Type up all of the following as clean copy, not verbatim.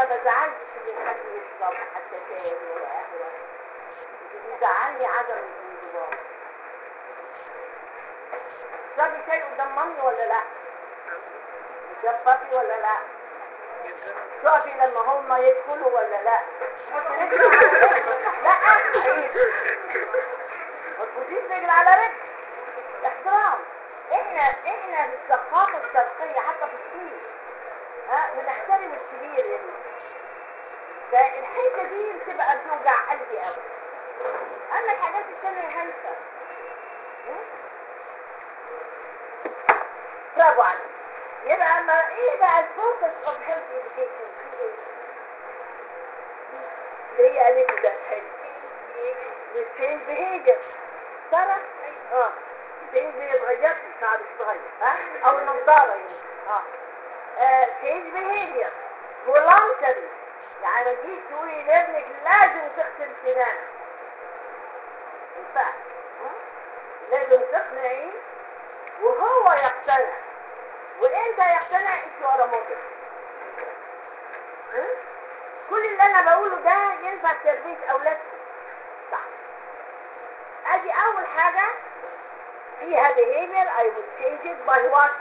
بزعلش من حد يشرب حتى شاي ولا قهوة، اللي بيزعلني عدم الانضباط. تشربي شاي قدام مامي ولا لا؟ قدام بابي ولا لا؟ تقفي لما هم يدخلوا ولا لا؟ لا عيب، ما تبصيش رجل على رجل، احترام. احنا في الثقافة الشرقية حتى في الصين بنحترم الكبير يعني. فالحته دي بتبقى بتوجع قلبي قوي. اما الحاجات الثانيه هلسه. برافو عليك. يبقى اما ايه بقى الفوكس اوف هيلث اديوكيشن اللي هي قالت ده حلو. التشينج بيهيفير ترى التشينج بيتغير في شعر الصغير او النضاره يعني تشينج بيهيفير فولونتري، يعني ما تجيش تقولي لابنك لازم تغسل سنانك. ينفع لازم تقنعيه وهو يقتنع، وانت يقتنع انت ورا موضوع. كل اللي انا بقوله ده ينفع تربية اولادكم صح. ادي اول حاجة فيها behavior. I would change it by what?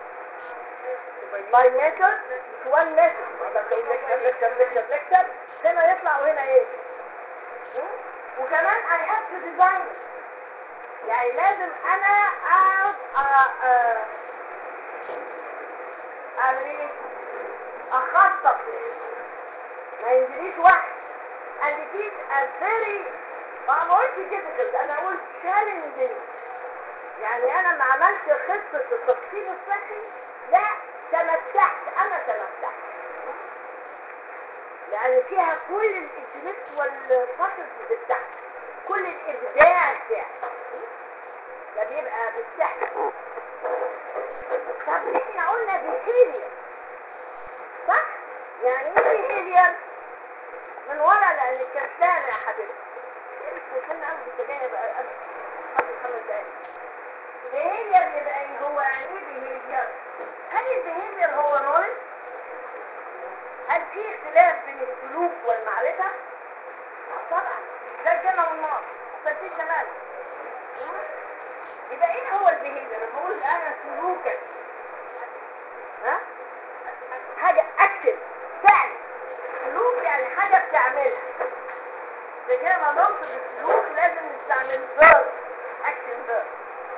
by method. one method. ما تقول لك هنا يطلع وهنا يمشي. وكمان I have to design it. يعني لازم انا اعمل ايه؟ اخطط ما ينزليش واحد. and it is a very ما قلتش difficult، انا قلت challenging. يعني انا ما عملتش خطة التفصيل الصحي، لا تمتعت، انا تمتعت لان فيها كل الانتلكتوال فاسيلتيز بتاعتي، كل الابداع بتاعي ده بيبقى بالسهل. طب احنا قلنا behavior صح؟ يعني ايه behavior؟ من ورا لان الكسلانة يا حبيبتي الكسلانة قوي انت جاية بقى قبل 5 دقايق. behavior يبقى ايه هو؟ يعني ايه behavior؟ هل الbehavior هو نوع؟ هل في اختلاف بين السلوك والمعرفة؟ طبعا ده الجنة والنار فالفيش زمان. يبقى ايه هو البيهيفير؟ انا بقول انا سلوكك حاجة اكتب فعل. سلوك يعني حاجة بتعملها. ده كده ما نقصد السلوك لازم نستعمل verb action verb.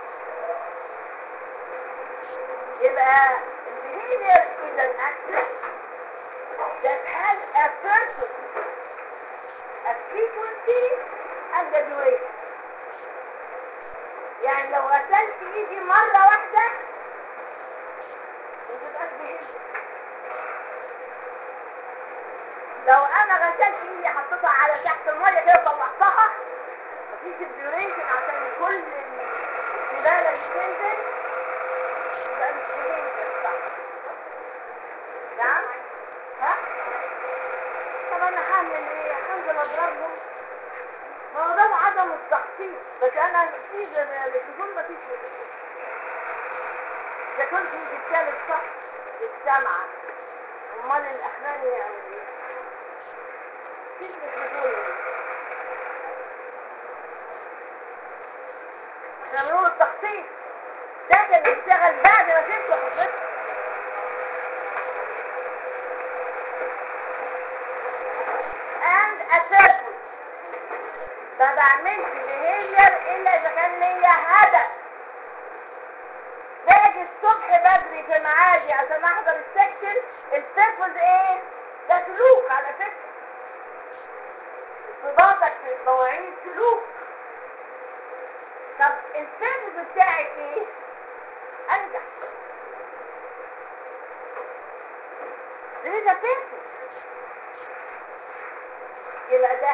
يبقى البيهيفير is an action that has a purpose, a frequency and a duration. يعني لو غسلت ايدي مرة واحدة ما تبقاش بيهيفير. لو انا غسلت ايدي حطيتها على تحت المية كده طلعتها مفيش الديوريشن عشان كل الزبالة اللي تنزل يبقى مش بيهيفير صح. نعم؟ ها؟ طب انا هعمل ايه؟ هنزل اضربهم؟ ما هو ده عدم التخطيط. بس انا في الشغل مفيش مشكلة. اذا كنت بتتكلم الصح السمعة امال الاخراني يعمل ايه؟ مفيش مشكلة. احنا بنقول التخطيط ده كان يشتغل بعد ما تمشي خطتك. and a purpose. ما بعملش behavior الا اذا كان ليا هدف. باجي الصبح بدري في ميعادي عشان احضر السكشن. البيربوز ايه؟ ده سلوك على فكرة. ارتباطك في المواعيد سلوك. طب البيربوز بتاعي ايه؟ انجح. ده بيربوز. يبقى ده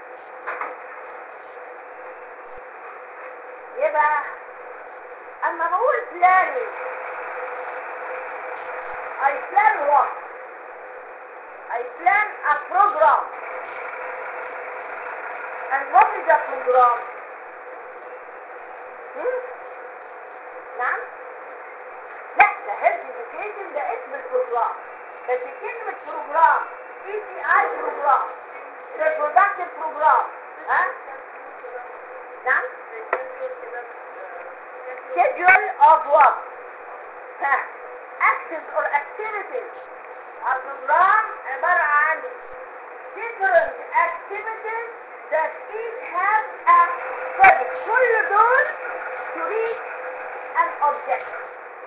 يبقى اما بقول planning I plan what? I plan a program. And what is a program? نعم؟ لا ده health education ده اسم البروجرام. بس كلمة بروجرام ECI program reproductive program ها نعم schedule of what ها actions or activities البروجرام عبارة عن different activities that each have a purpose كل دول to reach an objective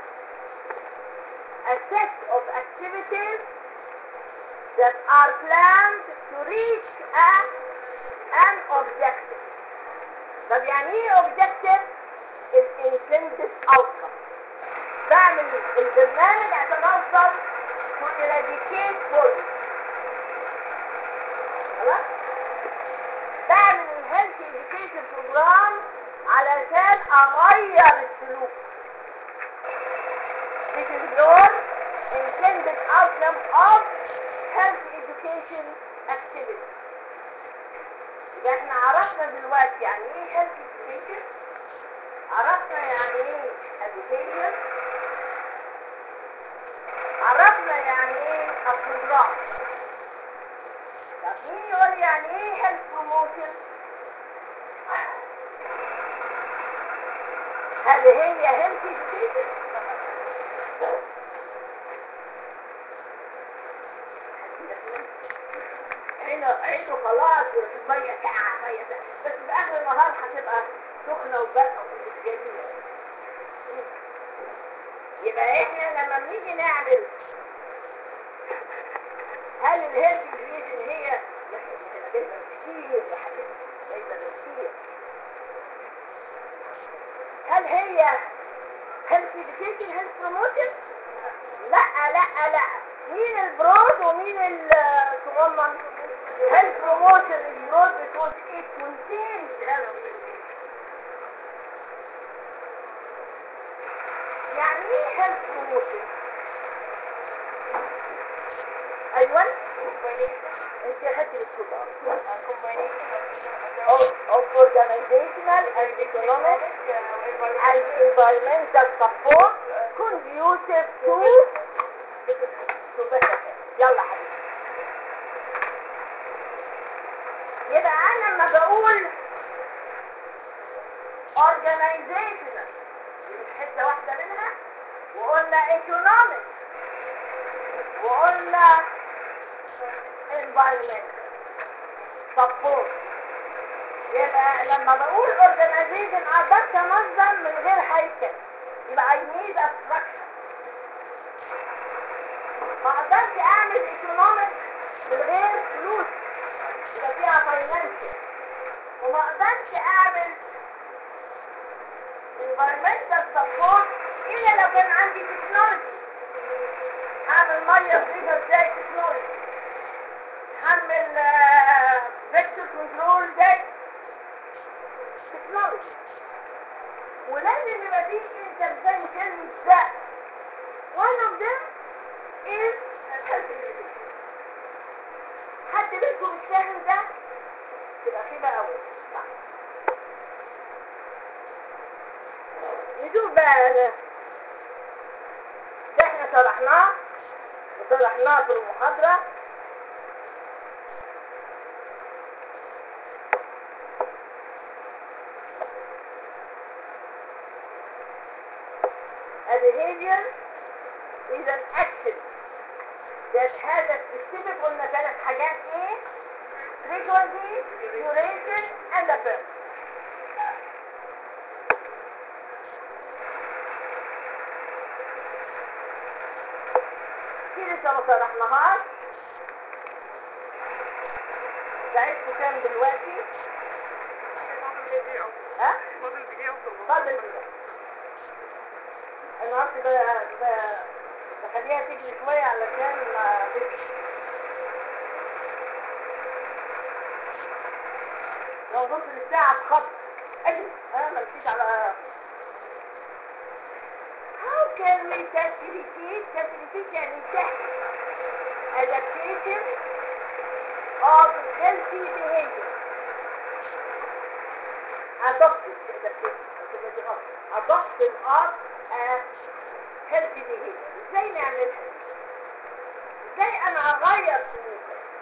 a set of activities that are planned to reach an objective. طب يعني ايه objective؟ intended outcome. بعمل البرنامج عشان اوصل to eradicate poison. خلاص؟ بعمل الهيلث education program علشان اغير السلوك. This is your intended outcome of health education activity. يبقى احنا عرفنا دلوقتي يعني ايه health education، عرفنا يعني ايه education، عرفنا يعني ايه البروجرام. طب مين يقول يعني ايه health promotion؟ هذه هي health education؟ عينه خلاص ميه ساقعه ميه ساقعه بس في اخر النهار هتبقى سخنه وبارده ومش جميله. يبقى احنا لما بنيجي نعمل هل الهيلث education هي جايبه كتير يا حبيبي جايبه كتير، هل هي health education health promotion؟ لا لا لا، مين البرود ومين الصغنن؟ health promotion is broad because it contains health education. يعني ايه health promotion؟ ايوه انت خدت الكتاب of organizational and economic and environmental support conducive to better health. يلا حبيبي. يبقى انا لما بقول organizational مش حته واحده منها، وقلنا economic وقلنا environmental support، يبقى لما بقول organization اقدرش انظم من غير هيكل، يبقى I need a structure. ما اقدرش اعمل economic من غير فلوس يبقى فيها financial، وما اقدرش اعمل environmental support الا لو كان عندي technology. هعمل ميه نظيفه ازاي؟ technology. هعمل vector control ازاي؟ technology. ولازم يبقى فيه intervention that one of them is health education. حد منكم مش فاهم ده؟ تبقى خيبة أوي. نشوف بقى ده احنا شرحناه وشرحناه في المحاضرة. A behavior is an action that has a specific قلنا 3 حاجات ايه؟ frequency, duration and a purpose. دي لسه ما شرحناهاش. ساعتكم كام دلوقتي؟ ها؟ فاضل دقيقة. النهارده بخليها تجري شوية علشان ما لو وصلت للساعة تخط اجري. انا ما مشيت على How can we facilitate يعني سهل adaptation of healthy behavior adoption of a healthy behavior. ازاي نعملها؟ ازاي انا اغير سلوكي؟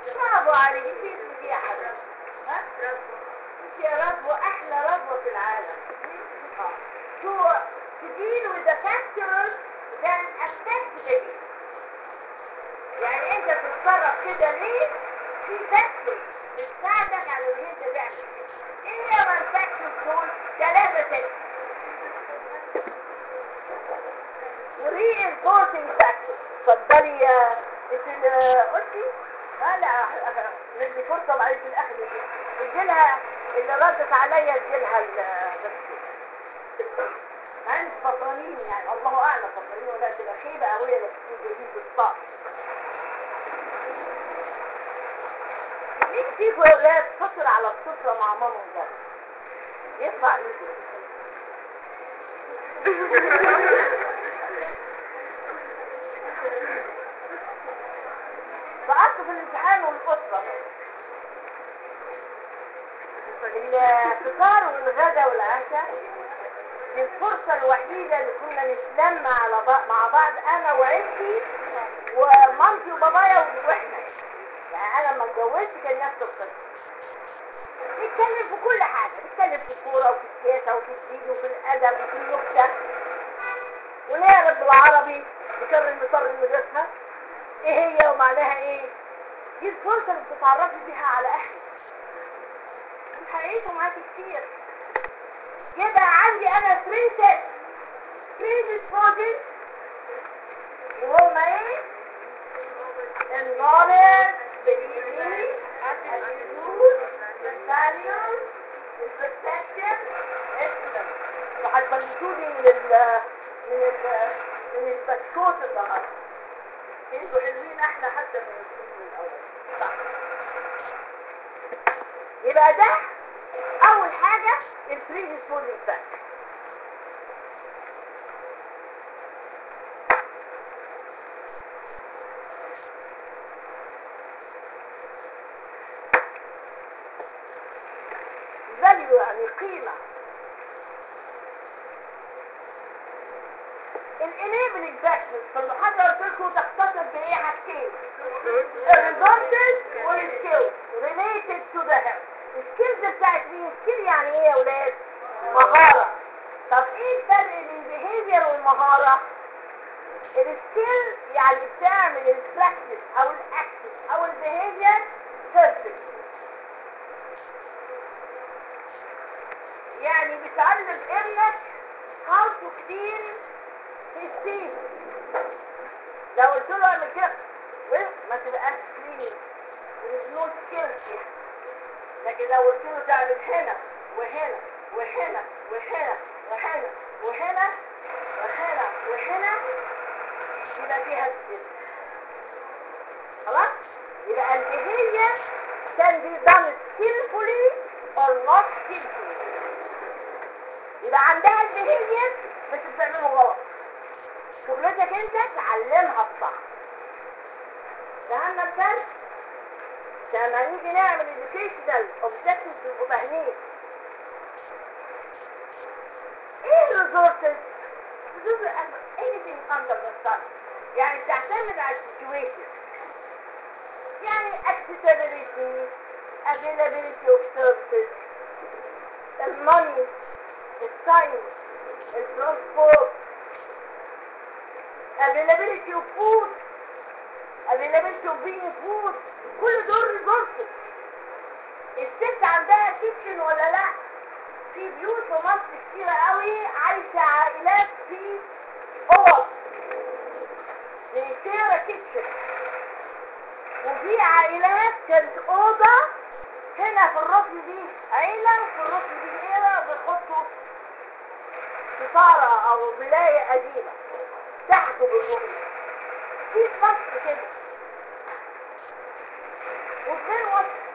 برافو عليك، انت اسمك ايه يا حبيبي؟ ها؟ انت يا رضوى احلى رضوى في العالم. تو تديل with the factors that affect the game. يعني انت بتتصرف كده ليه؟ في فاكتور بتساعدك على ان انت تعمل كده. ايه هو الفاكتورز دول؟ 3 reinforcing factors. اتفضلي يا انت اللي قلتي؟ لا ندي فرصه بعدين في الاخر اديلها اللي ردت عليا، اديلها انت فطرانين يعني، الله اعلم فطرانين ولا تبقى خيبه قويه لك تيجي بالصح. مين فيكم يا ولاد فطر على السفره مع ماما وبابا؟ يرفع ايده. سقطت في الامتحان والاسره. الفطار والغدا والعشاء دي الفرصة الوحيدة اللي كنا نتلم على مع بعض انا وعيلتي ومامتي وبابايا واحنا. يعني انا لما اتجوزت كان نفس القصة. نتكلم في كل حاجة، نتكلم في الكورة وفي السياسة وفي الدين وفي الادب وفي النكتة، ونعرف بالعربي نصر ندرسها ايه هي ومعناها ايه. دي الفرصة اللي بتتعرفي بيها على اهلك. حقيقته معاكي كتير. يبقى عندي انا 3 predisposing وهما ايه؟ النولج، البيليف، الاتيتيود، الفاليوز، البرسبشن، اسلم. وهتبلشوني من البسكوت النهارده. انتوا حلوين احلى حتى من الصوت الاول. صح. يبقى ده اول حاجة البريديسبوزنج فاكتور. فاليو يعني قيمة. الانيبلنج فاكتورز في المحاضرة قلت لكم تختصر بايه؟ حاجتين: الريسورسز والسكيلز related to the health. السكيلز بتاعت مين؟ سكيل يعني ايه يا ولاد؟ مهارة. طب ايه الفرق بين البيهيفير والمهارة؟ السكيل يعني بتعمل البراكتس او الاكشن او البيهيفير بيرفكت، يعني بتعلم ابنك how to clean his teeth. لو قلت له اعمل كده ما تبقاش clean، there is no skill فيها. لكن لو قلت له تعمل هنا وهنا وهنا وهنا وهنا وهنا وهنا وهنا يبقى فيها skill. خلاص؟ يبقى البيهيفير can be done skillfully or not skillfully. يبقى عندها البيهيفير بس بتعمله غلط. شغلتك انت تعلمها الصح. فهمنا الفرق؟ لما نيجي نعمل educational objectives تبقوا فاهمين. ايه الريسورسز؟ anything under the sun. يعني بتعتمد على السيتويشن. يعني accessibility, availability of services, الماني، الساينس، الترانسبورت، availability of food, availability of being food. كل دول ريسورسز. الست عندها كيتشن ولا لا؟ في بيوت في مصر كتيرة قوي عايشة عائلات في اوض بشيرة كيتشن، وفي عائلات كانت اوضة هنا في الركن دي عيلة وفي الركن دي عيلة، وبيحطوا ستارة او بلاية قديمة تحجب الركن. في مصر كده وفين مصر.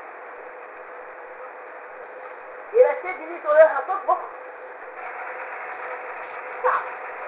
يبقى الست دي تقول لها تطبخ صعب.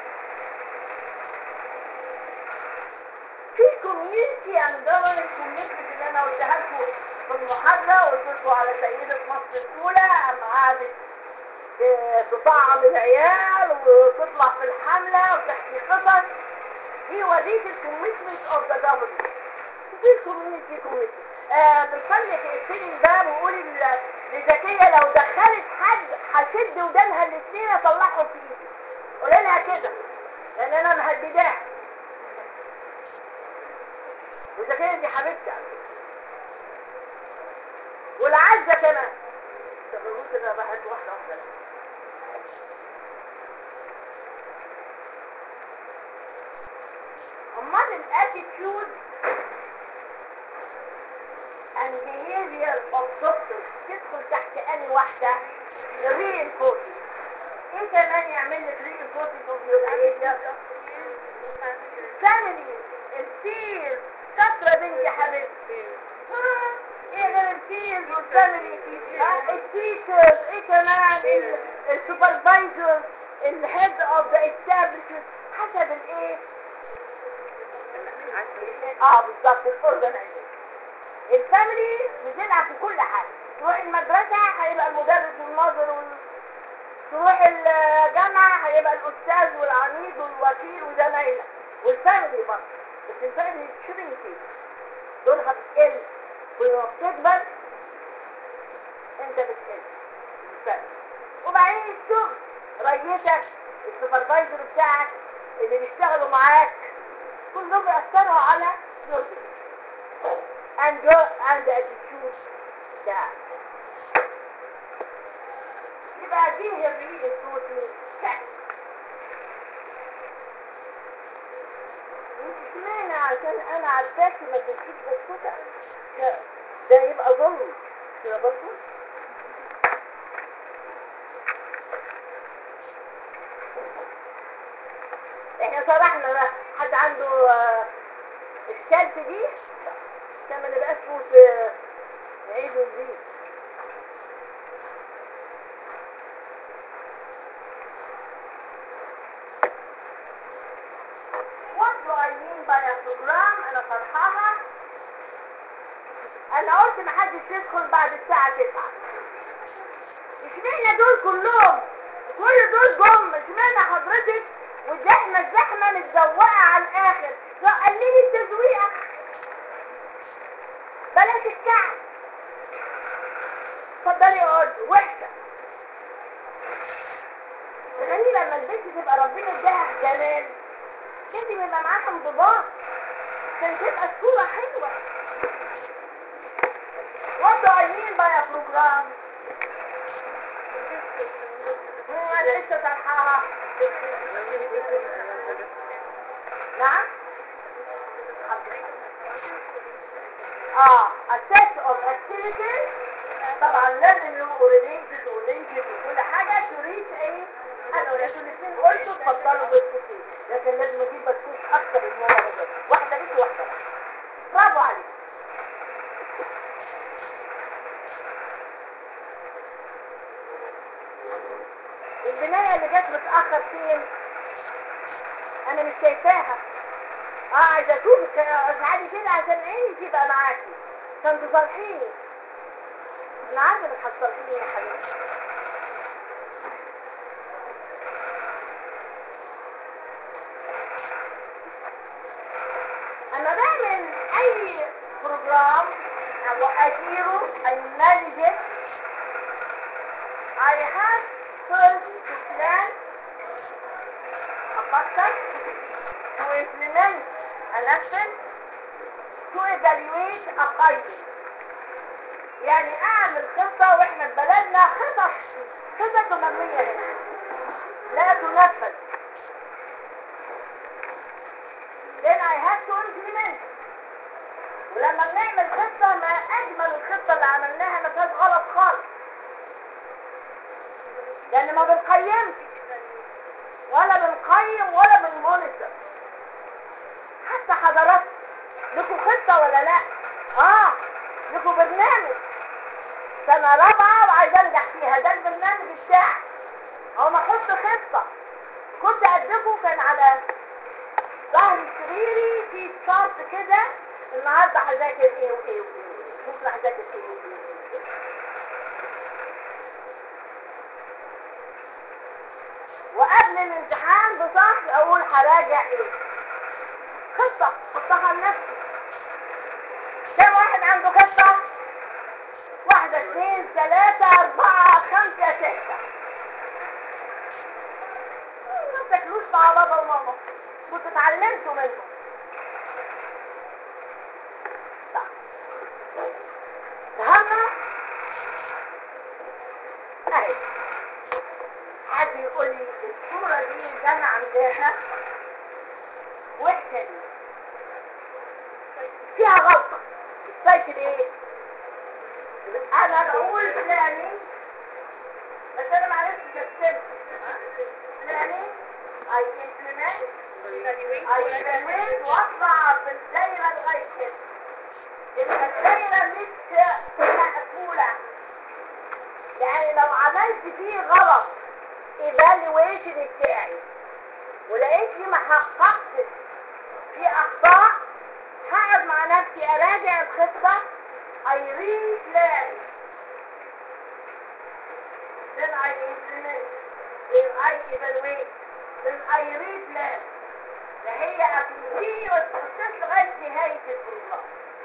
في كوميونتي اند جفرمنت كوميونتي اللي انا قلتها لكم في المحاضره، وقلت لكم على سيده مصر الاولى اما قعدت تطعم العيال وتطلع في الحمله وتحكي قصص. دي وظيفه الكوميتمنت اوف ذا جفرمنت. في الكوميونتي بنصلي في السلم ده بنقول لزكية لو دخلت حد هشد ودانها الاثنين اطلعهم في ايدي. قولي لها كده لان انا مهدداها. وزكية دي حبيبتي على فكرة. والعزة كمان. تقولوا كده بحب واحدة واحدة. امال الاتيتيود and behavior of doctors تدخل تحت اني واحدة reinforcing. ايه كمان يعمل لك reinforcing of your behavior؟ family الفيل كترة بنتي حبيبتي. ايه غير الفيل والفاميلي؟ التيشرز، ايه كمان السوبرفايزر، الهيد اوف ذا استابلشمنت حسب الايه؟ بالظبط الاورجنايزيشن. الفاميلي بتلعب في كل حاجه. تروح المدرسه هيبقى المدرس والناظر تروح الجامعه هيبقى الاستاذ والعميد والوكيل وزمايلك. والفاميلي برضه بس الفاميلي شريكي دورها بتقل ولما بتكبر انت بتقل الفاميلي. وبعدين الشغل ريتك السوبرفايزر بتاعك اللي بيشتغلوا معاك كلهم بيأثروا على your and the attitude بتاعك. يبقى دي هي الرينفورسمنت تاكتيك. انت اشمعنى عشان انا عارفاكي ما تمشيش بالصوت ده يبقى ظلم كده برضه. احنا صرحنا بقى حد عنده اشكال في دي عشان ما نبقاش نعيد ونزيد. What do I mean by a program؟ انا صرحها. انا قلت محدش يدخل بعد الساعة 9. اشمعنى دول كلهم كل دول جم اشمعنى حضرتك الزحمة متزوقة على الاخر؟ لا قللي التزويقة بلاش الكعب. اتفضلي اقعدي وحشة. تخلي لما البنت تبقى ربنا اداها جمال لازم يبقى معاها انضباط عشان تبقى الصورة حلوة. What do I mean by a program؟ انا لسه شرحها. نعم؟ a set of activities طبعا لازم له related ولينكد وكل حاجة to reach ايه؟ انا ولازم الاثنين قلتوا تفضلوا بالكتير لكن لازم اجيب بسكوت اكتر من مرة واحدة ليك وواحدة لك. برافو عليك. البناية اللي جت متأخر فين؟ انا مش شايفاها. عايزة اشوفك ازعلي كده عشان عيني تبقى معاكي عشان تصالحيني. انا عارفة انك هتصالحيني يا حبيبتي. انا بعمل اي بروجرام او اديره اي مانجر I have first to plan افكر to implement انفذ to evaluate اقيم. يعني اعمل خطة واحنا في بلدنا خطط مرمية هنا لا تنفذ. then I have to implement. ولما بنعمل خطة ما اجمل الخطة اللي عملناها ما فيهاش غلط خالص لان ما بنقيمش ولا بنقيم ولا بنمونيتور. حتى حضرات لكم خطة ولا لا؟ لكم برنامج سنة رابعة وعايزة انجح فيها ده البرنامج بتاعي. هو ما احط خطة كنت قدكم كان على ظهر سريري في شارت كده النهارده هذاكر ايه وايه وايه بكره هذاكر ايه وايه. وقبل الامتحان بصح اقول هراجع ايه. خطة حطها لنفسي. كم واحد عنده خطة؟ 2 3 4 5 6. ما بتاكلوش مع بابا وماما، كنتوا اتعلمتوا منهم. فهمنا؟ اهي حد يقول لي الصورة دي اللي انا عاملاها وحشة دي فيها غلطة. السايكل ايه؟ انا بقول فلاني بس انا معرفتش اكتبها. فلاني I implement واطلع بالدايرة لغاية كده. يبقى الدايرة مش مقفولة، يعني لو عملت فيه غلط evaluation بتاعي ولقيتني ما حققتش في اخطاء، هقعد مع نفسي اراجع الخطة. I replan, then I implement, then I evaluate, then I replan. فهي continuous process لغاية نهاية البروجرام.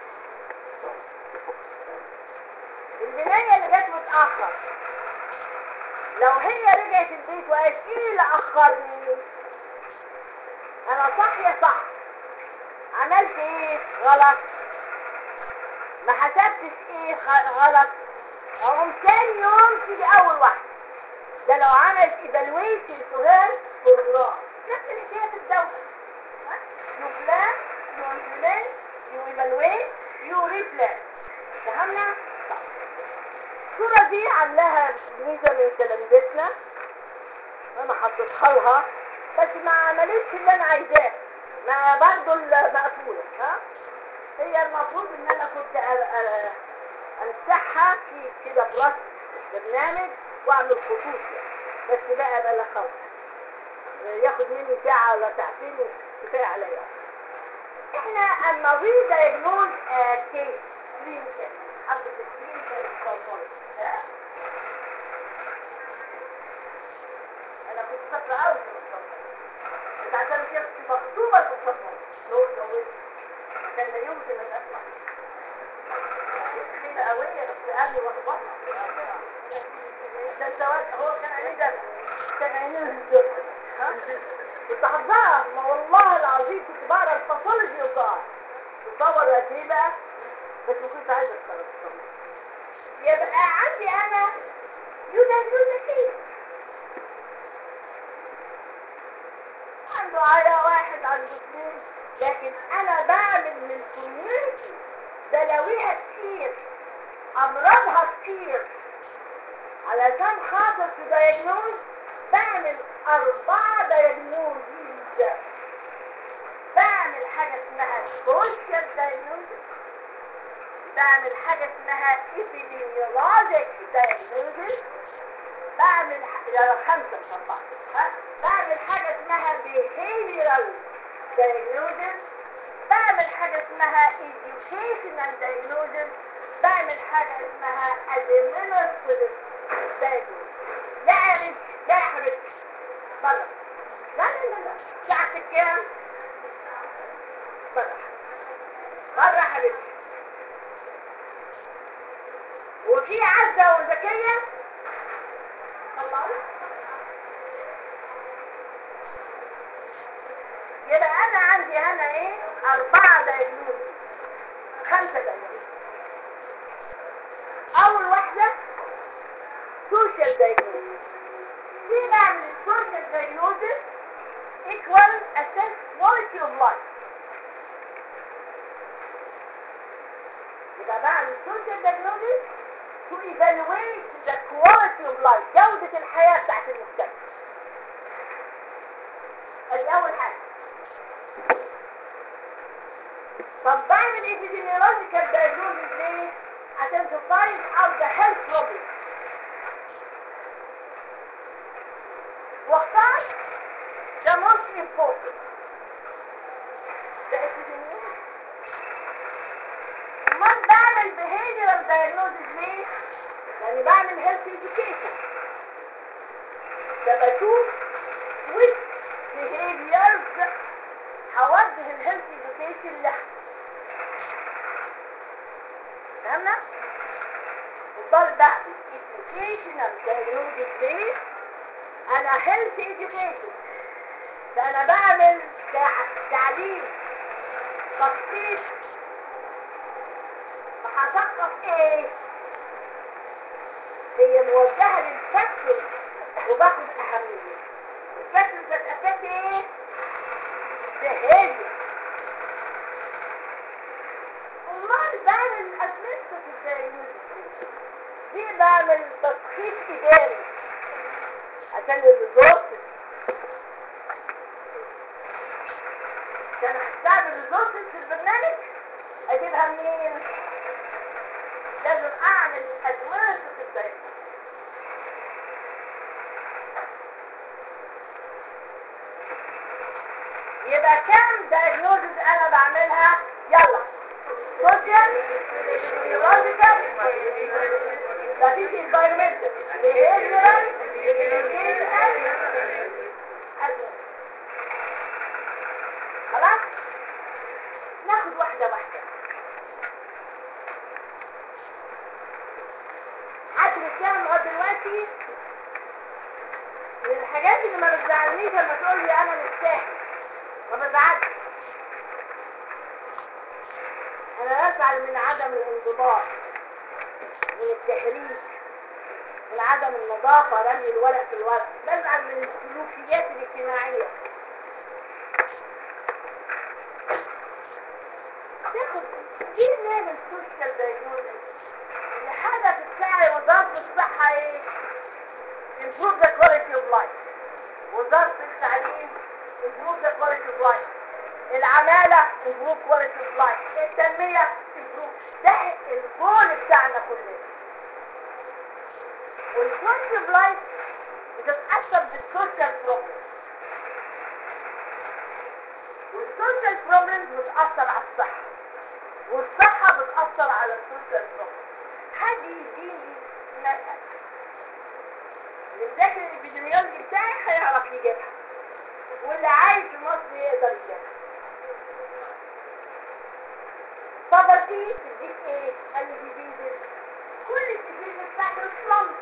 البناية اللي جت متأخر لو هي رجعت البيت وقالت ايه اللي اخرني؟ انا صاحية صح، عملت ايه غلط؟ ما حسبتش ايه غلط؟ اقوم تاني يوم تيجي اول واحدة. ده لو عملت ايفالويشن سؤال بروجرام نفس الحكاية في الدولة. يو بلان، يو امبلمنت، يو ايفالويت، يو ريبلان. فهمنا؟ الصورة دي عاملاها ميزة من تلامذتنا، انا حطيتها لها بس ما عملتش اللي انا عايزاه، ما برضه المقفولة. ها هي المفروض ان انا كنت امسحها في كده براس برنامج واعمل خطوط يعني. بس بقى لا خالص، ياخد مني ساعة ولا ساعتين كفاية عليا. احنا اما we diagnose a case clinical حضرة الكلينيكال psychology. انا كنت فاكرة قوي بس عشان كده كنت مخطوبة للتصميم لو اتجوزت كان لا يمكن ان اسمع كده قوية. بس قال لي واحد ده الزواج هو كان عينيه ده كان عينيه الزواج. كنت حافظاها، ما والله العظيم كنت بقرا الباثولوجي وقاعد تصور قد ايه بقى، بس ما كنتش عايزه اتفرج. يبقى عندي انا يوجد عنده عيا واحد عنده اثنين، لكن انا بعمل من الكوميونتي بلاويها كتير، امراضها كتير، علشان خاطر في دايجنوز بعمل 4 دايجنوزيز. بعمل حاجة اسمها سوشيال دايجنوزيز، بعمل حاجة اسمها epidemiologic diagnosis، بعمل 5 من 4. بعمل حاجة اسمها behavioral diagnosis، بعمل حاجة اسمها educational diagnosis، بعمل حاجة اسمها administrative diagnosis. لا يا حبيبتي بره. لا ساعتك كام؟ بره حبيبتي. وفي عزة وذكية يبقى انا عندي هنا ايه 4 دايجنوز 5 دايجنوز. اول واحدة سوشيال دايجنوز. دي بعمل السوشيال دايجنوزز equal assess quality of life. يبقى بعمل السوشيال دايجنوزز to evaluate the quality of life، جودة الحياة بتاعت المجتمع. ادي اول حاجة. طب بعمل epidemiological diagnosis ليه؟ عشان to find out the health problem. واختار the most important the epidemiology. امال بعمل behavioral diagnosis ليه؟ يعني بعمل health education. ده بشوف which behaviors هوجه الهيلث education لها. فهمنا؟ افضل بقى educational diagnostic ليه؟ انا health education، فانا بعمل تعليم تخطيط، فهثقف ايه؟ هي موجهة للفاكتور وباخد اهمية. الفاكتور ده اتأكدت ايه؟ behavior. امال بعمل administrative diagnosis دي بعمل تشخيص اداري عشان الريسورسز، عشان هستعمل الريسورسز في البرنامج اجيبها منين؟ لازم اعمل administrative diagnosis. يبقى كام diagnosis انا بعملها؟ يلا social neurological مفيش environmental behavioral خلاص. ناخد واحدة واحدة. عدل كام لغاية دلوقتي؟ من الحاجات اللي ما بتزعلنيش لما تقول لي انا مش فاهم، ما بزعلش. انا بزعل من عدم الانضباط، من التهريج، من عدم النظافة، رمي الورق في الورق. بزعل من السلوكيات الاجتماعية. تاخد ليه نعمل سوشيال دايجنوزيس؟ الهدف بتاع وزارة الصحة ايه؟ improve the quality of life. وزارة التعليم improve the quality of life. العمالة improve quality of life. التنمية improve. ده الجول بتاعنا كلنا. والكواليتي اوف لايف بتتأثر بالسوشيال بروبلم، والسوشيال بروبلم بتأثر على الصحة، والصحة بتأثر على السوشيال بروبلم. حد يديني مثل الذاكر الابيديميولوجي بتاعي هيعرف يجيبها، واللي عايش في مصر يقدر يجيبها. بابرتي تديك ايه؟ الديزيز، كل الديزيز بتاعت الصمت.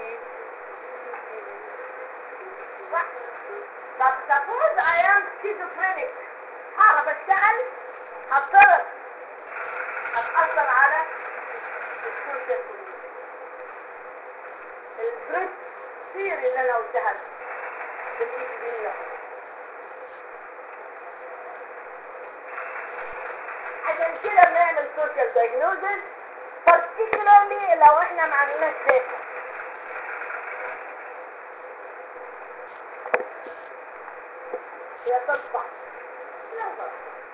طب suppose I am schizophrenic، هعرف اشتغل؟ هضطر اتأثر على السوشيال كوميونيتي. البريد ثيوري اللي انا قلتها بالإنجليزية. عشان كده بنعمل سوشيال دايجنوزز particularly لو احنا ما عندناش داتا. هي تصبح نظر.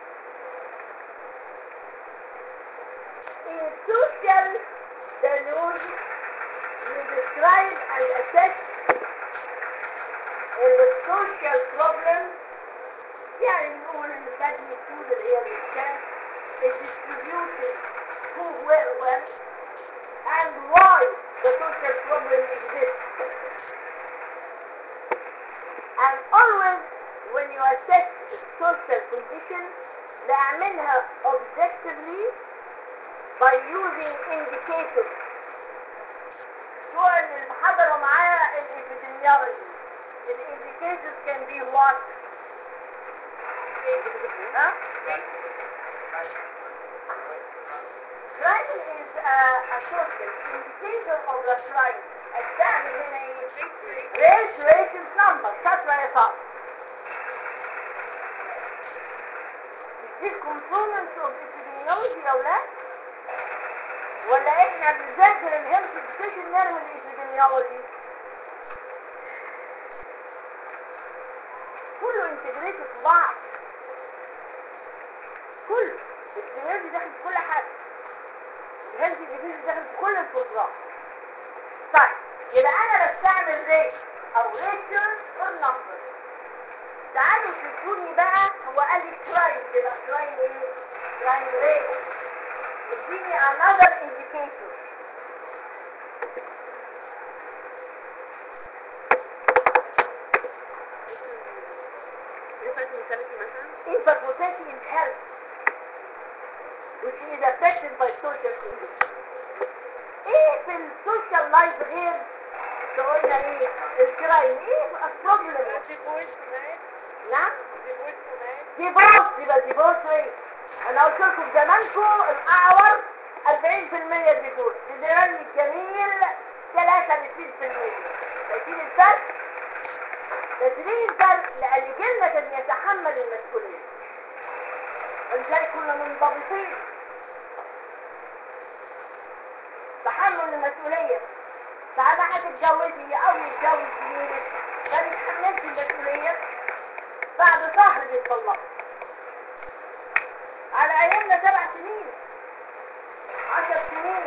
In social diagnosis we describe and assess the social problem. يعني بنقول ان الماgnitude اللي هي الإشكال is distributed who, where, when, and why the social problem exists. And always when you assess a social condition, نعملها objectively by using indicators. سواء اللي حضروا معايا الابيديميولوجي، الindicators can be what? Crime is a social indicator of the crime. الثاني هنا ايه؟ race number. شاطرة يا صاحبي. دي components of epidemiology يا ولاد؟ ولا احنا بنذاكر الهيلث education نرمي الابيديميولوجي؟ كله انتجريتد في بعض. كله الابيديميولوجي داخل في كل حاجة. الهيلث education داخل في كل البروجرام. طيب يبقى انا بستعمل ريت او ريشيو اور نمبر. تعالوا شوفوني بقى. هو قال لي كرايم، يبقى كرايم ايه؟ كرايم ريت. اديني another indicator. Infertility in health, which is affected by social conditions. ايه في السوشيال لايف غير قلنا ايه الكرايم ايه البروبلم نعم ديفورس يبقى ديفورس ريت انا قلت لكم زمانكم الاعور 40% ديفورس الزمان الجميل 3 ل 6% شايفين الفرق؟ تدريب الفرق لان جيلنا كان يتحمل المسؤوليه ولذلك كنا منضبطين تحمل المسؤوليه فانا هتتجوزي او يتجوز زميلك ما بيتحملش المسؤوليه بعد شهر بيتطلقوا على ايامنا 7 سنين 10 سنين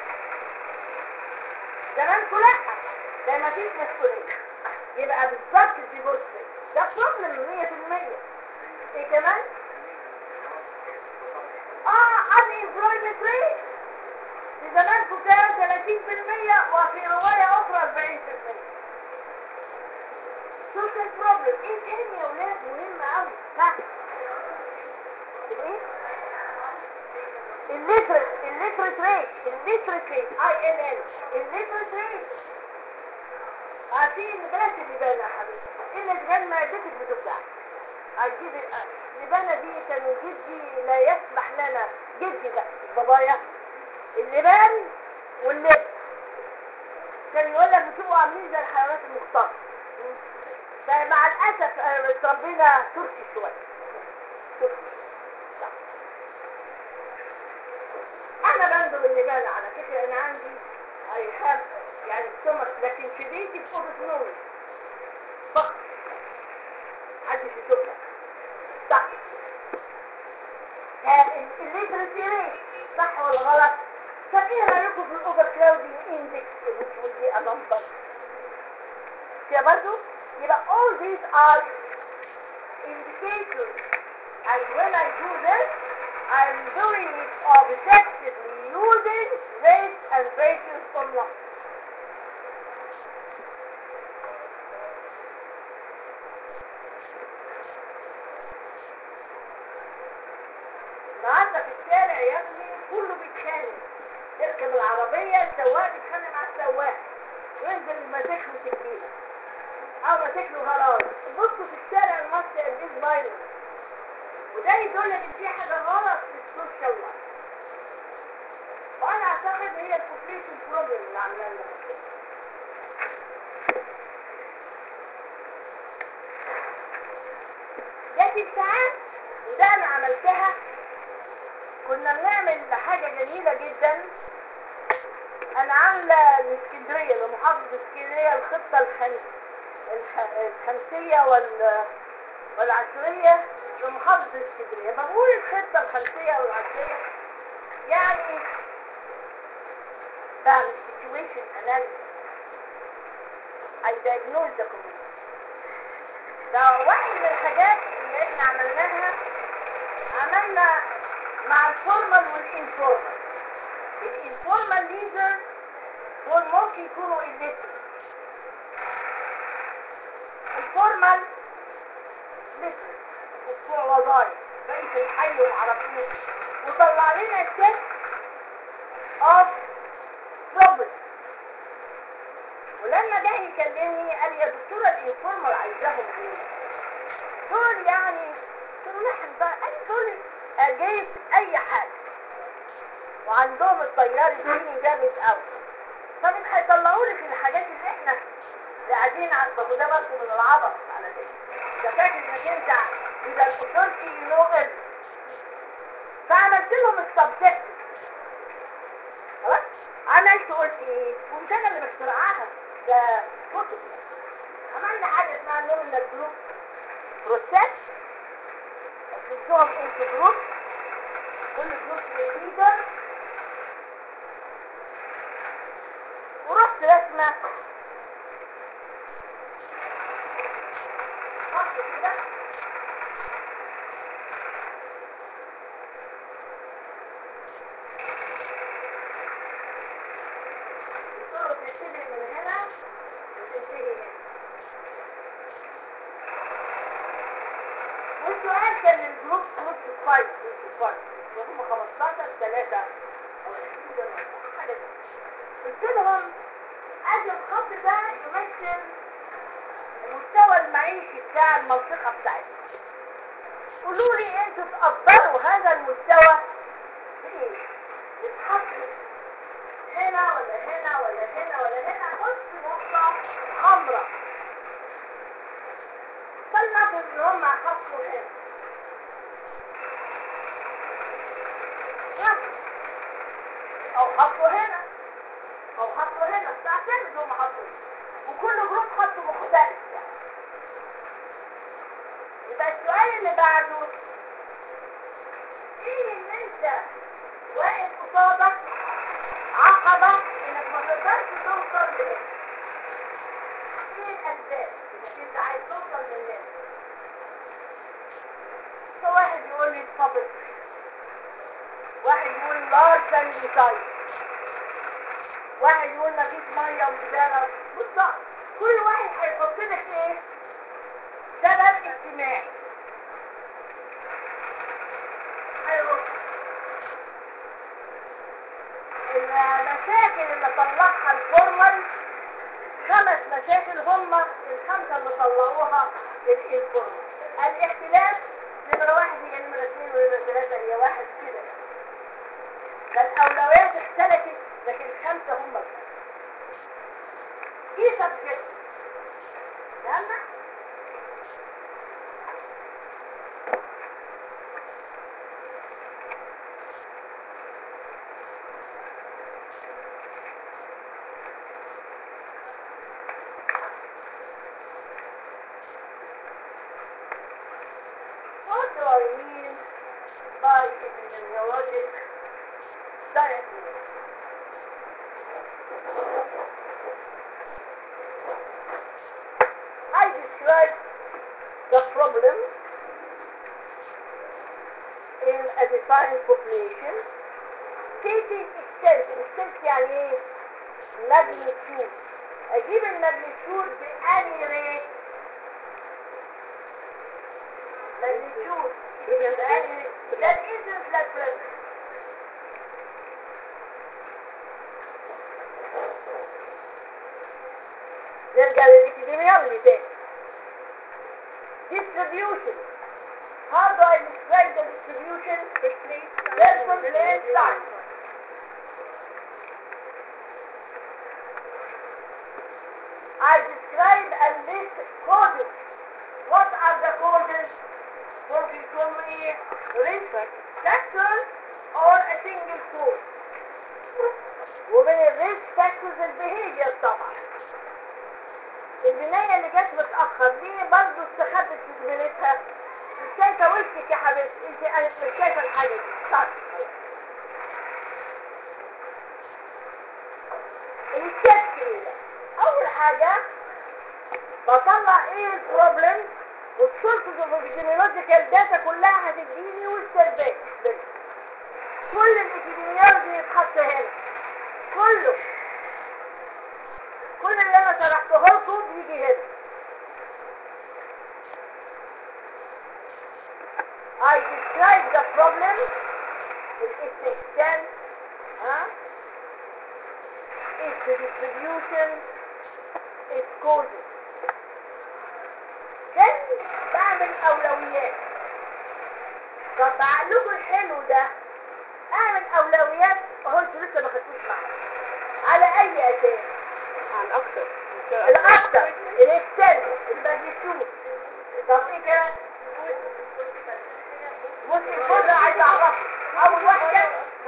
زمانكم لا ده ما فيش مسؤوليه يبقى بالظبط الديفورس ده بروبلم 100% ايه كمان؟ unemployment rate في زمانكم كان 30% وفي رواية أخرى 40% social problem ايه تاني يا ولاد مهم أوي ها ايه؟ illiterate rate ILL illiterate rate عارفين بلاش اللبانة يا حبيبي إن الجنة معدتك بتوجعك عايزين اللبانة دي كان جدي لا يسمح لنا جدي ده بابايا اللبان واللب كان يقول لك بتبقوا عاملين زي الحيوانات المختلطة فمع الأسف اتربينا تركي شوية أنا بندم اللبانة على فكرة أنا عندي هيخاف يعني السمك لكن في بيتي في أوضة نومي فقط محدش يشوفها صح الليترسي ريت صح ولا غلط؟ طب ايه رايكم في الاوفر كراودنج اندكس ودي نمبر كده برضه يبقى all these are indicators and when I do this I'm doing it objectively using rates and ratios formula النهارده في الشارع يا ابني كله بيتخانق اركب العربية السواق بيتخانق مع السواق وينزل ماسك له سكينة او ماسك له غراض بصوا في الشارع المصري قد ايه فايروس وده يدل ان في حاجة غلط في السوشيال لايف وانا اعتقد هي البوبليشن بروبلم اللي عامله لنا لكن ساعات وده انا عملتها كنا بنعمل حاجة جميلة جدا انا عاملة لاسكندرية لمحافظة اسكندرية الخطة الخمسية والعشرية لمحافظة اسكندرية بقول الخطة الخمسية والعشرية يعني بعمل situation analysis I diagnose the community فواحد من الحاجات اللي احنا عملنا مع الفورمال والانفورمال الانفورمال ليدر دول ممكن يكونوا الليتر الفورمال ليتر بتوع وظائف بقيت الحي ومعرفين وطلع لنا الست اوف بروبلم ولما جه يكلمني قال لي يا دكتوره الانفورمال عايزاهم ايه دول يعني قلت له نحن بقى دول اجيب اي حاجه وعندهم الطيار الديني جامد قوي طب هيطلعوا لي في الحاجات اللي احنا قاعدين عارفه وده برضه من العبط على فكره ده فاكر انك انت اذا الاثورتي نوقف فعملت لهم السبجكت خلاص عملت قلت ايه ومش انا اللي بخترعها ده كتب عملنا حاجه اسمها نومينال جروب بروسيس قسمتهم انتو جروب كل جروب ليدر ورحت رسمه خط كده الصوره بتبتدي من هنا وتنتهي هنا والسؤال كان الجروب نص كويس وهم 15 3 او 20 حاجه قلت لهم ادي الخط ده يمثل المستوى المعيشي بتاع المنطقة بتاعتنا. قولوا لي انتوا تقدروا هذا المستوى بايه؟ يتحط هنا ولا هنا ولا هنا ولا هنا؟ بص نقطة حمراء، فلنفرض ان هم حطوا هنا او حطوا هنا او حطوا هنا، تعتمد هم حطوا هنا، وكل جروب حطوا مختلف يعني. يبقى السؤال اللي بعده ايه ان انت واقف قصادك عقبة انك ما تقدرش توصل لهنا؟ ايه الاسباب انك انت عايز توصل لهنا؟ فواحد يقول لي الصبر، واحد يقول large and size، واحد يقول مفيش ميه وزباله. بص كل واحد هيحط لك ايه؟ سبب اجتماعي. المشاكل اللي طلعها الفورمال 5 مشاكل، هم ال5 اللي طلعوها الانفورمال. الاختلاف نمرة 1 هي نمرة 2 ونمرة 3 هي 1 كده. فالاولويات اختلفت لكن 5 هم في سبجكت. فهمنا؟ What do I mean by epidemiologic diagnosis? I describe the problem in a defined population stating extent يعني ايه؟ magnitude. اجيب الماجنتيود بأني ريت؟ magnitude بأني ده الانسنس لا بريفرنس. نرجع للإبيديميولوجي تاني. distribution. How do I describe the distribution? Person, place, time. I describe and list causes. What are the causes? ممكن يكونوا ايه؟ risk factors or a single cause. ومن الريسك فاكتورز البيهيفير طبعا. البناية اللي جت متأخر ليه برضه استخبت في زميلتها؟ مش شايفة وشك يا حبيبتي، انت مش شايفة الحاجة دي. طيب الستبس ايه ده؟ أول حاجة بطلع ايه البروبلم والسورسز اوف ابيديميولوجيكال داتا كلها هتديني والسلبات. كل الابيديميولوجي يتحط هنا، كل اللي انا شرحته لكم بيجي هنا. I describe the problem, its extent, its distribution, its causes. Then بعمل أولويات. طب بعقلكم الحلو ده اعمل أولويات اهو انتوا لسه ما خدتوش معايا. على أي أساس؟ على الأكثر. الأكثر، الاكستنت، الماجنتيود. طب ايه كمان؟ ممكن الفرصة عايز اعرفها. اول واحدة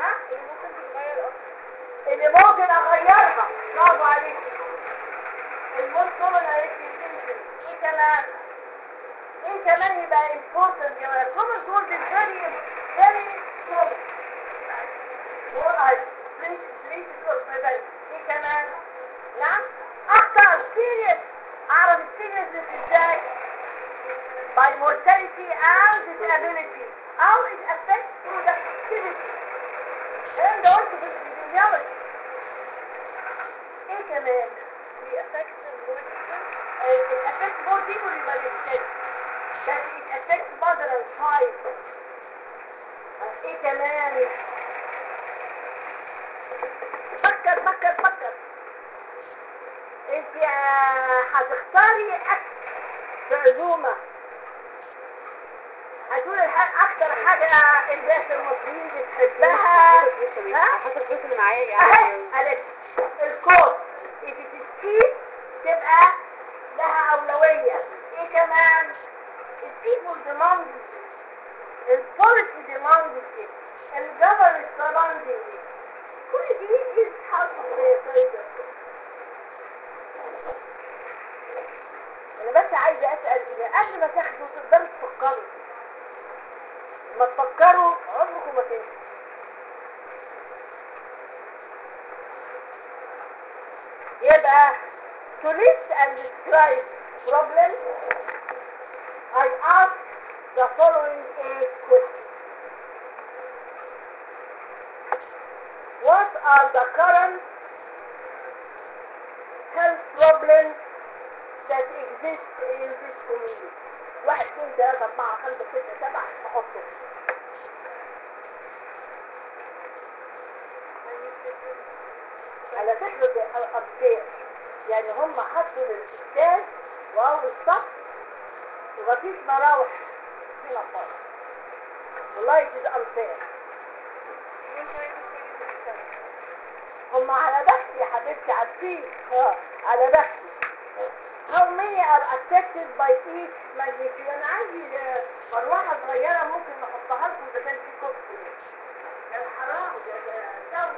اللي ممكن اغيرها. برافو عليك. الموست كومن ايه كمان؟ ايه كمان يبقى important يا ولد؟ common cause is very common. ايه كمان؟ نعم؟ اكتر serious. اعرف السيريسنس ازاي؟ by mortality and disability. او it affects productivity. الكلام ده قلت في الابيديميولوجي. ايه كمان؟ it affects more people يبقى يستاذ. that it affects mother and child. ايه كمان؟ فكر هتختاري اكل في عزومه، هتقولي اكتر حاجه الناس المصريين بتحبها حسب الفلوس اللي معايا اهي يعني. قالت الكوست التشيب تبقى لها اولويه. ايه كمان؟ البيبول ديماند، البوليسي ديماند، الجفرنس ديماند، كل دي بتتحط في طريقه. انا بس عايزه اسال قبل ما تاخدوا تقدروا تفكروا، ما تفكروا عمركم ما تنسوا. يبقى to list and describe problem I ask the following 8 questions. What are the current health problems that exist in this community? 1 2 3 4 5 6 7 نحطهم. على فكرة الأبدير يعني هم حطوا للإستاذ وأول الصف ومفيش مراوح هنا خالص. والله ده أنفير. هم على بختي يا حبيبتي عارفين على بختي. How many are affected by each magnitude؟ أنا عندي مروحة صغيرة ممكن نحطها لكم إذا كان في كوبس. الحرام ده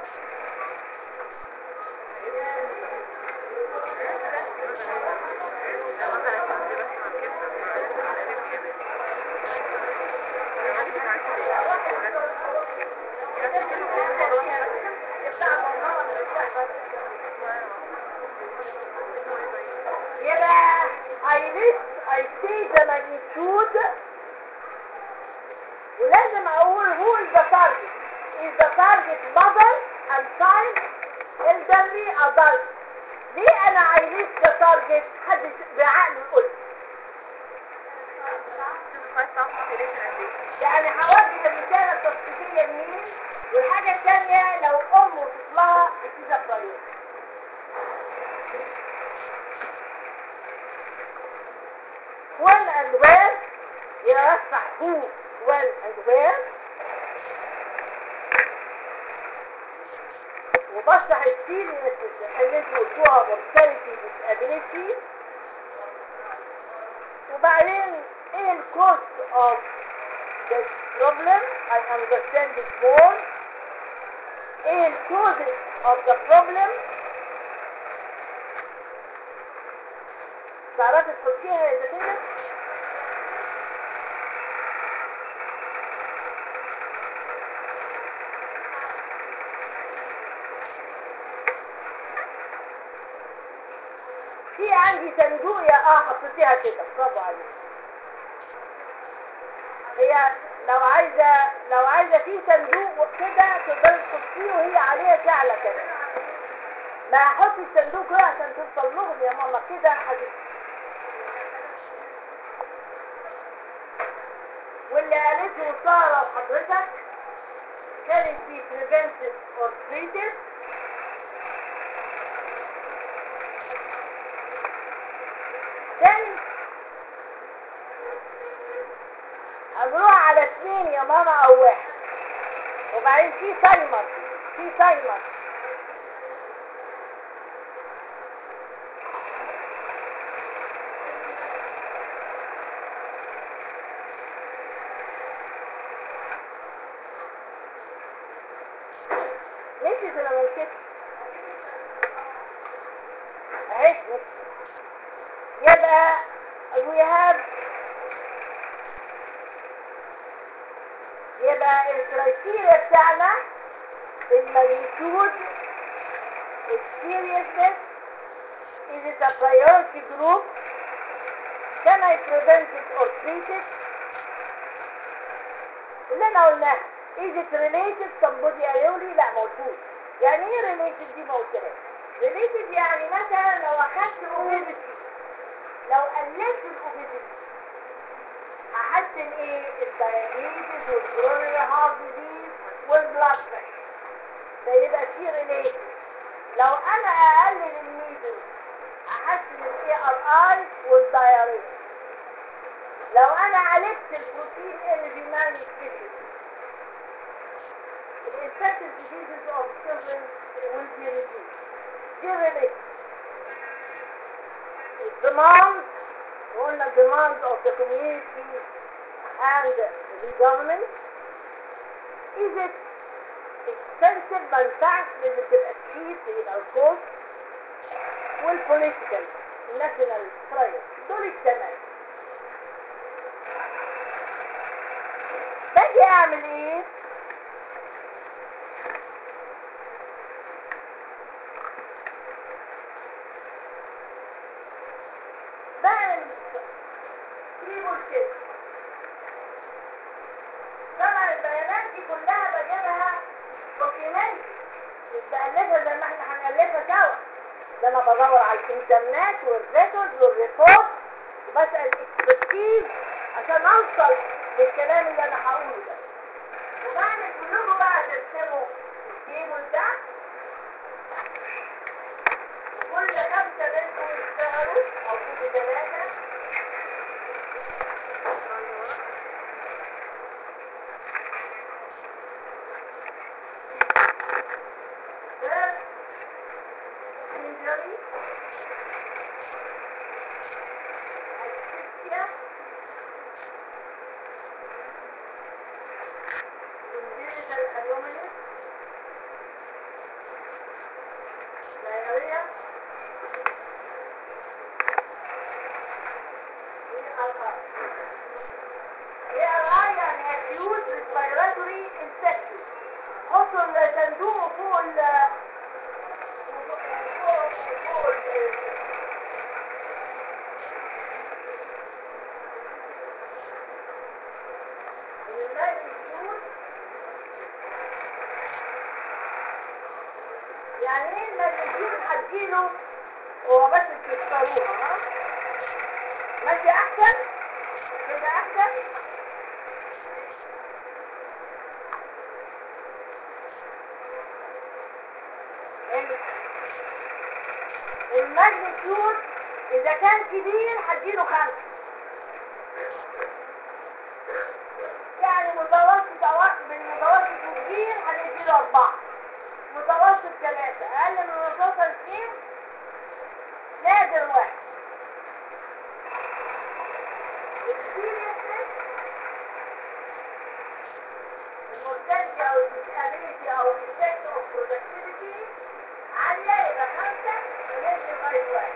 يبقى I say the magnitude ولازم اقول who is the target. Is the target mother and child, elderly, adult. ليه انا عايز the target؟ حد بعقله يقول يعني هوجه الرسالة التثقيفية لمين؟ والحاجة الثانية لو ام وطفلها بتيجي الطريق. when and where يرشح who when and where وبشرح السيريسنس اللي انتوا قلتوها mortality disability وبعدين ايه الكوست of this problem I understand it more ايه الكوزز of the problem تعرفي تحطيها يا زكية في عندي صندوق يا حطيتيها كده برافو عليك. هي لو عايزه في صندوق وكده تقدري تحطيه وهي عليها تعلى كده. ما احط الصندوق كده عشان توصل لهم يا ماما كده واللي قالته ساره وحضرتك كانت في prevented or treated. تاني هنروح على 2 يا ماما او 1 وبعدين في تايمر مشيت ولا ما مشيتش؟ اهي يبقى we have يبقى الكرايتيريا بتاعنا الماجنتيود السيريسنس is it a priority group can I prevent it or treat it اللي انا قلناها is it related somebody قالوا لي لا موجود. يعني ايه related دي ما قلتلهاش. related يعني مثلا لو اخدت obesity لو قللت الاوبيزيتي هحسن ايه الدايابيتس والكورونري هارت ديزيز والبلاد بريشر ده يبقى فيه ريليشن. لو انا اقلل الميدل احسن الاي ار اي والدايريه. لو انا عالجت البروتين اللي بيمان يكتشف الانفكتد diseases of children will be reduced. Given it demand, on the demand of the community and the government, is it expensive ما ينفعش لان تبقى cheap يبقى الكوست، والبوليتيكال national priority دول الثمان. باجي اعمل ايه؟ بعمل تيبل كده. طبعا البيانات دي كلها بجيبها دوكيمنت، مش بألفها زي ما احنا هنألفها سوا. ده انا بدور على الانترنت والريكورد والريبورت وبسأل اكسبرتيز عشان اوصل للكلام اللي انا هقوله ده. وبعمل كلكم بقى ترسموا التيبل ده، وكل 5 منكم يشتغلوا او كل 3 injury, asphyxia, congenital anomalies, diarrhea, ARI يعني acute respiratory infection. حطوا الصندوق فوق يعني ايه الماجنتيود هتجيله هو بس تكسروها. ها ماشي احسن كده احسن. الماجنتيود اذا كان كبير هتجيله 5، يعني متوسط من متوسط وكبير هنديله 4، متوسط 3، اقل من متوسط 2، نادر 1. المورتاليتي او الديسابيليتي او الافكت اوف برودكتيفيتي عالية يبقى 5 وننزل لغاية 1.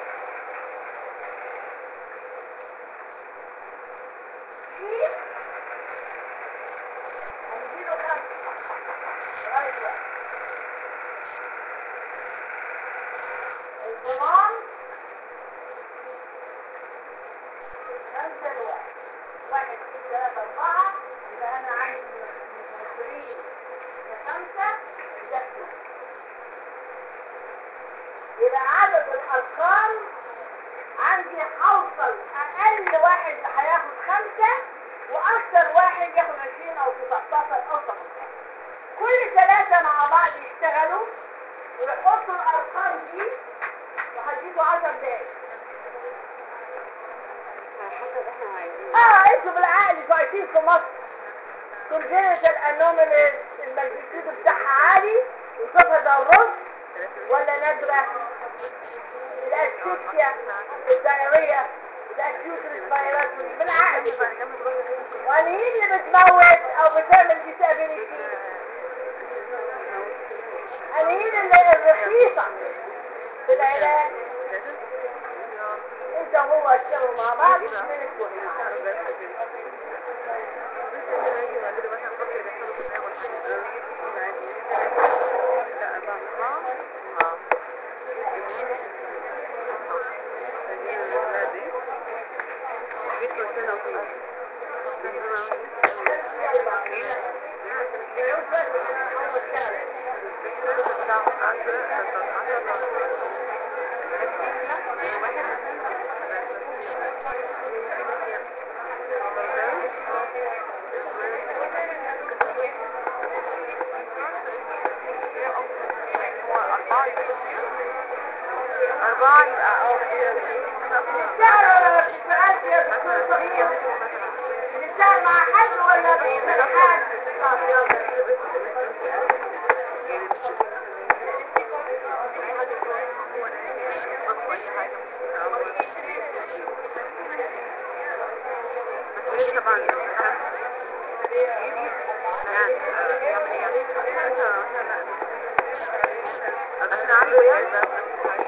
كيف؟ هنديله 5 لغاية 1. الضمان 5 لواحد، 1 2 3 4، يبقى انا عندي من 20 ل5 ده 2. يبقى عدد الارقام عندي هوصل اقل واحد هياخد 5 واكثر واحد ياخد 20 او 19 او 18. كل 3 مع بعض يشتغلوا ويحطوا الارقام دي وهديكوا 10 دقايق. انتوا بالعقل انتوا عايشين في مصر. congenital anomalies الماجنتيود بتاعها عالي وصفها ده الرز ولا نادرة؟ الاسفكسيا، الدايرية، الاكيوت ريسبيراتوري بالعقل. وانهين اللي بتموت او بتعمل ديسابيليتي؟ انهين اللي الرخيصة في العلاج؟ انت وهو اشتغلوا مع بعض وتنسوا. طبعا انا عارفه يعني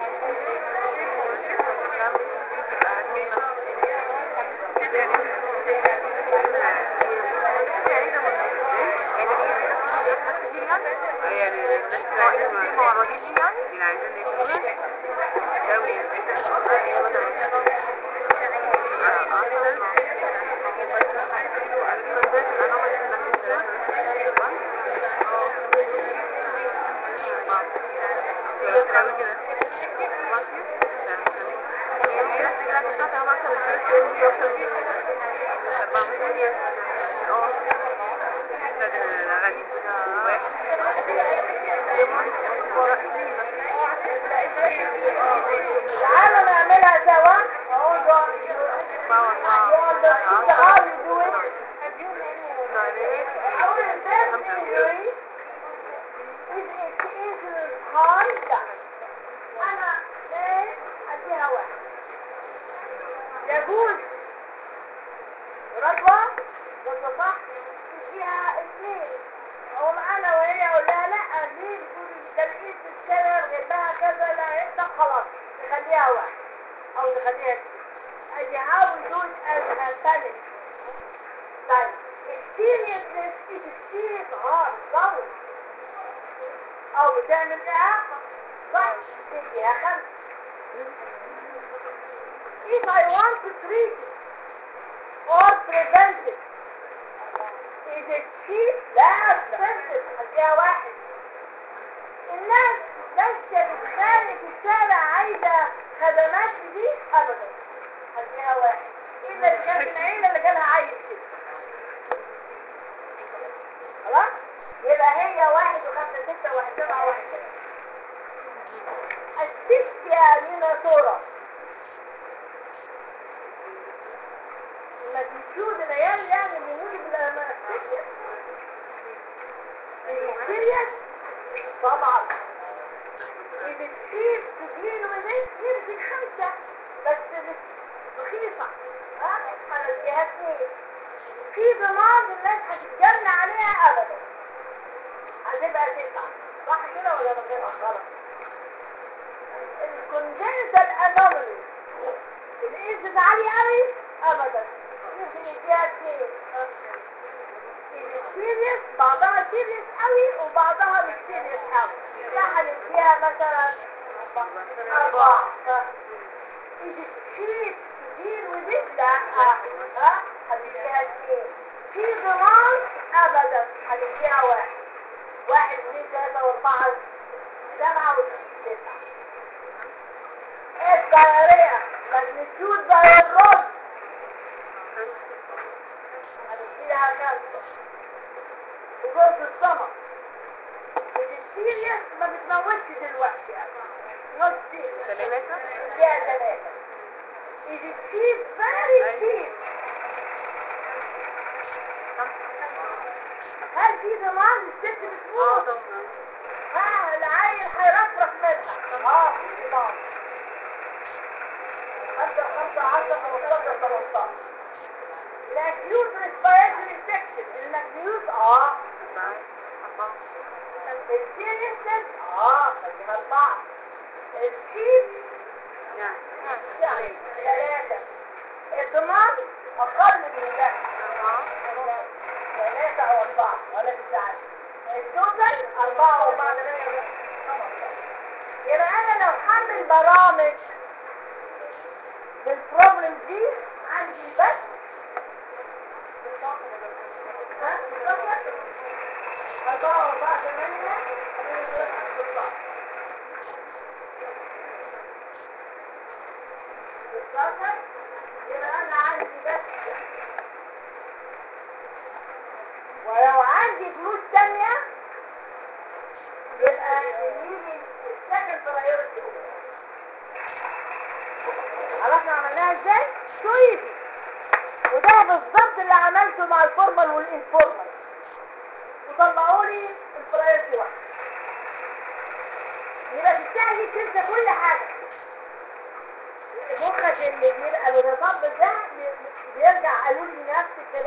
تعالوا نعملها سوا. You understood how you do it? أول first injury is hard. أنا ليه أديها واحد يجوز رضوى صح تديها اثنين أو معانا وهي أقول لها لا دي ده لقيت السنة غيبها كذا لا طب خلاص نخليها واحد أو نخليها اثنين. أدي how we do it as a family. طيب seriousness is serious hard ضوء أو بتعمل إعاقة صح تديها خمسة. If I want to treat it or prevent it, is it cheap? لا expensive هديها واحد. الناس ماشية بتخانق في الشارع عايزة خدمات دي أبدا هديها واحد إلا اللي كانت العيلة اللي جالها عايز كده. خلاص؟ يبقى هي واحد وخمسة ستة واحد سبعة واحد كده. الست يا ميناتورا المجنسود العيال يعني بيموتوا بالمسكية السيريس طبعا إذا تشيب تدين وذلك يمكن خمسة بس رخيصة هنديها اثنين. في ضمان الناس هتتجنى عليها أبدا هتبقى تسعة صح كده ولا بغيرها غلط؟ الكونجنتال انومالي الانسس عالي قوي ابدا يمكن يديها اثنين. سيريس بعضها سيريس قوي وبعضها مش سيريس قوي فهنديها مثلا أربعة. إذا تشيل تدين ودين لا هنديها اثنين. في ضمان ابدا هنديها واحد واحد اثنين ثلاثة واربعة سبعة وتسعة. الدائرية مجنسود زي الرز هنديها خمسة. وجوز السمر السيريس ما بتموتش دلوقتي نص سيريس ثلاثة فيها ثلاثة. إذا تشيل فاري تشيل هل في ضمان الست بتموت؟ العيل هيرفرف منها في ضمان 5 الاكيوت ريسبيراتوري انفكشن المجنيوس السيريسنس خليها 4. الشيب يعني 3. الضمان اقل من ده 3 أو 4 ولا 9. التوتال 4 و4 8. يبقى انا لو حمل برامج للبروبلم دي عندي بس 4 و4 8 يبقى انا عندي بس. ولو عندي فلوس تانية يبقى يجي السكن برايورتي. عرفنا عملناها ازاي؟ شو ايزي. وده بالظبط اللي عملته مع الفورمال والانفورمال وطلعوا لي البرايورتي واحد. يبقى تستاهلي تنسى كل حاجة. مخك اللي بيبقى متطبق ده بيرجع قالوا لي نفس الكلام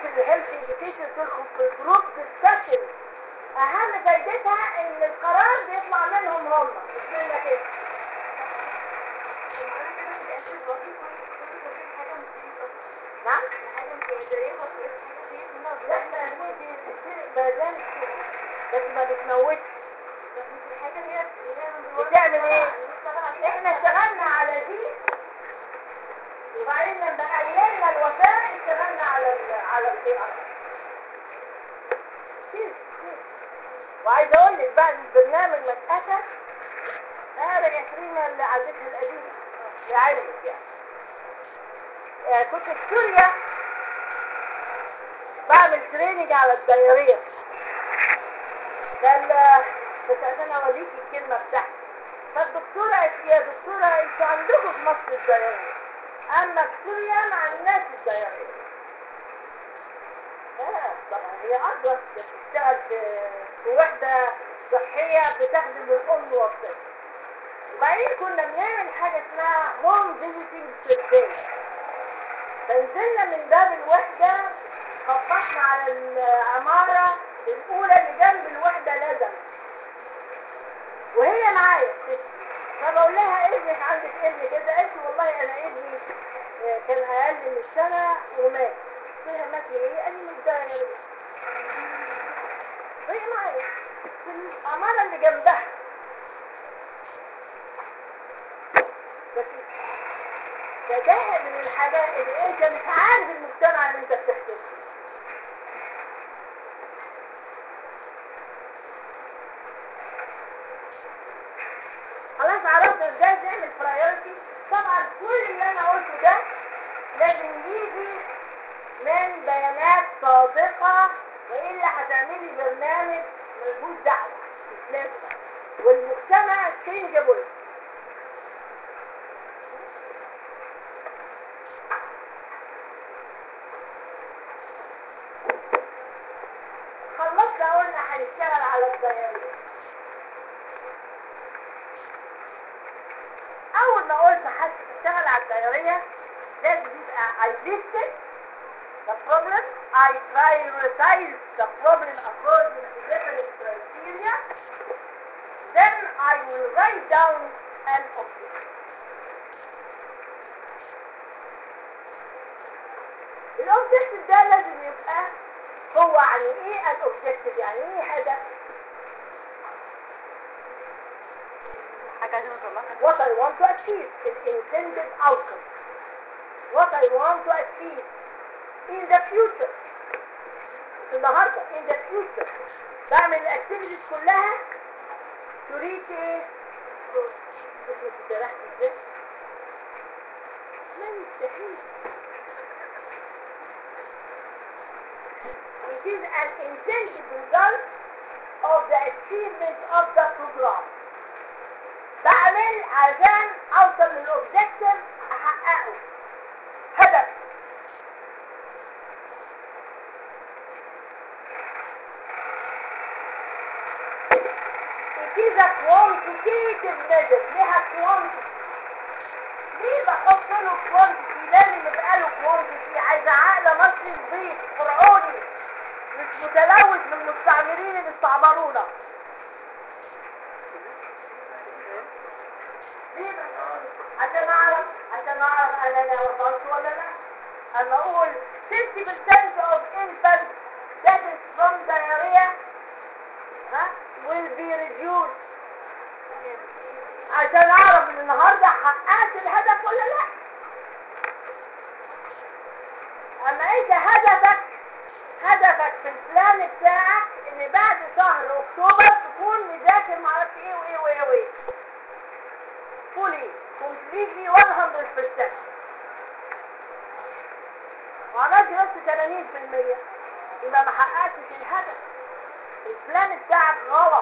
في الهيلث اديوكيشن تدخل في الجروب ديسكشن. اهم فايدتها ان القرار بيطلع منهم هم مش منا كده. نعم؟ لا احنا بازان بس ما بتموتش. بتعمل ايه؟ احنا اشتغلنا على دي وبعدين لما قللنا الوفاة اشتغلنا على القيام. وعايز اقول لك بقى ان البرنامج ما اتأتى هذا يحرمنا اللي عادتها القديمة لعلمك يعني كنت في سوريا بعمل تريننج على الديارية. بس عشان اوريكي الكلمة بتاعتي. فالدكتورة قالت لي يا دكتورة انتوا عندكم في مصر الديارية اما في سوريا ما عندناش الديارية. طبعا هي أدرس بتشتغل في وحدة صحية بتخدم الأم والطفل. وبعدين كنا بنعمل حاجة اسمها هوم فيزيتنج سيرفي. فنزلنا من باب الوحدة خبطنا على العمارة الأولى اللي جنب الوحدة لازم وهي معايا. فبقول لها ابنك عندك ابن كده؟ قالت لي والله أنا ابني كان أقل من سنة ومات. قلت لها مات ليه؟ قال لي من الدايرة. هي معايا في العمارة اللي جنبها. بس ده من الحاجات اللي انت مش عارف المجتمع اللي انت بتحكيه. خلاص عرفت ازاي تعمل برايورتي. طبعا كل اللي انا قلته ده لازم يجي من بيانات صادقة والا هتعملي برنامج ملهوش دعوة مش لازم. والمجتمع changeable. خلصنا قلنا هنشتغل على الديارية. اول ما قلت هشتغل على الديارية لازم يبقى I listed the problem, I prioritize the problem according to different criteria, then I will write down an objective. الobjective ده لازم يبقى هو عن ايه الobjective، يعني ايه هدف. حاجة عايزة نطلعها. What I want to achieve is intended outcome. What I want to achieve in the future. النهارده in the future بعمل الاكتيفيتيز كلها تريد ايه؟ شوفي اتجرحت ازاي؟ لا يستحيل. It is an intended result of the achievement of the program. بعمل عشان اوصل للاوبجكتيف احققه. هدف. It is a quantitative measure. ليها quantity. ليه بحط له quantity؟ لازم يبقى له quantity. عايزة عقل مصري نظيف فرعوني مش متلوث بالمستعمرين اللي استعمرونا. ليه بقول؟ عشان اعرف انا لا وصلت ولا لا. اما اقول 50% of infants that is from diarrhea will be reduced. عشان اعرف ان النهارده حققت الهدف ولا لا. اما انت هدفك في البلان بتاعك ان بعد شهر اكتوبر تكون مذاكر معرفش ايه وايه وايه وايه fully completely 100%. وعملت بس 80% يبقى ما حققتش الهدف. البلان بتاعك غلط.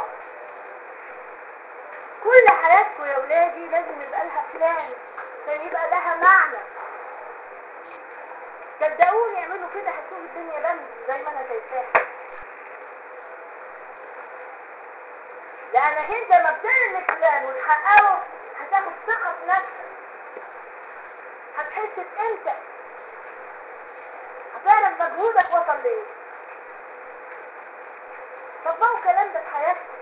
كل حياتكم يا ولادي لازم يبقى لها بلان عشان يبقى لها معنى. صدقوني اعملوا كده هتشوفوا الدنيا بند زي ما انا شايفاها. لانك انت لما بتعمل بلان وتحققه هتاخد ثقة في نفسك. هتحس بقيمتك. تعرف مجهودك وصل ليه. طبقوا الكلام ده في حياتكم.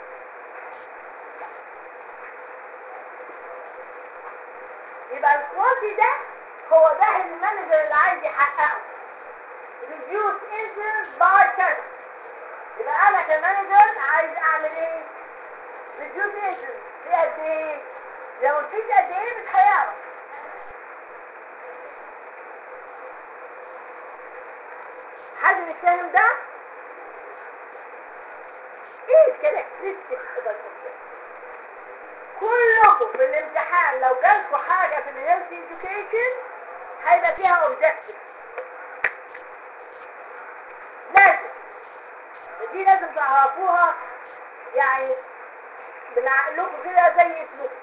يبقى الكواليتي ده هو ده المانجر اللي عايز يحققه. reduce incidents by كذا. يبقى انا كمانجر عايز اعمل ايه؟ reduce incidents في قد ايه؟ لو مفيش قد ايه مش هيعرف. حد مش فاهم ده؟ ايه الكاركترستكس ده؟ كلكم في الامتحان لو جالكوا حاجه في الهيلث education هيبقى فيها اوبجكتيف. دي لازم تعرفوها، يعني بنعقلكم كده زي اسمكم.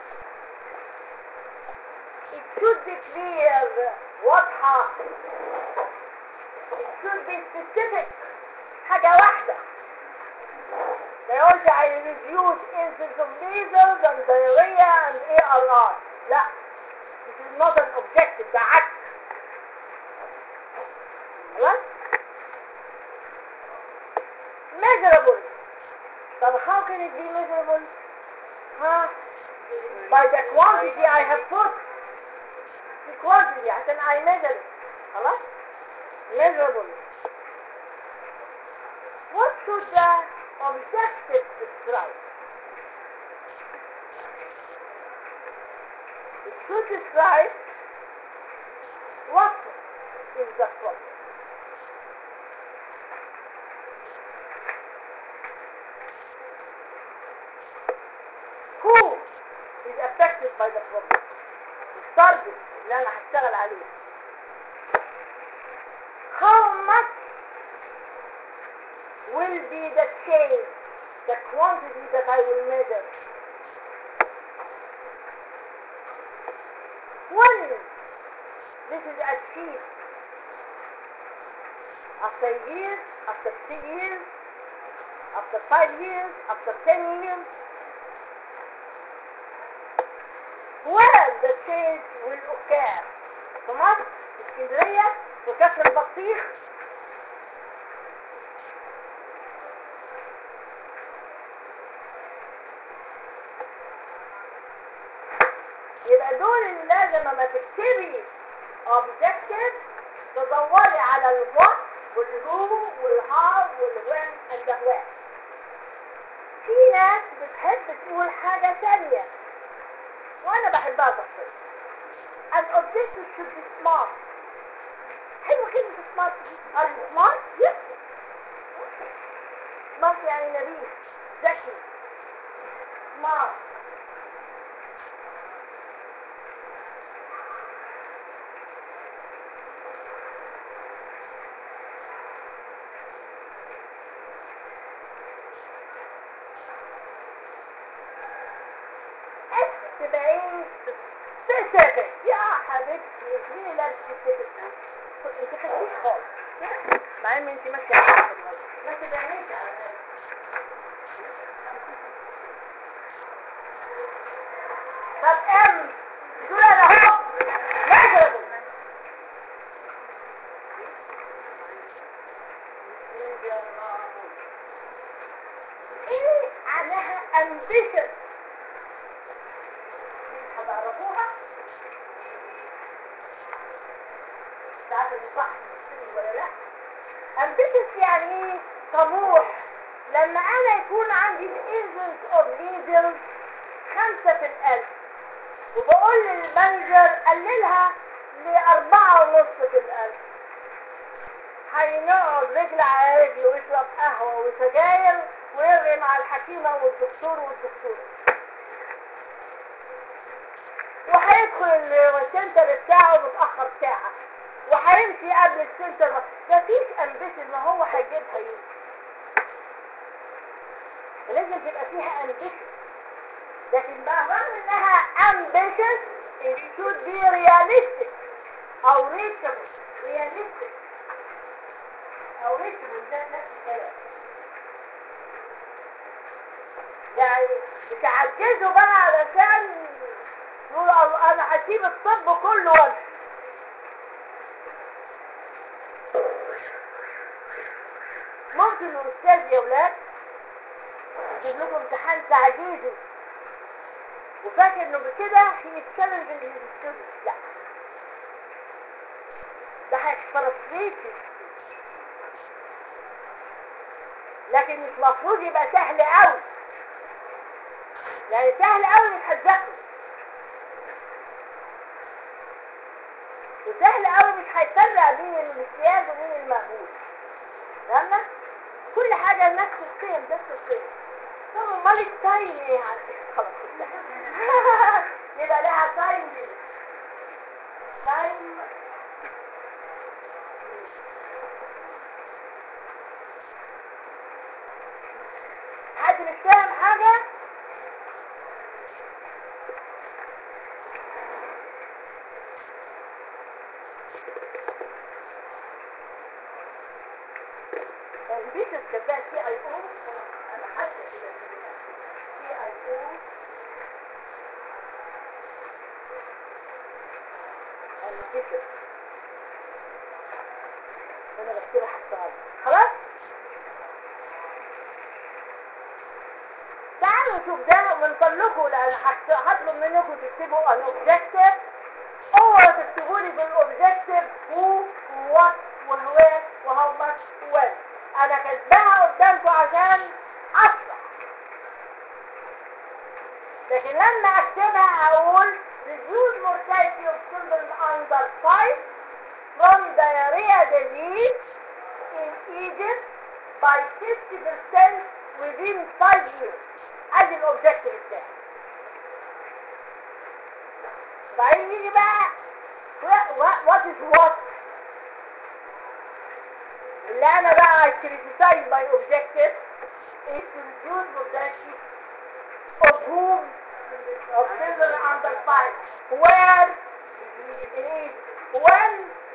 it should be clear، واضحة. it should be specific، حاجة واحدة. ما يقولش I reduce incidence of measles and diarrhea and ARR. لا، this is not an objective، ده عكس. خلاص؟ measurable. طب how can it be measurable؟ ها؟ by the quantity I have put. the quantity عشان I measure it. خلاص؟ measurable. What should the objective describe? It should describe what is the problem. Who is affected by the problem? التارجت اللي انا هشتغل عليه. How much will be the change, the quantity that I will measure? When this is achieved? After a year, after 3 years, after 5 years, after 10 years? Where the change will occur? في مصر، في اسكندرية، في كفر البطيخ. يبقى دول اللي لازم اما تكتبي objective تدوري على الوات والهو والهاو والوين and the where. في ناس بتحب تقول حاجة ثانية وانا بحبها شخصيا. an objective should be smart. حلوة كلمة smart دي. are you smart؟ yes. smart يعني نبيل، ذكي، smart. تبقى ايه؟ specific. يا حبيبتي اديني لا specific. انت خدتيش خالص مع ان انت ماشيه على ما تبقيش على هذا. طب ام دول انا اهو ماذا ايه عنها ambition؟ هتعرفوها؟ تعرف اللي صح ولا لا؟ ambitious يعني ايه؟ طموح. لما انا يكون عندي incidence of measles 5 في ال1000 وبقول للمانجر قللها ل4.5 في ال1000، هيقعد رجل على رجل ويشرب قهوة وسجاير ويرغي مع الحكيمة والدكتور والدكتورة، وهيدخل السنتر بتاعه متأخر ساعة وهيمشي قبل السنتر. مفيش امبيشن، ما هو هيجيبها يوم. لازم تبقى فيها امبيشن، لكن برغم انها ambitious it should be realistic او reachable. realistic او reachable ده نفس الكلام. يعني بتعجزوا بقى علشان تقولوا انا هسيب الطب كله وامشي. ممكن الاستاذ يا ولاد يجيب لكم امتحان تعجيزي وفاكر انه بكده هي تشالنج الستودنت. لا، ده هيفرستريت، لكن مش مفروض يبقى سهل قوي، يعني سهل قوي مش هتذاكره، وسهل قوي مش هيفرق بين الامتياز وبين المقبول. فاهمة؟ كل حاجة نفس القيم، نفس القيم. طب امال التايم ايه؟ خلاص يبقى لها تايم دي. تايم حد مش فاهم حاجة؟ البيت الكبان في اي او، انا حاسة كده في اي او البيت وانا بكتبها حتى خلاص. تعالوا نشوف ده ونطلقوا، لان هطلب منكم تكتبوا ان اوبجكتيف، اوعوا تكتبوا لي بالاوبجكتيف هو وات وهو وهاو ماتش وين. انا كاتباها قدامكم عشان اشرح، لكن لما اكتبها اقول reduce mortality of children under 5 from diarrhea disease in Egypt by 50% within 5 years. ادي الاوبجكتيف بتاعي. بعدين يجي بقى what is what اللي انا بقى I criticize my objective is to reduce mortality of whom of children under 5 where is when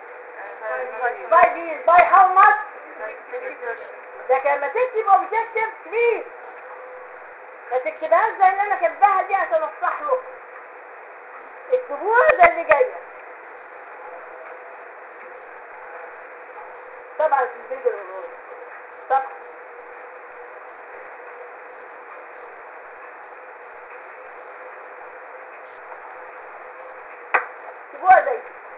5 years by how much. لكن لما تكتب objective please ما تكتبهاش زي اللي انا كاتباها دي عشان اشرح له، اكتبوها زي اللي جايه. طبعا في الفيديو الهرموني طبعا اكتبوها زي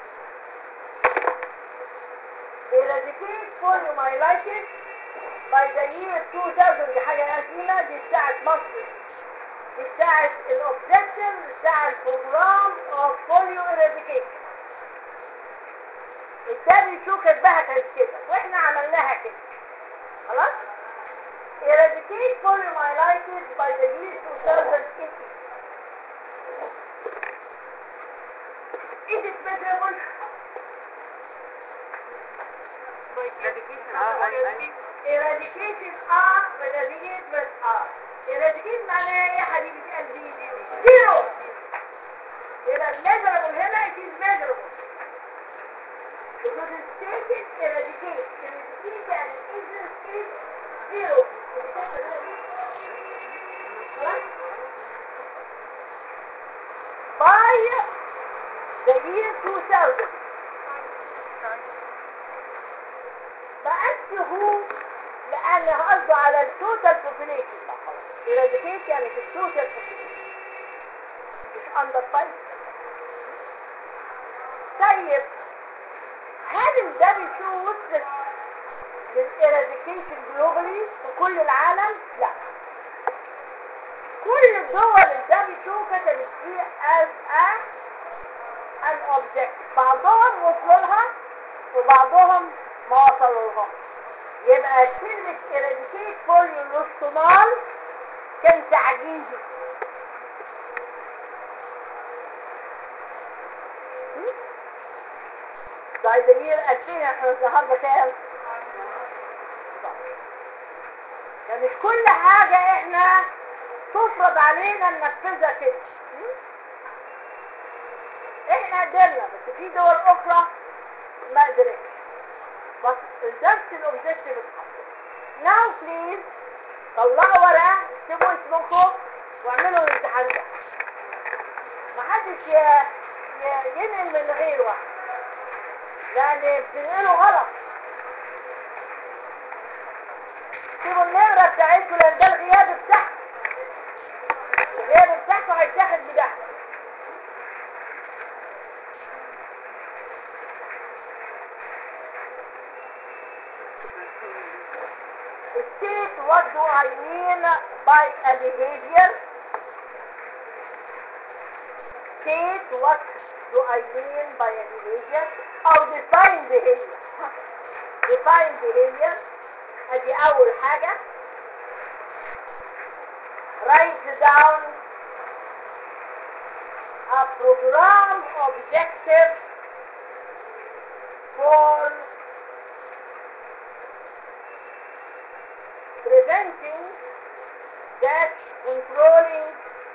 eradicate poliomyelitis by the year 2000. دي حاجة قديمة، دي بتاعت مصر، دي بتاعت الاوبجكتيف بتاع البروجرام اوف بوليو eradication. التاني شو كاتباها كانت كده واحنا عملناها كده. خلاص؟ eradicate poliomyelitis by the year 2050. Is it measurable? eradication eradicate بس eradicate معناها ايه يا حبيبة قلبي؟ زيرو. يبقى measurable هنا it is measurable because it's stated eradicate and interest is zero. by the year 2000 بقت هو، لأن قصده على التوتال population. eradicate يعني في التوتال population مش under 5. طيب هل ده بيشوف للإراديكيشن جلوبالي في كل العالم؟ لا، كل الدول ده بيشوف كتبت فيه as an object. بعضهم وصلوا لها وبعضهم ما وصلوا لها. يبقى كلمة eradicate polio للصومال كان تعجيزي. by the year 2000 احنا النهارده كام؟ يعني مش كل حاجة احنا تفرض علينا ننفذها كده. احنا قدرنا، بس في دول اخرى ما قدرتش. بس نفس الاوبجكتيف اتحط. ناو بليز طلعوا ورقة اكتبوا اسمكم واعملوا الامتحان ده. محدش ينقل من غير واحد، لان بتنقله غلط. اكتبوا النمرة بتاعتكم لان ده الغياب بتاعكم. الغياب بتاعكم هيتاخد بده. State what do I mean by a behavior. State what do I mean by a behavior or define behavior. Define behavior. ادي اول حاجة. Write down a program objective for preventing that controlling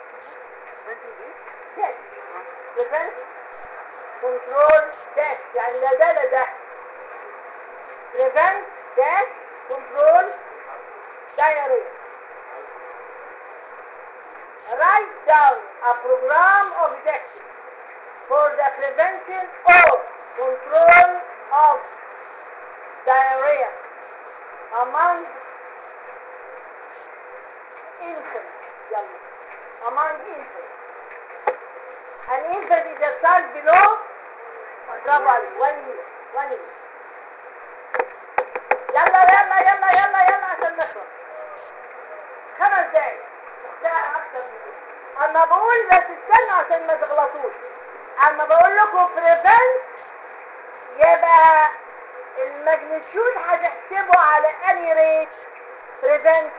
that prevent control that يعني لا ده لا ده prevent that control diarrhea. Write down a program objective for the prevention or control of diarrhea among infants. Among infants. An infant is a child below برافو عليك 1 year. 1 year. يلا يلا يلا يلا يلا عشان نخلص. 5 دقايق. ساعة أكتر من كده. أما بقول بس استنوا عشان ما تغلطوش. أما بقول لكم prevent يبقى الماجنتيود هتحسبه على أنهي ريت؟ prevent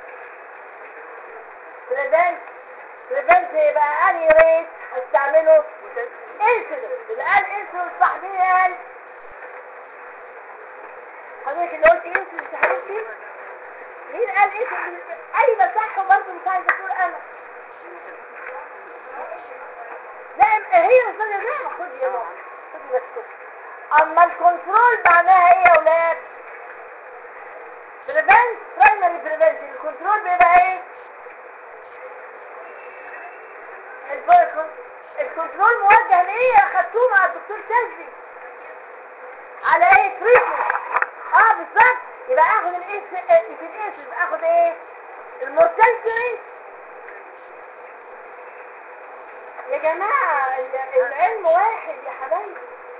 يبقى أنهي ريت هستعمله؟ incident. اللي قال incident صح مين قال؟ حضرتك اللي قلت incident يا حبيبتي؟ مين قال incident؟ أيوة صح وبرضه مش عايزة تقول أنا. لا هي أستاذة زي خدي يا ماما خدي بس خدي. أما الكنترول معناها إيه يا ولاد؟ prevent primary prevention. الكنترول بيبقى إيه؟ الكنترول موجه لإيه؟ أخدتوه مع الدكتور شاذلي على إيه؟ تريتمنت. بالظبط. يبقى آخد الإنسل آخد إيه؟ المورتاليتي ريت. يا جماعة العلم واحد يا حبايبي.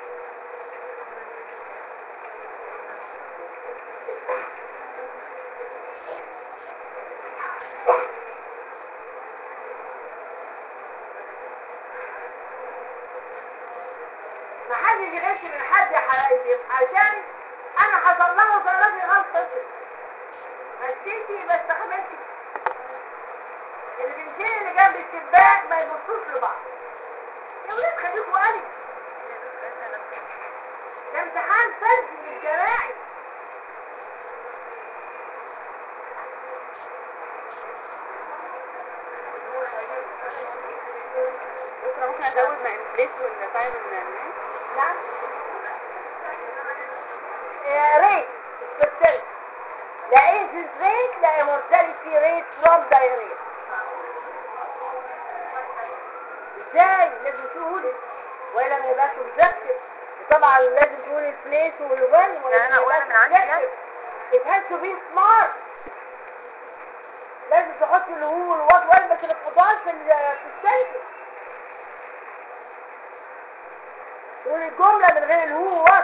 ما حدش يغش من حد يا حبايبي عشان انا حصل له ثلاثة غلطة. غشيتي ما استحملتش. البنتين اللي جنب الشباك ما يبصوش لبعض. يا ولاد خليكوا قلي. ده امتحان فردي مش جماعي. بكرة ممكن ازود مع البريس والتايم نعم. ريت سبتل. لا انسنس ريت لا مورتاليتي ريت فروم دايريا. ازاي؟ لازم تقولي ولا ما يبقاش اوبجكتيف. طبعا لازم تقولي البليس والوين ولا انا اقولها من عندي يعني. It has to be smart. لازم تحطي اللي هو والوات وين بس ما تحطهاش في السنتنس. تقولي الجملة من غير الهو وات.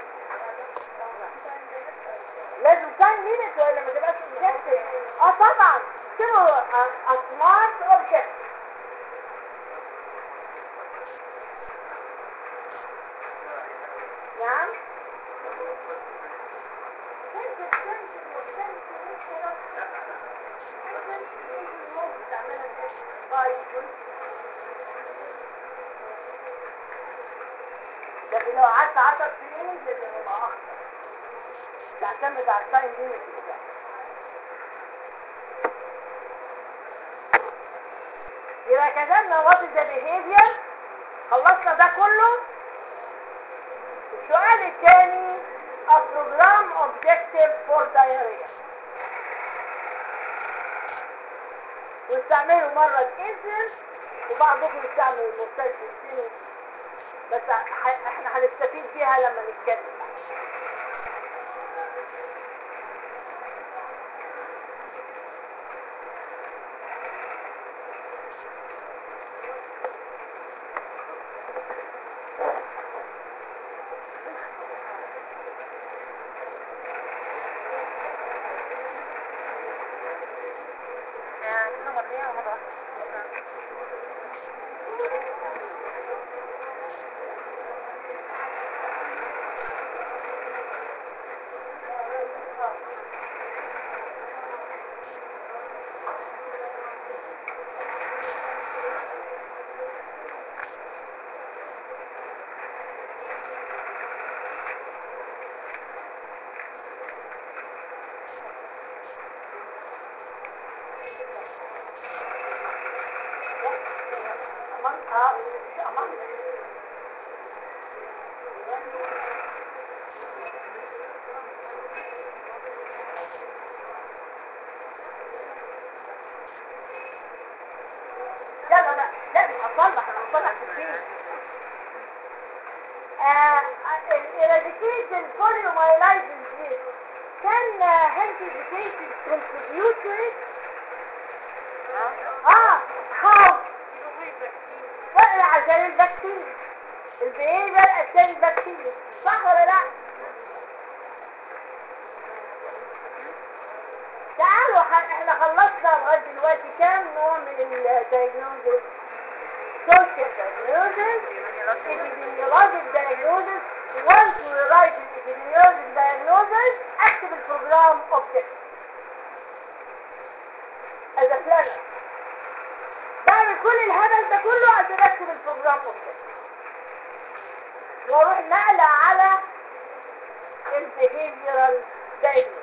لازم تايم ليميت ولا ما تبقاش اوبجكتيف. طبعا اكتبوا سمارت اوبجكت. نعم. لكن لو قعدت 10 سنين لازم يبقى اخطر. تعتمد على التايم ليميت بتاعك. يبقى كتبنا وات ذا بيهيفير. خلصنا ده كله. السؤال الثاني a program objective for diarrhea. واستعملوا مرة الانسل وبعضكم يستعملوا المورتاليتي بس احنا هنستفيد بيها لما نتكلم. هي كده مرمية ومرة واحدة. Eradication poliomyelitis disease. Can health education contribute to it? How? بقى عشان الفاكسين البيهيفير عشان الفاكسين صح ولا لا؟ تعالوا احنا خلصنا لغايه دلوقتي كام نوع من الدايجنوزز؟ social diagnosis, epidemiologic diagnosis. Once we write the epidemiologic diagnosis, active the program object as a planner. بعمل كل الهبل ده كله عشان اكتب البروجرام object واروح نقلة على behavioral diagnosis.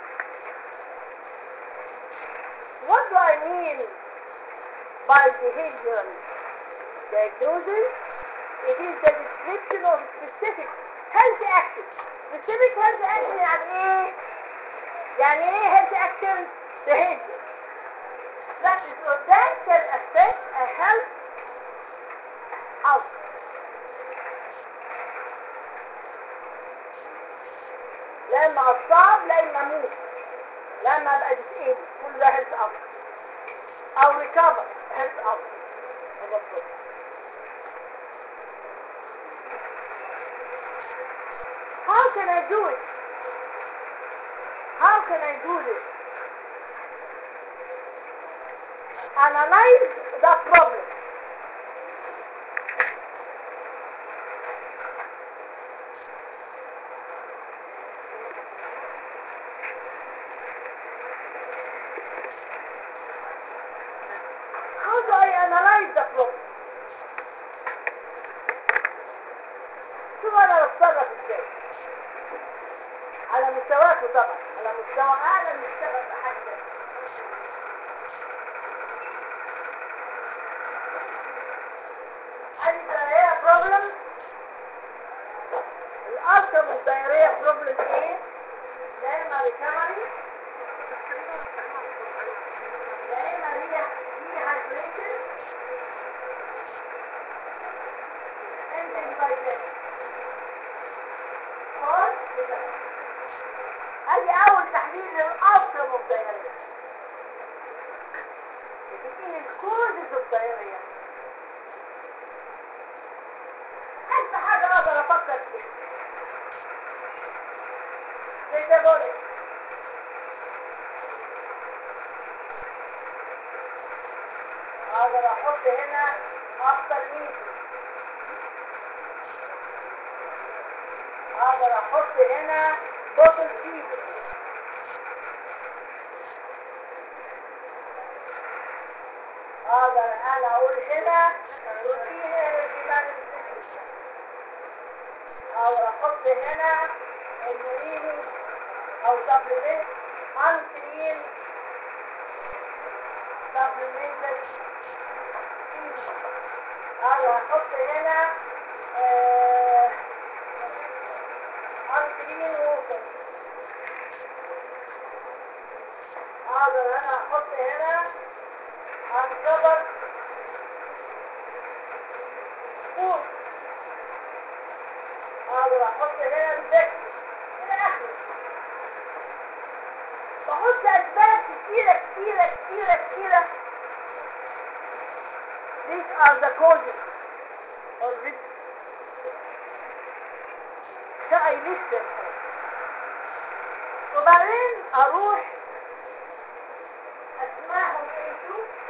What do I mean by behavioral diagnosis? It is the description of specific health action. Specific health action يعني ايه؟ يعني ايه health action behavior that is or that can affect a health outcome. لا اما اصاب لا اما اموت لا اما ابقى ديسيبل كل ده health outcome او recover health outcome. How can I do it? How can I do this? Analyze the problem. How do I analyze the problem? شوف انا بتصرف ازاي على مستواكم طبعا على مستوى اعلى من الشغل بحاجه. ادي diarrhea problem. الاوتكم of diarrhea problem ايه؟ يا اما recovery يا اما dehydration ending by death. ادي اول تحليل للاوتكم of diarrhea. ايه الكوزز of diarrhea؟ ألف حاجة أقدر أفكر فيها. metabolic أقدر أحط هنا أفطر ميزي. أقدر أحط هنا بوتل فيبر. أقدر أنا أقول هنا روتين انرجي مانجمنت. أقدر أحط هنا اليوريني أو سبلمنت unclean supplementary feeding. أقدر أحط هنا unclean water. أقدر أنا أحط هنا uncovered food. أقدر أحط هنا البكت إلى آخره. بحط أسباب كتيرة كتيرة كتيرة كتيرة. These are the causes of this. ده I listen. وبعدين أروح أسمعهم إيه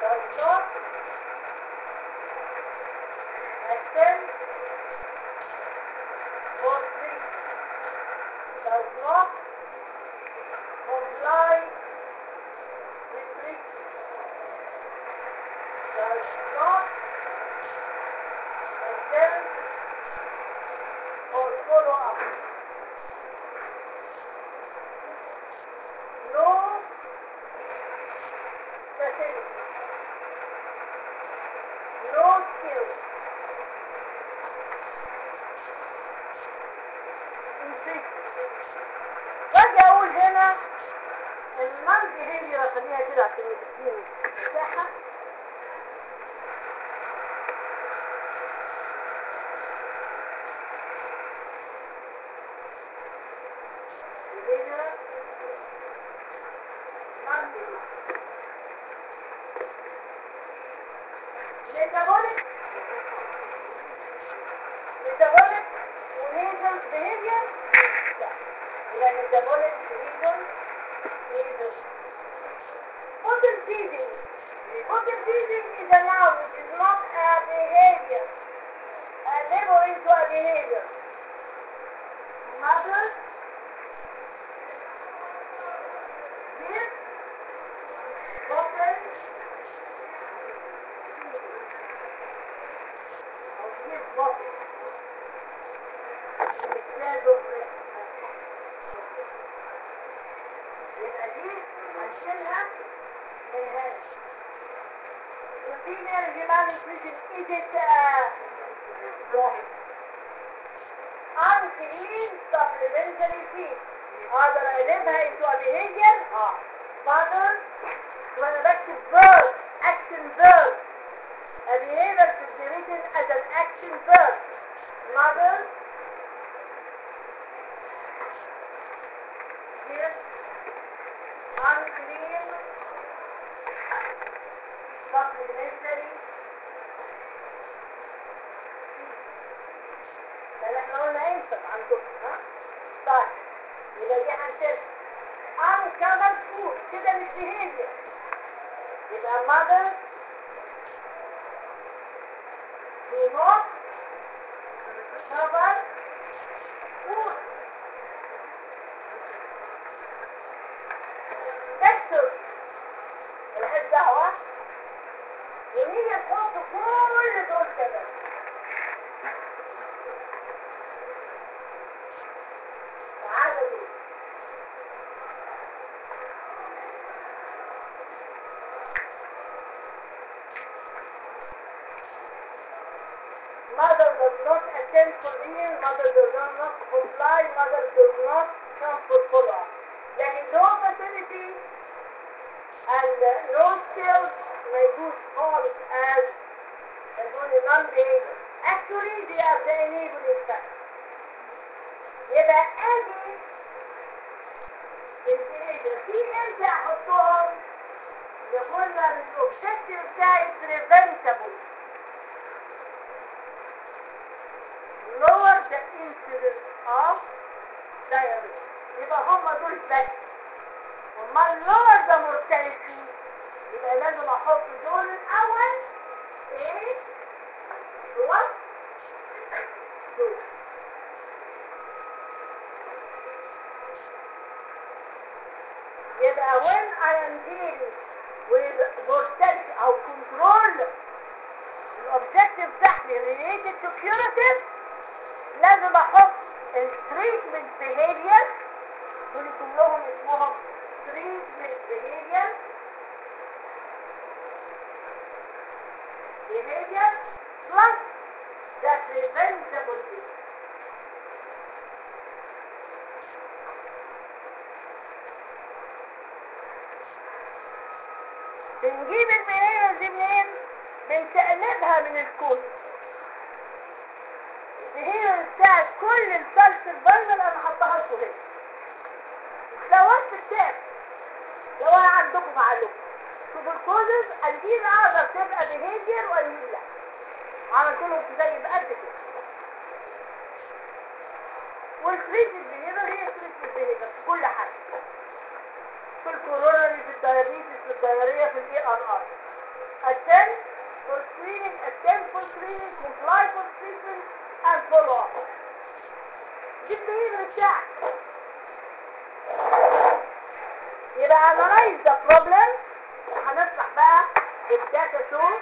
does not attend for treatment, does not comply with treatment, does not attend for follow-up, no facility, no skill, واجي اقول هنا المنطق هي رسميها كده عشان تديني مساحه. metabolic nasal behavior. يبقى metabolic nasal behavior. Bottle feeding. Bottle feeding is a noun, it is not a behavior. A label into a behavior. Mother gives bottle or give bottle. Instead of يبقى دي هنشيلها من هنا. Female human nutrition is it unclean supplementary feed. اقدر اقلبها into a behavior. Mother وانا بكتب verb, action verb. A behavior should be written as an action verb. Mother gives unclean supplementary feed. احنا قلنا انت عندكم ها؟ طيب يبقى دي هنسيب uncovered food كده مش behavior. يبقى mother do not cover food. تكتب الحس دعوة ونيجي تحط كل دول كده. تعالى دول. Mother does not attend for meal, mother does not comply, mother does not come for follow-up. لكن no facility and no skills may do false as non-behavior. Actually they are the enabling factor. يبقى ادي البيهيفير في امتى احطهم؟ يقولنا الاوبجكتيف بتاعي preventable. lower the incidence of diarrhea. يبقى هم دول بس. وما lower the mortality يبقى لازم احط دول الاول ايه plus دول. يبقى when I am dealing with mortality او control الobjective بتاعتي related to curative لازم احط التريتمنت behavior دول كلهم اسمهم treatment behavior plus the preventable behavior. بنجيب البيهيفير دي منين؟ بنتقلبها من الكود. البيهيفير بتاعت كل السلس الباينل انا حطها لكم هنا. دوت الكتاب لو انا عندكم معلومه. شوفوا الكودز انجيل اقدر تبقى بيهيفير وانجيل لا. عملت لهم زي بقد كده. والتريتمنت بيهيفير هي التريتمنت بيهيفير في كل حاجه. في الكورونري، في الدايابيتس، في الدايريه، في الاي ار ار. screening, comply for treatment, and follow up. دي البيهيفير بتاعك. يبقى analyze the problem. هنشرح بقى الداتا سورس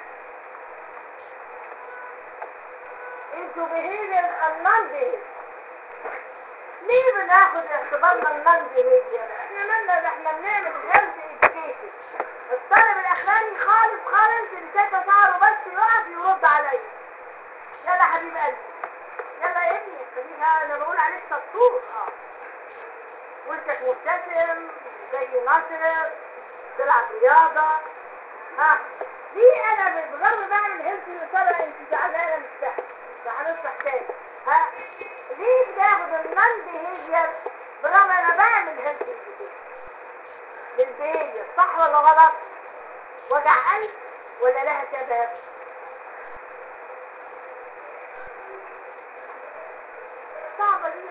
into behavior and non-behavior. ليه بناخد اعتبارنا النون بيهيفير؟ احنا بنعمل هيلث education. الطالب الاخراني خالص اللي شايفه شعره بس يقف يرد عليا. يلا حبيب قلبي، يلا يا ابني خليها، انا بقول عليك شطور. وشك مبتسم زي ناصر تلعب رياضه. ليه انا بالرغم بعمل هيلث يا انت زعلانه مش سهل؟ فهنشرح تاني. ليه بناخد النون بيهيفير برغم انا بعمل هيلث education للبيهيفير؟ صح ولا غلط؟ وجع قلب ولا لها سبب؟ صعبة دي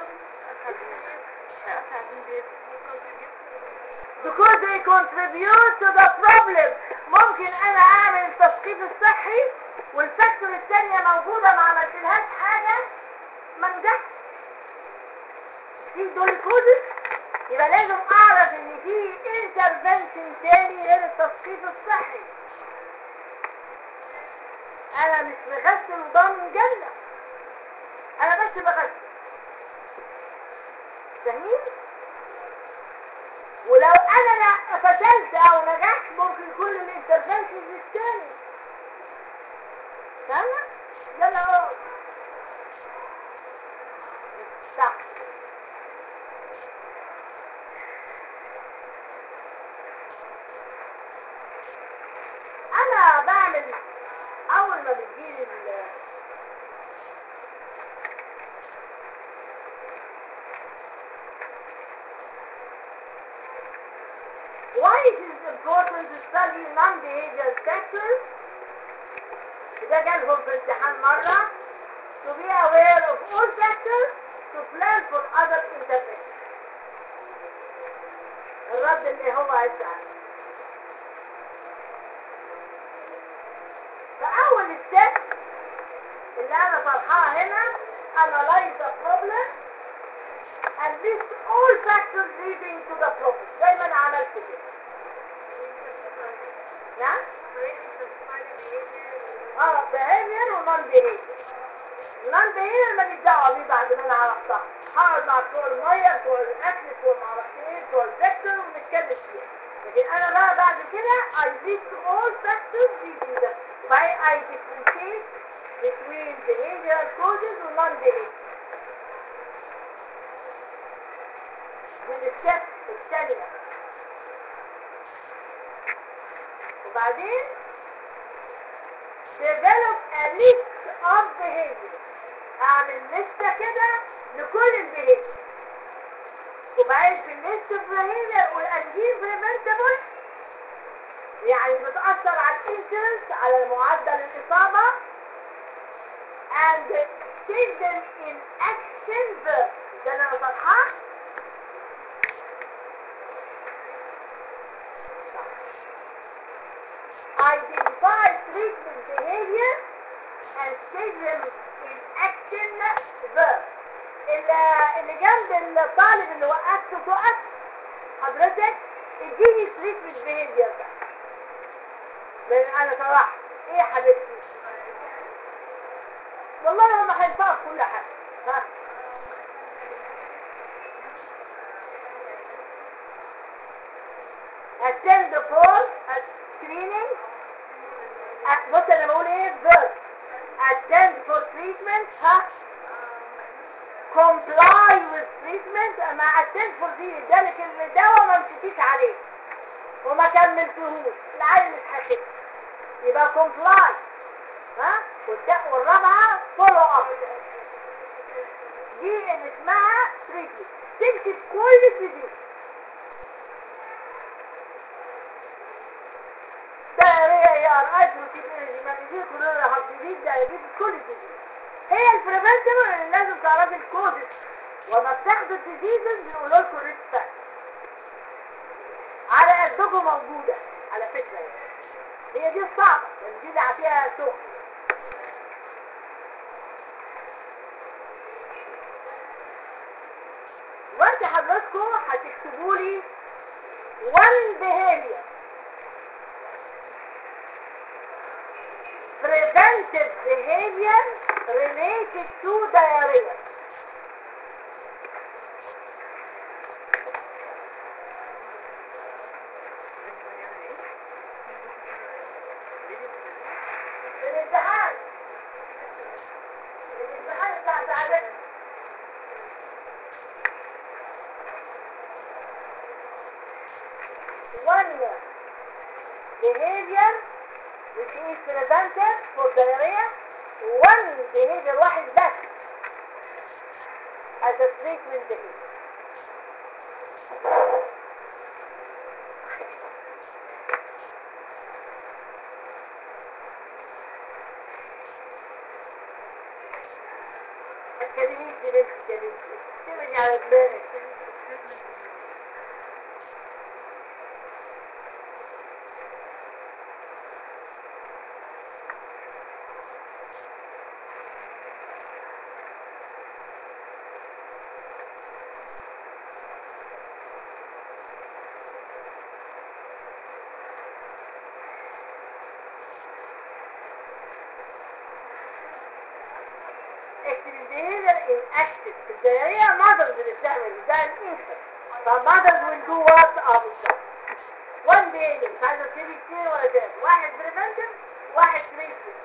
because they contribute to the problem. ممكن انا اعمل التثقيف الصحي والفاكتور الثانية موجودة ما عملتلهاش حاجة ما نجحش. في دول كودز، يبقى لازم اعرف ان في انترفنشن تاني غير التثقيف الصحي. انا مش بغسل وضامن جنة، انا بس بغسل. فاهمين؟ ولو انا فشلت او نجحت ممكن يكون الانترفنشن الثاني. فاهمة؟ يلا اقول صح. انا بعمل اول ما بتجيلي why it is important to study non-behavioral factors. ده جالهم في امتحان مرة. to be aware of all factors to plan for other interventions. الرد اللي هو عايزه. فأول step اللي أنا طرحها هنا analyze the problem and list all factors leading to the problem. زي ما أنا عملت كده. نعم؟ behavior و non behavior. non behavior ماليش دعوة بيه بعد ما أنا عرفتها. هقعد مع بتوع المية، بتوع الأكل، بتوع معرفش إيه، بتوع الفيكتور ونتكلم فيها. لكن أنا بقى بعد كده I list all factors leading them. وبعدين I differentiate between behavioral causes و non behavior. من الستep الثانية. وبعدين develop a list of behavior. اعمل لستة كده لكل البيهيفير. وبعدين في الليست of behavior والانجين preventable يعني بتأثر على الانسيدنس، على معدل الإصابة and take them in action verb. ده اللي انا طرحاه. Identify treatment behavior and take them in action verb. اللي جنب الطالب اللي وقفته تقف حضرتك اديني treatment behavior ده. لان انا صراحة ايه يا حبيبتي؟ والله هم هينفعوا في كل حاجة. attend for screening. بص انا بقول ايه verb. attend for treatment. comply with treatment. مع attend for دي ادالك الدواء ما مشيتيش عليه وما كملتهوش العيل مش هتكتب يبقى comply. والرابعه follow up. دي اللي اسمها treatment. تكتب كل الجديد. diarrhea ARI بروتين انرجي مانجير كلنا هبديد دايابيتس كل الجديد. هي البريفنتبل اللي لازم تعرفي الكودز وما بتاخدوا الديزيزز بيقولوا لكم الريسك فاكتور على قدكم موجوده على فكره. هي دي الصعبه، دي اللي فيها شغل. وراكم هتكتبوا لي one behavior preventive behavior related to diarrhea. الامتحان بتاع سعادتك. One behavior which is preventive for diarrhea. One behavior واحد بس as a treatment behavior. الكلمين دي بنت الكلمين تبني على دماغك. behavior in active الدائرية mothers اللي بتعمل ده الانفر. فmothers will do what officer. one behavior مش عايزة تبتدي كتير ولا تاني. واحد preventive واحد treatment.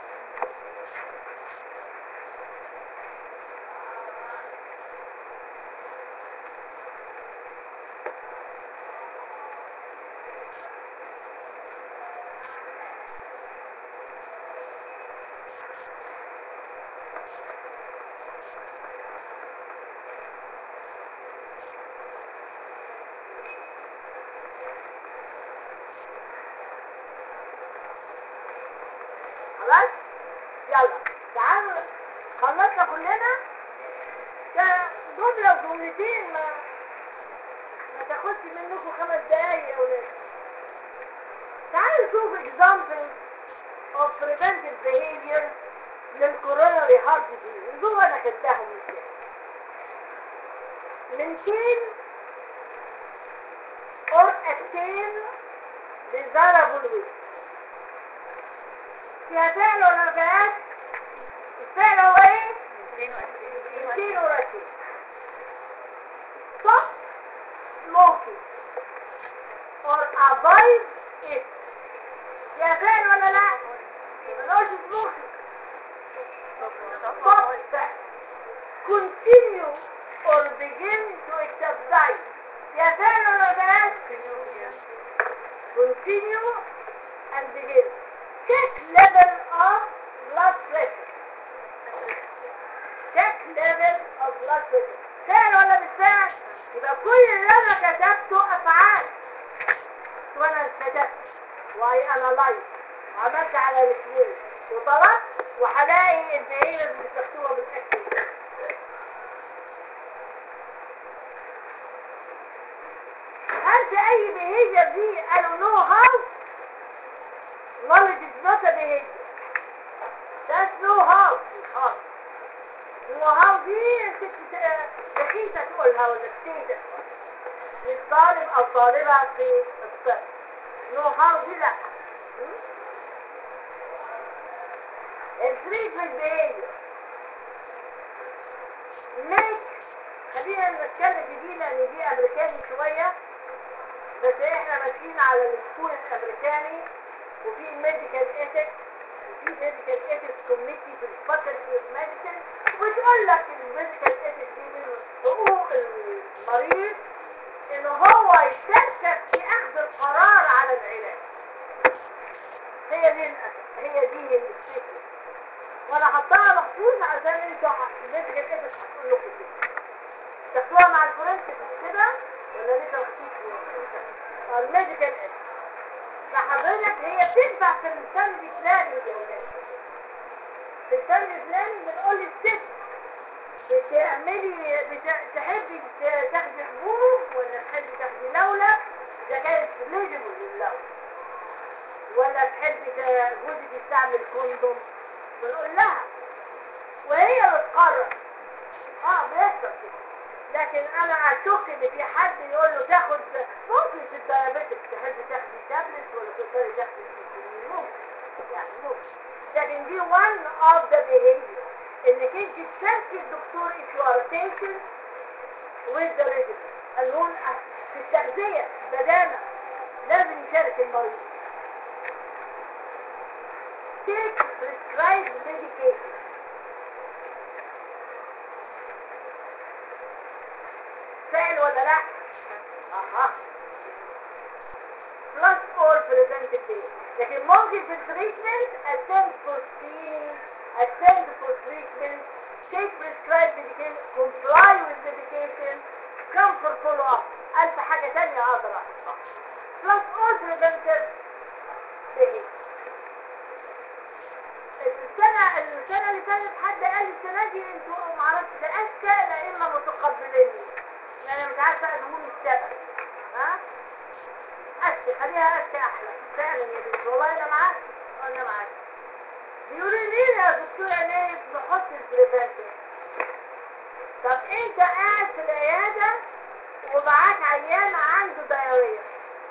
خلاص يلا تعالوا خلصنا كلنا. ده جملة وجملتين ما تاخدش منكم 5 دقايق يا ولاد. تعالوا نشوف examples of preventive behavior للcoronary heart disease. نشوف انا كداهم ازاي. maintain or attain desirable weight. فيها فعل ولا ما فيهاش؟ الفعل هو ايه؟ 220. stop smoking or avoid it. فيها فعل ولا لا؟ ملوش smoking. stop فعل. continue or begin to exercise. فيها فعل ولا ما فيهاش؟ continue and begin. check level of blood pressure. check level of blood pressure. فعل ولا مش فعل؟ يبقى كل اللي انا كتبته افعال. وانا كتبت واي انالايز وعملت على الاثنين وطلبت وهلاقي البهيمه اللي بتكتبها بالاكل. هل في اي بهيمه دي قالوا نو هاو؟ knowledge is not a behavior. That's know-how. know-how دي انت رخيصة تقولها ولا كتيرة للطالب او طالبة في الطب. know-how دي لا. treatment behavior make. خلينا نتكلم في دي لان دي امريكاني شوية بس احنا ماشيين على السكول الامريكاني. وفي ميديكال ايثكس وفي ميديكال ايثكس كوميتي في الفاكولتي اوف ميديسن وبتقول لك الميديكال ايثكس دي من حقوق المريض ان هو يشارك في اخذ القرار على العلاج. هي دي الستيتمنت وانا حطها مخصوص عشان انتوا الميديكال ايثكس هتقول لكم كده. تاخدوها مع الفورنسيك كده ولا لسه ما خدتوش؟ الميديكال ايثكس فحضرتك هي بتنفع في الفاميلي بلاننج. في الفاميلي بلاننج بنقول للست تحبي تاخدي حبوب ولا تحبي تاخدي لولب اذا كانت ليجبل للولب، ولا تحبي جوزك يستعمل كوندوم بنقول لها وهي اللي تقرر. بيحصل كده لكن انا اشك ان في حد يقول له تاخد ممكن في الديابيتك تحب تاخدي تابلت ولا تقدري تاخدي انسولين ممكن يعني ممكن لكن دي one of the behavior انك انت تشاركي الدكتور if you are a patient with the regimen الهون في التغذية بدانا لازم يشارك المريض take prescribed medication فعل ولا لا؟ اها plus all preventive care لكن ممكن في التريتمنت attempt for screening attempt for treatment take prescribed medication comply with medication come for follow up ألف حاجة تانية أقدر أحطها plus all preventive behavior السنة اللي فاتت حد قال لي السنة دي انتوا معرفش أذكى لا إما متقبلين يعني أنا مش عارفة أنهم السبب ها أذكى خليها أذكى أحلى فعلا يا بنت والله أنا معاك أنا معاك بيقولوا لي يا دكتورة نايف نحط البريفنتيف طب أنت قاعد في العيادة ومعاك عيان عنده دايرية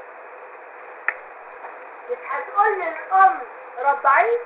مش هتقول للأم رضعيه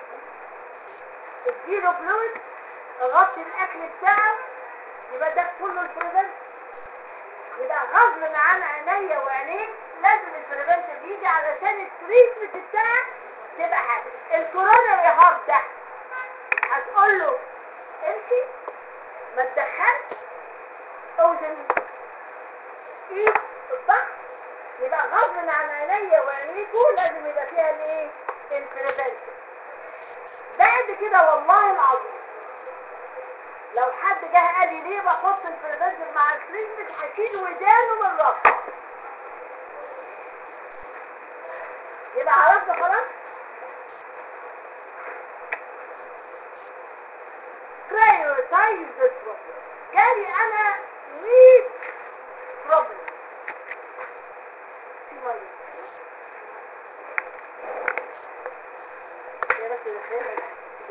اديله فلوس غطي الاكل بتاعه يبقى ده كله البريفنت يبقى غصب عن عينيا وعينيك لازم البريفنت يجي علشان التريتمنت بتاعك تبقى حاجه الكورونا هارت ده هتقول له امشي ما تدخلش اوزن ايد الضغط يبقى غصب عن عينيا وعينيكوا لازم يبقى فيها الايه البريفنت بعد كده والله العظيم لو حد جه قال لي ليه بحط البريفنتيف مع التريتمنت هشيل ودانه من راسه يبقى عرفنا خلاص prioritize the problem جالي انا 100 problem في مريض يا بس الخير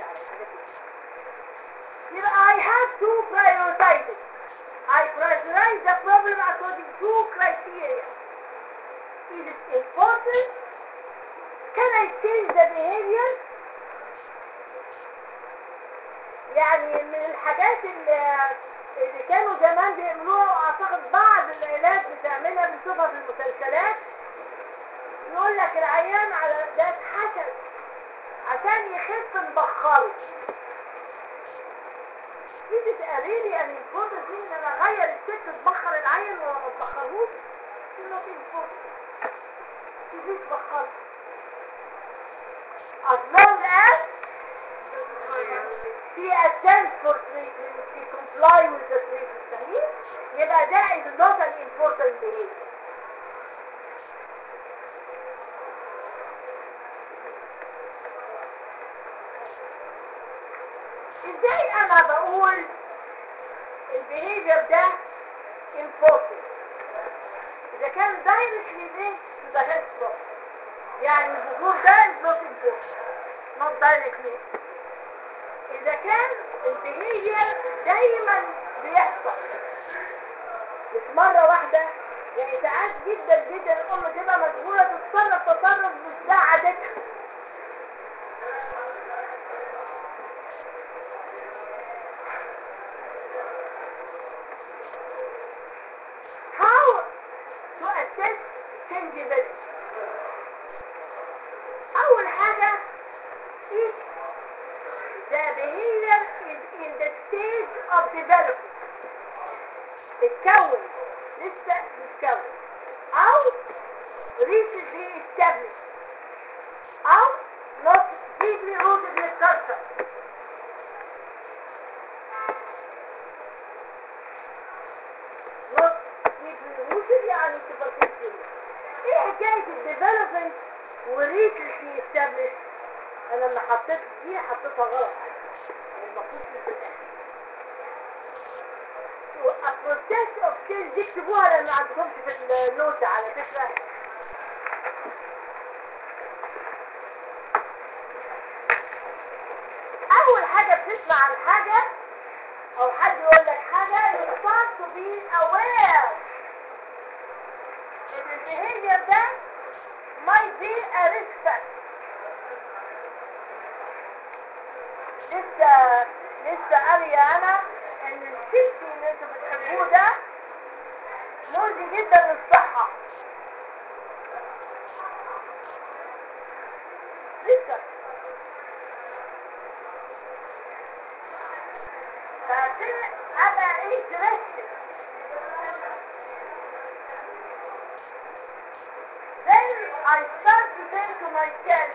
يبقى I have to prioritize it. I prioritize the problem according to criteria. Is it important? Can I change the behavior? يعني من الحاجات اللي كانوا زمان بيعملوها اعتقد بعض العلاج بتعملها بنشوفها في المسلسلات يقول لك العيان على ده اتحسن عشان يخف نبخره دي تقريبي ان الفوضى دي ان انا اغير الست تبخر العين ولا ما تبخرهوش انه في الفوضى تيجي تبخر as long as she attends for treatment she comply with the treatment صحيح يبقى ده is not an important behavior ازاي انا بقول البيهيفير ده important اذا كان directly linked to the health problem يعني الظهور ده is not important not directly اذا كان البيهيفير دايما بيحصل مش مرة واحدة يعني ساعات جدا جدا الام تبقى مشغولة تتصرف تصرف مش ده عادتها اول حاجة is the behavior is in the stage of development بتكون لسه بتكون او recently established او not deeply rooted in the culture not deeply rooted يعني superficial ايه حكاية الديفلوبمنت وريسنتلي استابلش انا اللي حطيت دي حطيتها غلط المفروض في البروسيس اوف تشينج دي اكتبوها لان ما عندكمش في النوت على فكرة اول حاجة بتسمع عن حاجة او حد يقول لك حاجه you start to be aware ان البيهيفير ده might be a risk factor. لسه قاريه انا ان السيفتي اللي انتوا بتحبوه ده مؤذي جدا للصحه. لسه انا ايه درست. Then I start to think to myself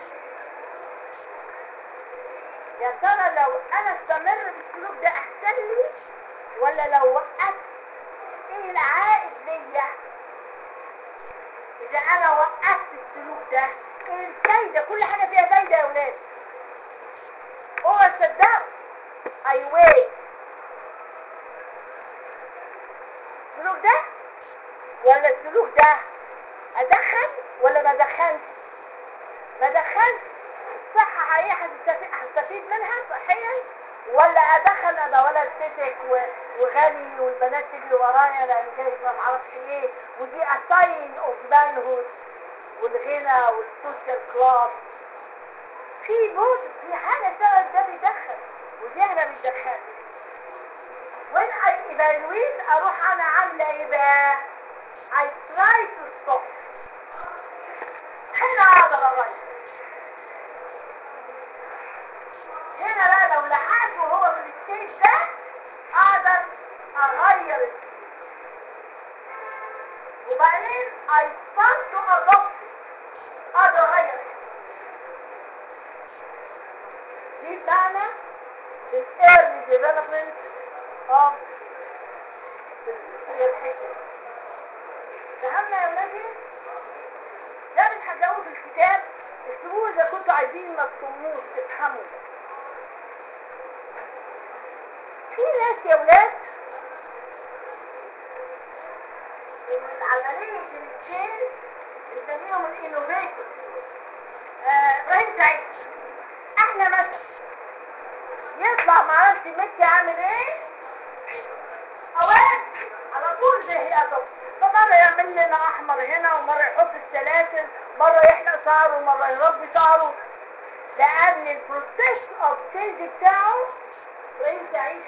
يا ترى لو انا استمر بالسلوك ده احسن لي ولا لو وقفت؟ ايه العائد ليا اذا انا وقفت السلوك ده؟ ايه الفايده؟ كل حاجه فيها فايده يا ولاد. اوعى تصدقوا. I wait. السلوك ده ولا السلوك ده؟ ادخن ولا ما ادخنش؟ ما ادخنش الصحه حقيقه هستفيد منها صحيا، ولا ادخن ابقى ولد فتك وغني والبنات تجري ورايا لان جايبه ما اعرفش ايه، ودي اساين اوف مانهود والغنى والسوشيال كلاس. في بوت في حاجه سبب ده بيدخن ودي احنا بندخن. when I evaluate اروح انا عامله ايه بقى؟ I try to stop. هنا اقدر اغير. هنا بقى لو لحقته وهو في الستيج ده اقدر اغير السلوك. وبعدين I start to adopt. اقدر اغير. دي معنى early development of الحكمة. فهمنا يا ولادي؟ ده مش هتلاقوه في الكتاب، اكتبوه اذا كنتوا عايزين ما تصموش تفهموا. في ناس يا ولاد من عملية السيل بنسميهم الانوفيتور. ابراهيم سعيد احنا مثلا يطلع معرفش ميكي عامل ايه اوقات على طول زي ادب، فمرة يعمل لنا احمر هنا ومرة يحط السلاسل، مرة يحلق شعره ومرة يربي شعره، لان البروسيس اوف تشينج بتاعه ابراهيم سعيد.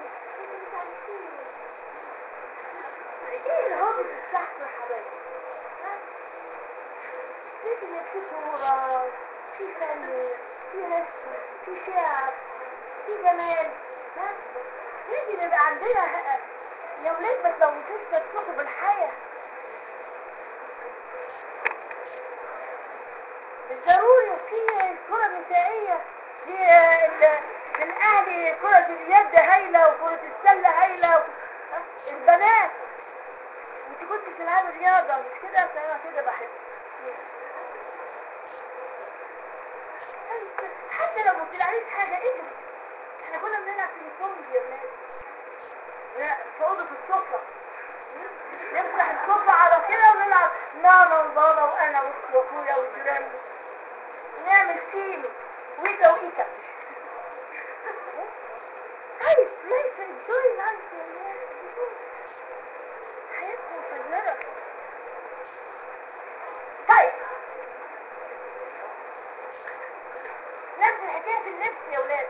ايه الهوبس بتاعته يا حبايبي؟ لازم يبقى في صورة، في فن، في رسم، في شعر، في جمال. لازم يبقى عندنا يا ولاد ما تلوثوش نفسكم بالحياة. ضروري في كرة نسائية، في الاهلي كرة اليد هايلة وكرة السلة هايلة البنات. انت كنت بتلعبي رياضة مش كده؟ انا كده بحب. حتى لو ما بتلعبيش حاجة اجري. احنا كنا بنلعب في الفونج يا ولاد، في اوضة السفرة، نفتح السفرة على كده ونلعب ماما وبابا وانا واختي واخويا وجيراني، نعمل تيم ويكا وإيكا. طيب ليس enjoy life يا ولاد، حياتكم مفجرة. طيب نفس الحكاية في اللبس يا ولاد.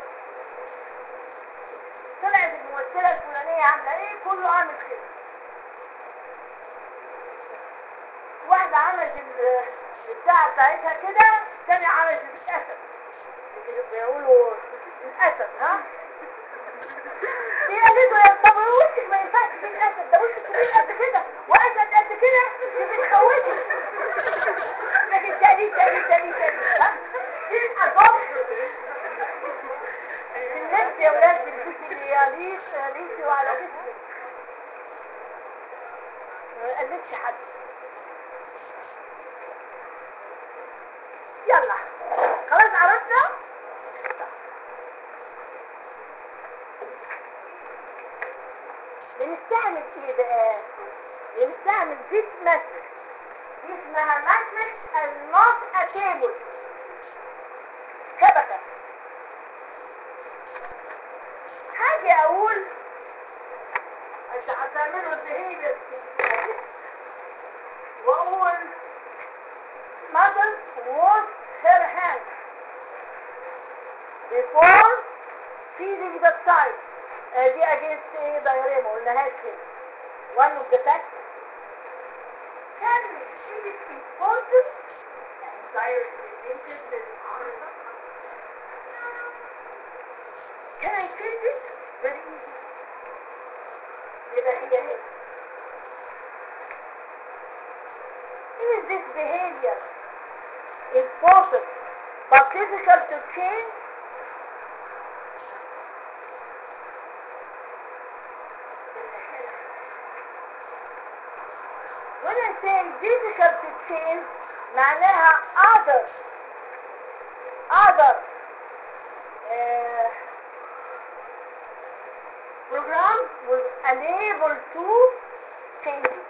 طلعت الممثلة الفلانية عاملة ايه؟ كله عامل كده. واحدة عملت الساعة بتاعتها كده، الثانية عملت الأسد. بيقولوا الأسد ها؟ دي قالت له يا طب وشك ما ينفعش فيه الأسد ده، وشك كبير قد كده وأسد قد كده، دي بتخوفي. لكن تاني ها؟ دي الأضاف. اللبس يا ولاد تلبسي اللي يليق وعلى جسمك. ما قلتش حد. يلا خلاص عرفنا. بنستعمل ايه بقى؟ بنستعمل ديس ماتريكس. دي اسمها ماتريكس النوت اتيبل، شبكة. حاجة اقول يعملوا behavior واقول mother wash her hands before feeding the child. دي against ايه diarrhea ما قلناهاش كده. one of the facts can it is important can I change it? Very easy. يبقى هي هي. Is this behavior important but difficult to change? When I say difficult to change معناها other program was unable to change it.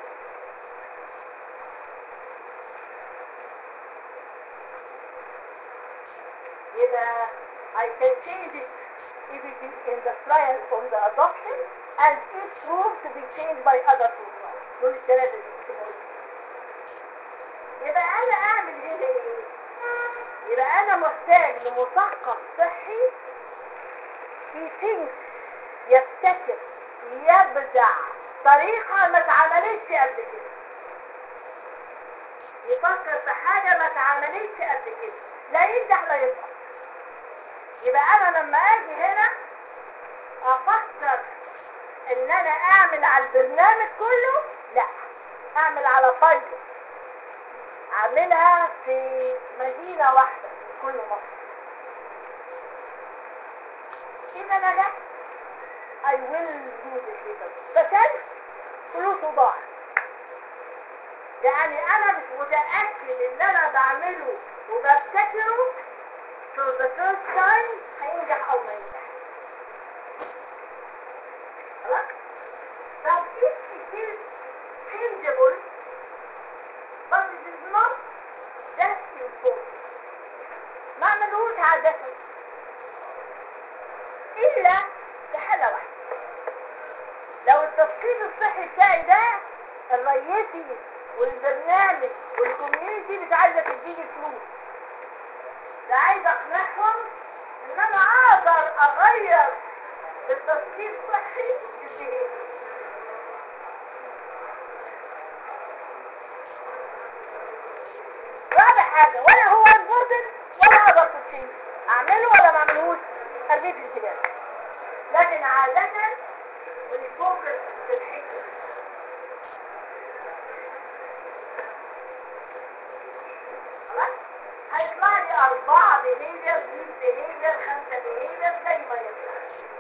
I can change it if it is in the trial on the adoption and if proved to be changed by other programs. دول الثلاثة دي. يبقى أنا أعمل هنا إيه؟ يبقى أنا محتاج لمثقف صحي يثينك يبتكر يبدع طريقة ما اتعملتش قبل كده. يفكر في حاجة ما اتعملتش قبل كده. لا ينجح لا يسقط. يبقى انا لما اجي هنا افكر ان انا اعمل على البرنامج كله، لا اعمل على بايلوت اعملها في مدينة واحدة في كل مصر. اذا نجحت I will do this later. فشلت فلوسه ضاعت. يعني انا مش متأكد ان انا بعمله وببتكره for the first time هينجح او ما ينجح. خلاص؟ طب if it is changeable but it is not that important ما عملوش عادة الا في حالة واحدة. لو التفصيل الصحي بتاعي ده الرئيسي والبرنامج والكوميونتي مش عايزة تديني فلوس، ده عايز اقنعهم ان انا اقدر اغير التفكير الصحي بالذهن. رابع حاجة ولا هو امبورتنت ولا اقدر تفكير اعمله ولا ما اعملهوش ارميه في الزبالة. لكن عادة بنفوكس في الحكمة. خلاص؟ هيطلع لي 4 behavior 6 behavior 5 behavior زي ما يطلع.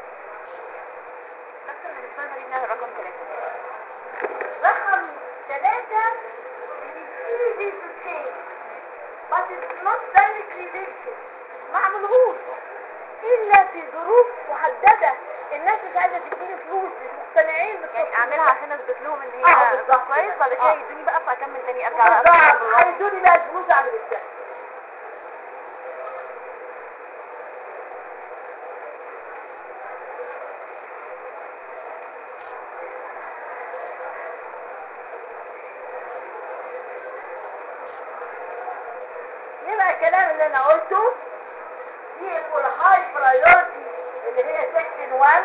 بس المستوى مرينا رقم 3. رقم 3 it is easy to change but it's not directly linked. ما عملهوش الا في ظروف محددة. الناس مش عايزة تديني فلوس مش مقتنعين بالتصرف. يعني اعملها عشان اثبت لهم ان هي بالظبط كويس بعد كده يدوني بقى فاكمل تاني ارجع بالظبط هيدوني بقى الفلوس اعمل ازاي. يبقى الكلام اللي انا قلته دي يبقوا الهاي برايورتي اللي هي سكشن 1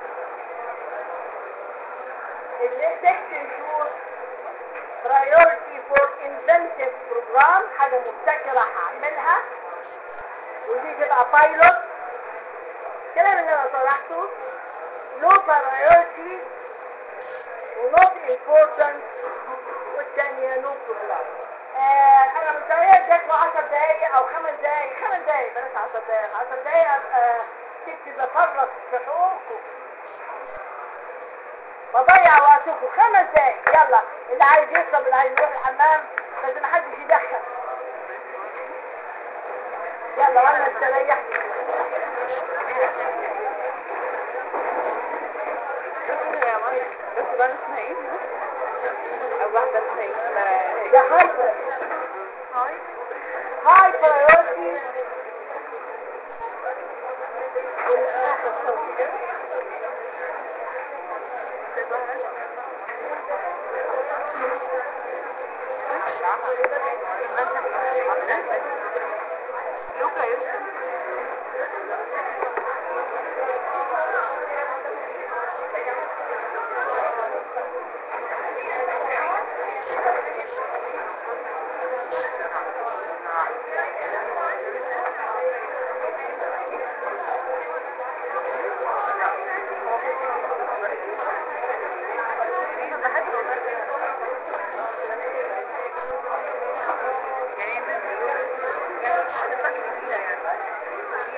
اللي سكشن 2 برايورتي فور انفنتيف بروجرام حاجه مبتكره هعملها ودي تبقى بايلوت. الكلام اللي انا طرحته لو برايورتي ونوت امبورتنت والثانيه نو بروجرام. انا مستنيه اديكوا 10 دقايق او 5 دقايق 5 دقايق بلاش 10 دقايق 10 دقايق ابقى ست بفرط في حقوقكم بضيع وقتكم. 5 دقايق يلا اللي عايز يشرب اللي عايز يروح الحمام بس محدش يدخن. يلا وانا استريح. بس بقى اسمها ايه؟ او واحدة اسمها ايه؟ ده هاي برايورتي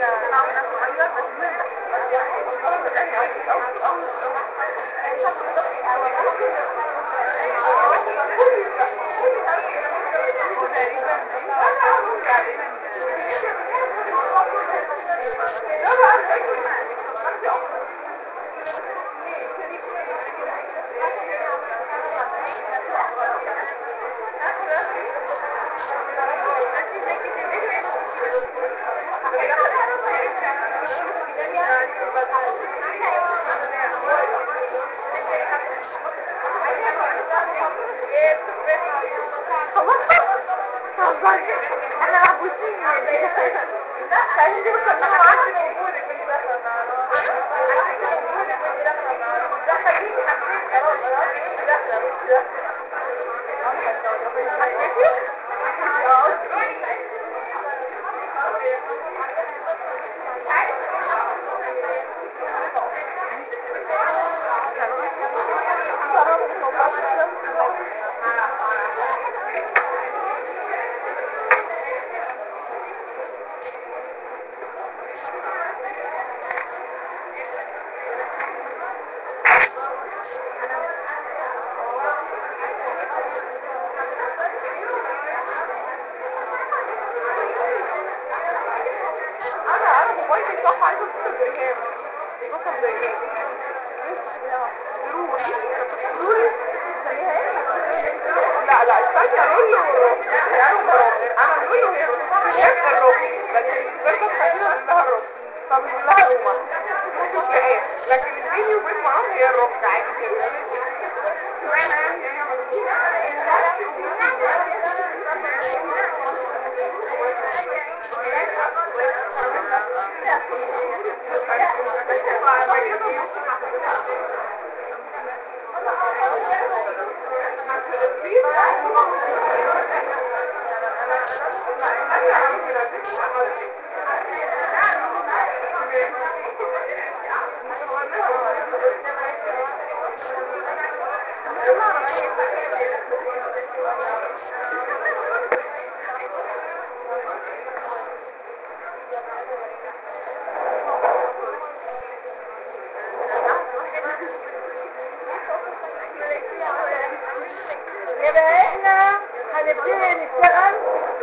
يبقى احنا هنبتدي نشتغل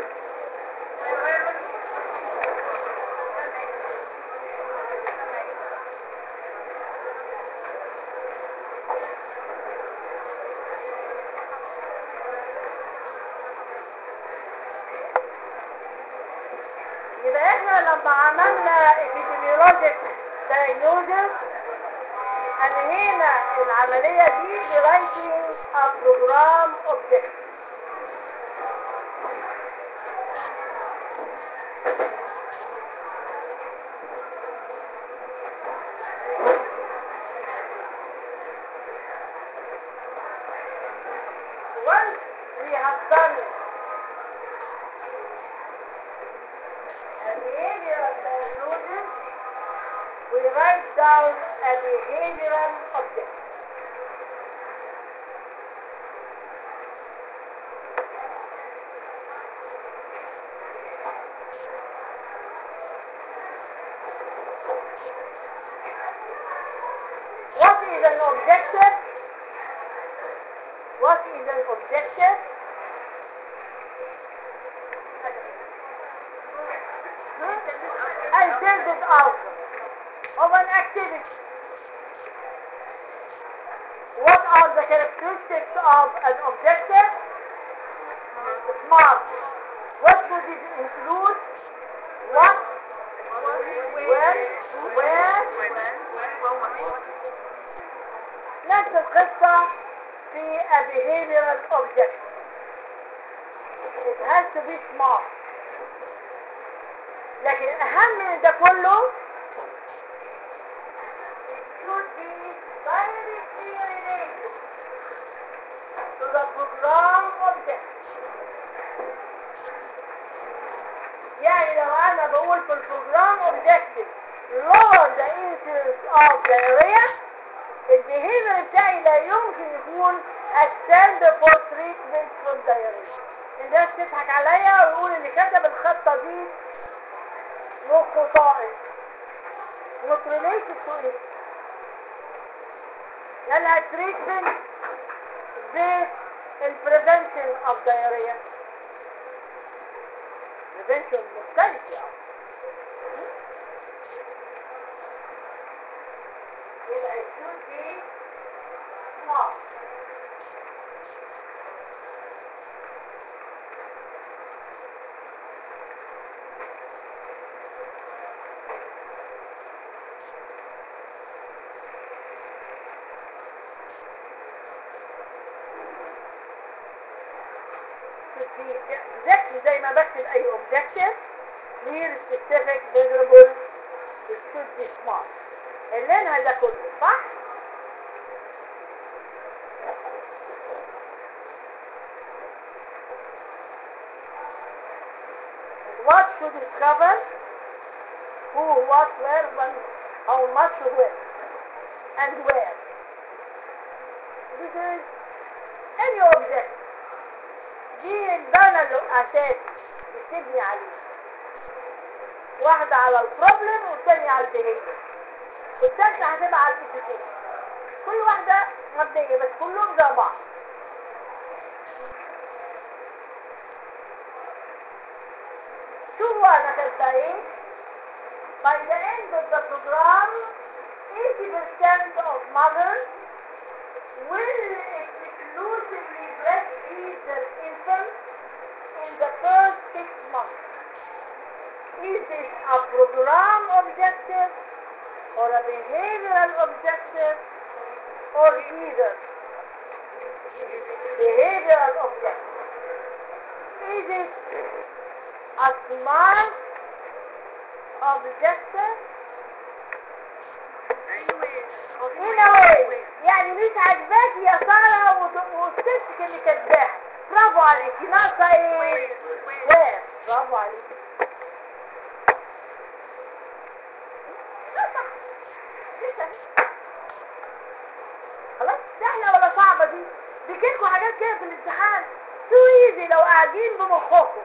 لما عملنا epidemiologic diagnosis انهينا العملية دي writing a program object. Once we have done a behavioral diagnosis, we write down a behavioral object. What is an objective? What is an objective? Intended outcome of an activity. What are the characteristics of an objective? Smart. What would it include? What? When? Where? نفس القصة في a behavioral object. It has to be smart. لكن الأهم من ده كله it should be directly related to the program object. يعني لو أنا بقول في البروجرام objective lower the incidence of diarrhea, البيهيفير بتاعي لا يمكن يكون a stand for treatment from diarrhea. الناس تضحك عليا ويقول اللي كتب الخطة دي مخه طائش not related to it. يلا treatment زي prevention of diarrhea. prevention مختلف يعني. يبقى it should be small. exactly زي ما بكتب اي objective clear specific measurable it should be smart اللي ده كله صح؟ what should it cover? who, what, where, when, how much, when and where. This is any object دي البانة الأساس بتبني عليه واحدة على البروبلم والثانية على البيهيفير والثالثة هتبقى على الاتيكيت كل واحدة مبنية بس كلهم زي بعض شوفوا أنا كاتبة إيه by the end of the program 80% of mothers will exclusively breastfeed their infants in the first 6 months. Is this a program objective or a behavioral objective or either? Behavioral objective. Is it a smart objective? In a way. يعني مش عاجباك يا سارة وستك اللي كاتباها برافو عليكي ناقصة ايه؟ وين؟ برافو عليكي خلاص سهلة ولا صعبة دي؟ بيجيلكوا حاجات كده في الامتحان تو ايزي لو قاعدين بمخكم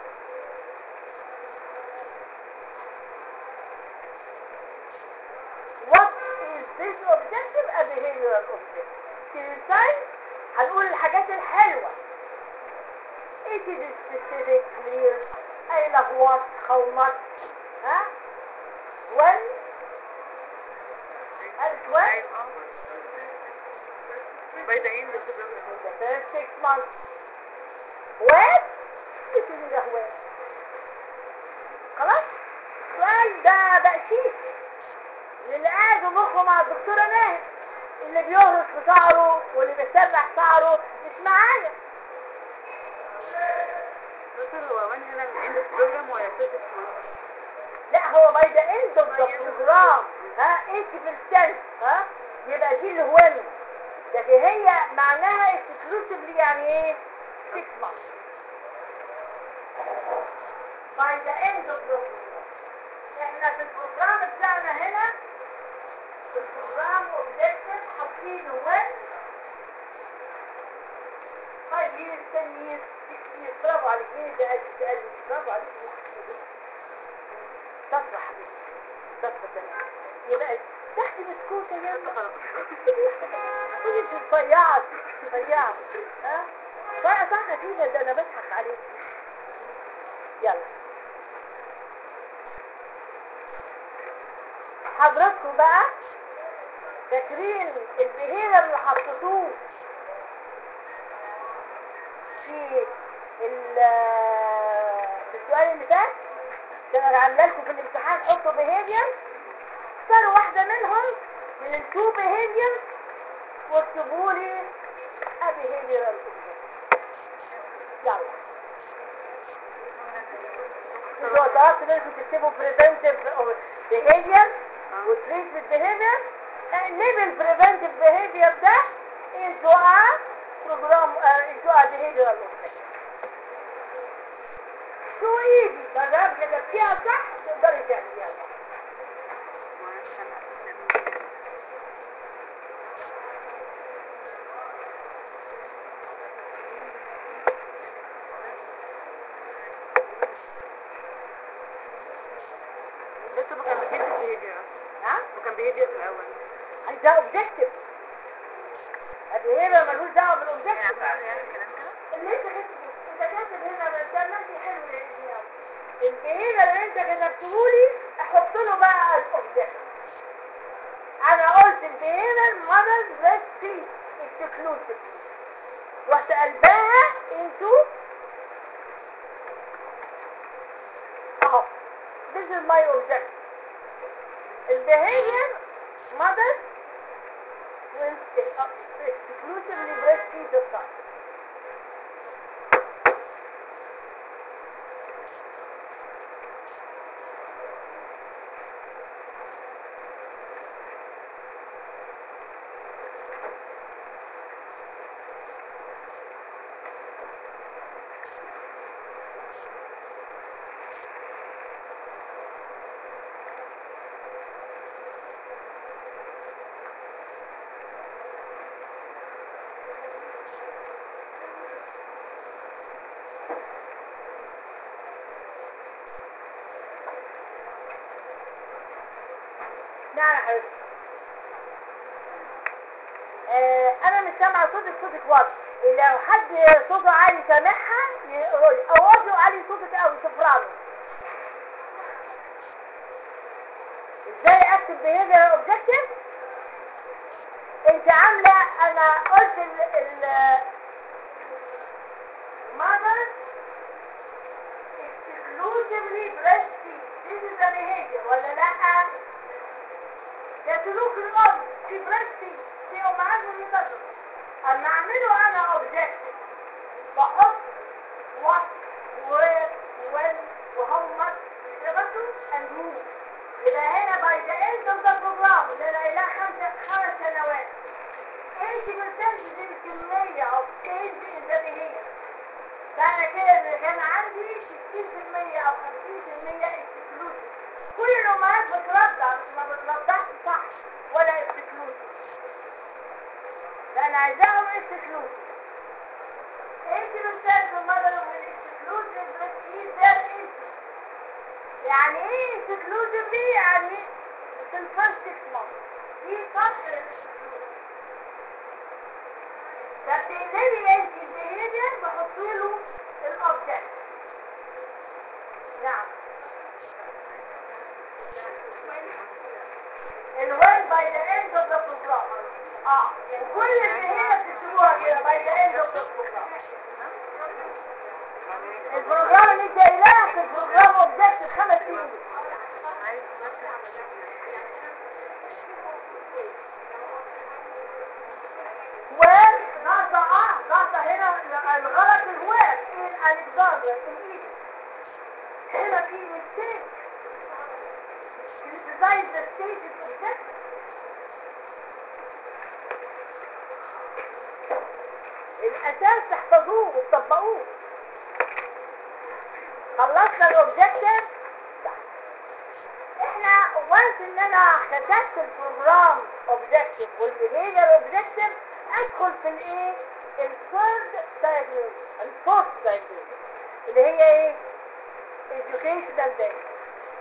What is this objective? A behavioral objective. ازاي؟ هنقول الحاجات الحلوة. It is specific, clear. I love what, how much, ها? When? And when? By the end of the program. In the first 6 months. When? It is the when. خلاص؟ السؤال ده بقشيش. اللي قاعد مخه مع الدكتورة ناهد اللي بيهرس في شعره واللي بيسرح شعره مش معايا دكتور هو وين هنا end of program ولا first 6 months؟ لا هو باي ذا اند اوف ذا بروجرام ها 80% ها يبقى دي اللي هو لكن هي معناها exclusively يعني ايه 6 months باي ذا اند اوف ذا بروجرام احنا في البروجرام بتاعنا هنا في البروجرام اوبجكتيف حاطين وين 5 years 10 years 6 years برافو عليك ايه ده قد برافو عليك شاطرة حبيبتي شاطرة تمام يبقى تحت مسكوتة يا خدي تفيعت ها فرق صح فيها ده انا بضحك عليك يلا حضراتكم بقى فاكرين البهيرة اللي حطيتوه في السؤال اللي فات كان عامله لكم في الامتحان حطوا behavior اختاروا واحدة منهم من التو behavior واكتبوا لي a behavioral object يلا انتوا طلبتوا منكم تكتبوا preventive behavior و treatment behavior نقلب ال preventive behavior ده into a program into a behavioral object so easy ما كتبتيها صح تقدري تعمليها صح بس هو كان بيجيب البيهيفير. نعم؟ وكان بيهيفير في الأول. ده اوبجكتيف. البيهيفير ملوش دعوه بالاوبجكتيف. يعني الكلام كده؟ اللي انت كاتب هنا ده ماشي حلو لعلمي قوي. البيهيفير اللي انت كتبته لي احط له بقى الاوبجكتيف. انا قلت البيهيفير موديل بريست فيد اكسكلوسيف. رحت قلبها انتو اهو. This is my objective. البيهيفير موديل will exclusively breastfeed the child. نعم يا حبيبتي. انا مش سامعه صوتك واضح. لو حد صوته عالي سامعها يقول او واطي وعالي صوتك قوي سفرانو. ازاي اكتب behavior objective؟ انت عامله انا قلت ال mother exclusively breastfeed. This is the behavior ولا لا؟ ده سلوك الام في breastfeed في امهات بيضربوا. اما اعمله انا objective بحط what where when وهم يبقوا and who. يبقى هنا by the end of the program اللي انا قايلها 5 سنوات 80% دي الكمية of change in the behavior. فانا كده اللي كان عندي 60% او 50% exclusive. كل الامهات بترضع بس ما بترضعش صح ولا exclusive. فانا عايزاهم exclusive. 80% of mother will exclusive breastfeed their infant. يعني ايه exclusive دي؟ يعني في الفيرست 6 months دي فترة الاكسكلوسيف. فبتقلبي انت البيهيفير بحط له الاوبجكت. نعم. الوين باي ذا اند اوف ذا بروجرام. وكل البيهيفير بتكتبوها كده باي ذا اند اوف ذا بروجرام. البروجرام اللي انت قايلاه في البروجرام اوبجكت 5 سنين. ونقطة هنا الغلط الوارد in Alexander in Egypt. هنا في mistake. Criticize the state is objective. الأساس تحفظوه وتطبقوه. خلصنا الأوبجكتيف. احنا وانت ان انا كتبت البروجرام اوبجكتيف والبيهيفير اوبجكتيف ادخل في الايه الثيرد دايجنوز الفورث دايجنوز اللي هي ايه educational diagnosis.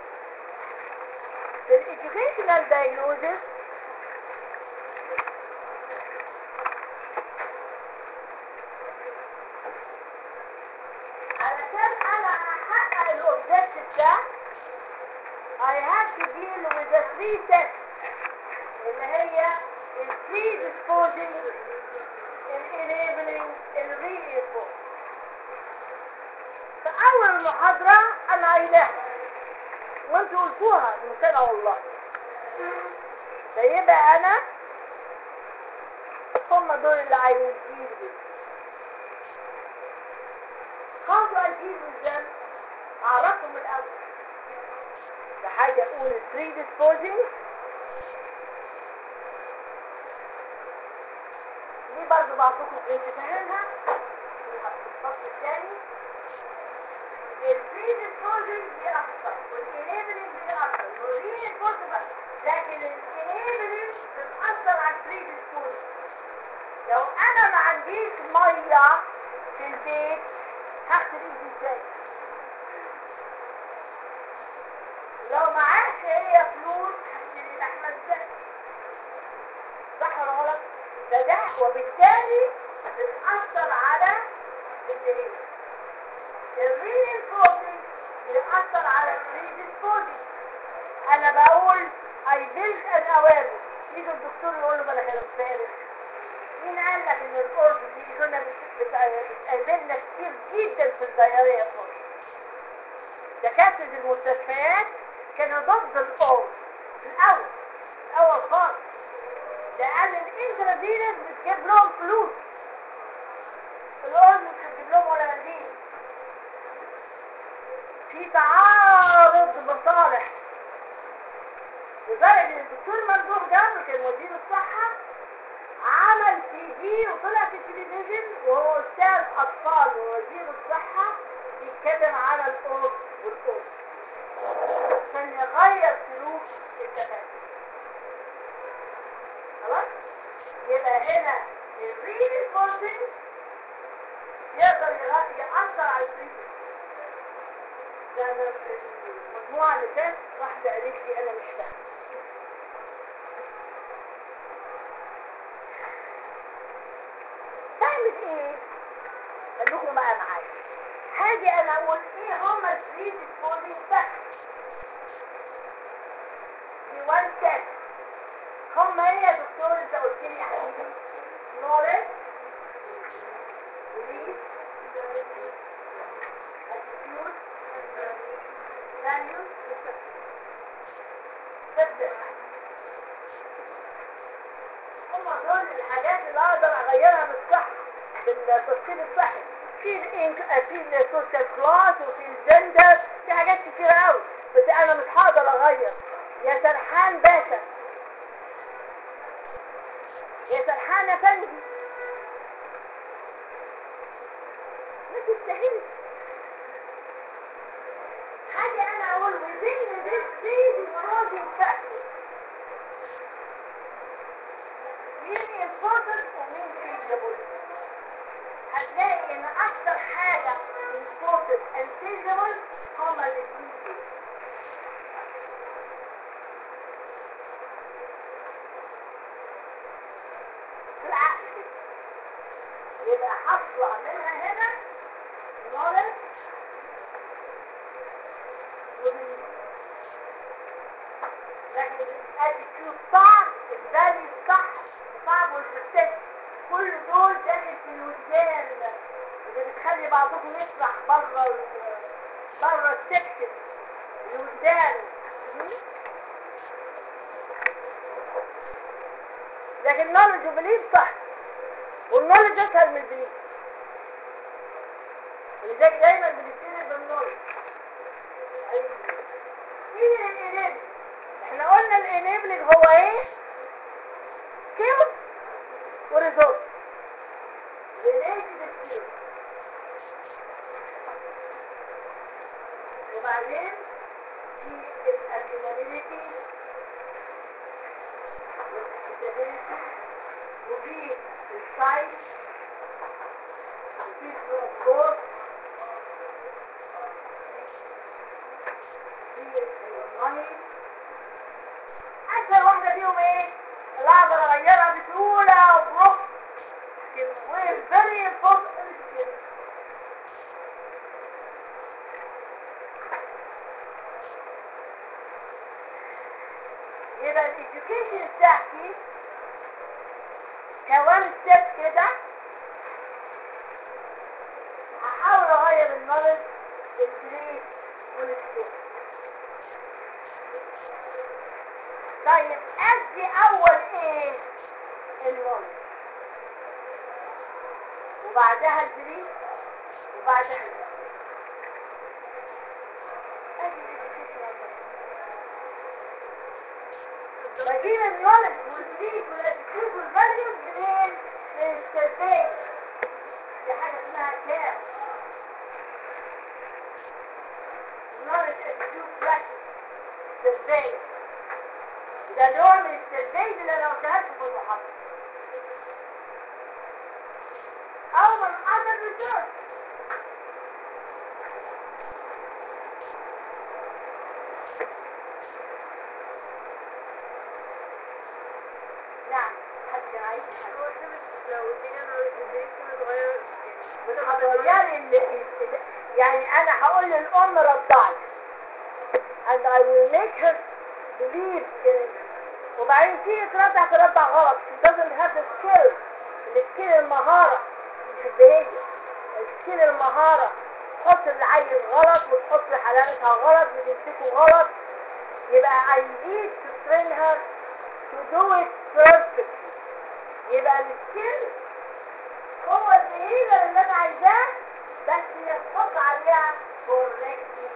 في الeducational diagnosis علشان انا احقق الاوبجكتيف ده I have to deal with the 3 steps اللي هي ال predisposing, ال enabling, ال reinforcing. في أول محاضرة أنا قايلاها وانتوا قلتوها من سنة والله. فيبقى أنا هم دول اللي عايزين دي. How do I deal with them؟ أعرفهم الأول. بحاجة أقول predisposing دي برضو بعطيكم انت فاهمها في الفصل الثاني. predisposing دي أكثر والenabling دي أكثر والreinforcing بقى. لكن الenabling بتأثر على predisposing. لو أنا ما عنديش مية في البيت هغسل ايدي ازاي؟ لو معاك هي فلوس هشتري لحمة ازاي؟ صح ولا غلط؟ فده وبالتالي بتأثر على الايه؟ الرينفورسنج بيأثر على الريدسبوزنج. انا بقول I built an awareness. يجي الدكتور يقول له بلا كلام فارغ. مين قال لك ان القرب دي كنا بتقابلنا كتير جدا في الديارية فوق. دكاترة المستشفيات كانوا ضد القرب في الاول خالص، لان الانترافيروس بتجيب لهم فلوس، القرب مش هتجيب لهم ولا منديل. في تعارض مصالح، لدرجة ان الدكتور ممدوح جابر كان وزير الصحة عمل TV وطلع في التلفزيون وهو استاذ اطفال ووزير الصحة بيتكلم على القرص والقرص عشان يغير سلوك الدكاترة. خلاص؟ يبقى هنا الرينفورسنج يقدر يأثر على الرينفورسنج. لأن المجموعة اللي فاتت واحدة قالت لي أنا مش فاهمة. تعمل ايه؟ خلوكم بقى معايا. هاجي انا اقول ايه هما الثري ديسبوزنج فاكتورز في وان سيت. هما ايه يا دكتور انت قلت لي يا حبيبي؟ نولج، بليف، اتيتيود، فاليوز، هما دول الحاجات اللي اقدر اغيرها بالصحة، بالتفكير الصحي. في السوشيال كلاس وفي الجندر، في حاجات كتيرة قوي، بس انا مش هقدر اغير. يا سرحان باشا، يا سرحان افندي، ما تستاهلش. حاجة انا اقول within this disposing factor مين important ومين feasible. هتلاقي ان اكتر حاجة important and feasible هما الاثنين دول. في العقل كده يبقى هطلع منها هنا knowledge وبالنسبة لكن الاتيتيود صعب، الفاليو صح صعب، والسكسس كل دول داخل في الوجدان اللي بتخلي بعضكم يسرح بره السكشن الوجدان. لكن نولج وبليف صح، والنولج اسهل من البليف، ولذلك دايما بنبتدي بالنولج. ايه الانيبل؟ احنا قلنا الانيبلنج هو ايه؟ سكيلز وريزورس ريليتد سكيلز. وبعدين في الابيلابيلتي والاكسبيلتي وفي السايز وفي الترانسبورت في الماني. أسهل واحدة فيهم ايه؟ اللي اقدر اغيرها بسهولة وبرخص وهي very important skill. يبقى الإديوكيشن بتاعتي كوان ستيب كده هحاول اغير النولج والبليف والسكيل. طيب ادي اول ايه؟ النولج، وبعدها البليف، وبعدها السكيل. ادي الإديوكيشن. بجيب النولج والبليف والاتيتيود والفاليوز منين؟ من السيرفي. دي حاجه اسمها كام نولج اتيتيود براكتس سيرفي. ده نوع من السيرفي اللي انا قلتها لكم في المحاضره او من اذر ريسيرش. هو الشمس لو الدنيا اتغير بتغيري يعني انا هقول للام رضعي and I will make her believe in وبعدين تيجي ترضع غلط. she doesn't have the skill المهارة مش البهية السكيل المهارة. تحط العيل غلط وتحط حلالتها غلط وتمسكه غلط. يبقى I need to train her to do it perfectly. يبقى السكيل هو البهية اللي انا عايزاه بس يتحط عليها correctly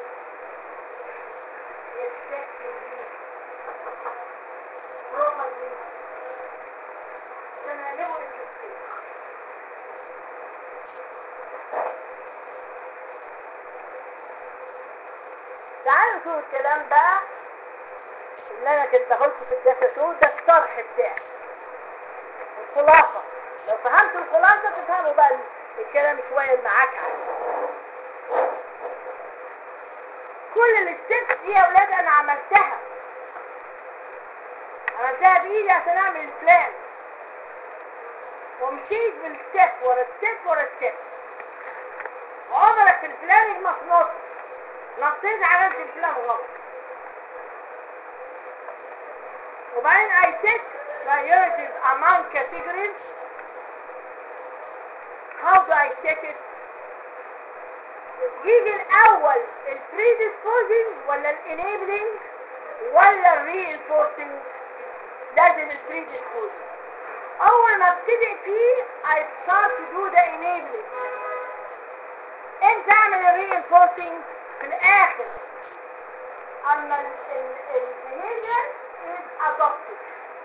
effectively properly عشان نعمله التفكير. تعالوا نشوف الكلام بقى اللي انا كنت قلته في الداتا شو. ده الشرح بتاعي الخلاصة. لو فهمت الخلاصة تفهموا بقى الكلام شوية معاك عنه. كل الستبس دي يا ولاد انا عملتها بايدي عشان اعمل البلان ومشيت بالستيب ورا ستيب ورا ستيب. عمرك في البلاننج ما تنط نطيت عملت البلان غلط. وبعدين I set priorities among categories. How do I set it؟ يجي الاول predisposing ولا enabling ولا reinforcing؟ لازم predisposing. اول ما ابتدئ فيه I start to do the enabling. امتى اعمل reinforcing؟ في الاخر اما behavior is adopted.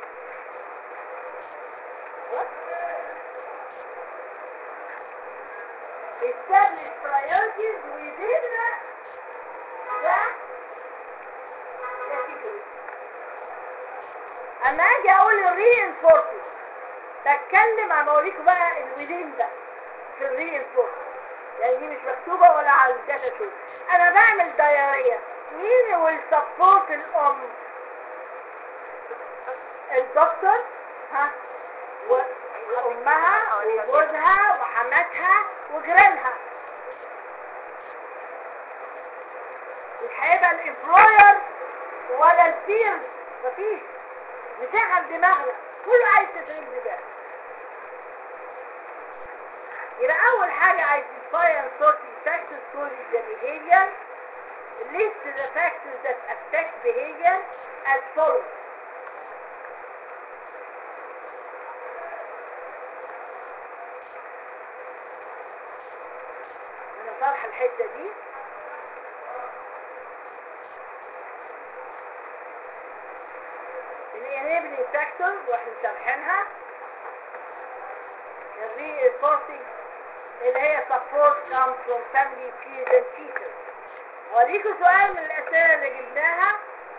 establish priorities within the category. اما اجي اقول reinforcing بتكلم عم اوريكم بقى الويدين ده في الرينفورسنج. يعني دي مش مكتوبة ولا على الداتا شو. انا بعمل دايرية. مين هو السبورت؟ الام، الدكتور، ها، وامها وجوزها وحماتها وجيرانها. مش هيبقى الامبلوير ولا البيرز. مفيش. نشغل دماغنا. كله عايز تشغيل دماغ. يبقى اول حاجة identify and sorting factors causing the behavior. List the factors that affect behavior as follows. انا شرح الحتة دي. enabling factors واحنا شرحينها. reinforcing اللي هي support comes from family, peers and teachers. وريكم سؤال من الأسئلة اللي جبناها.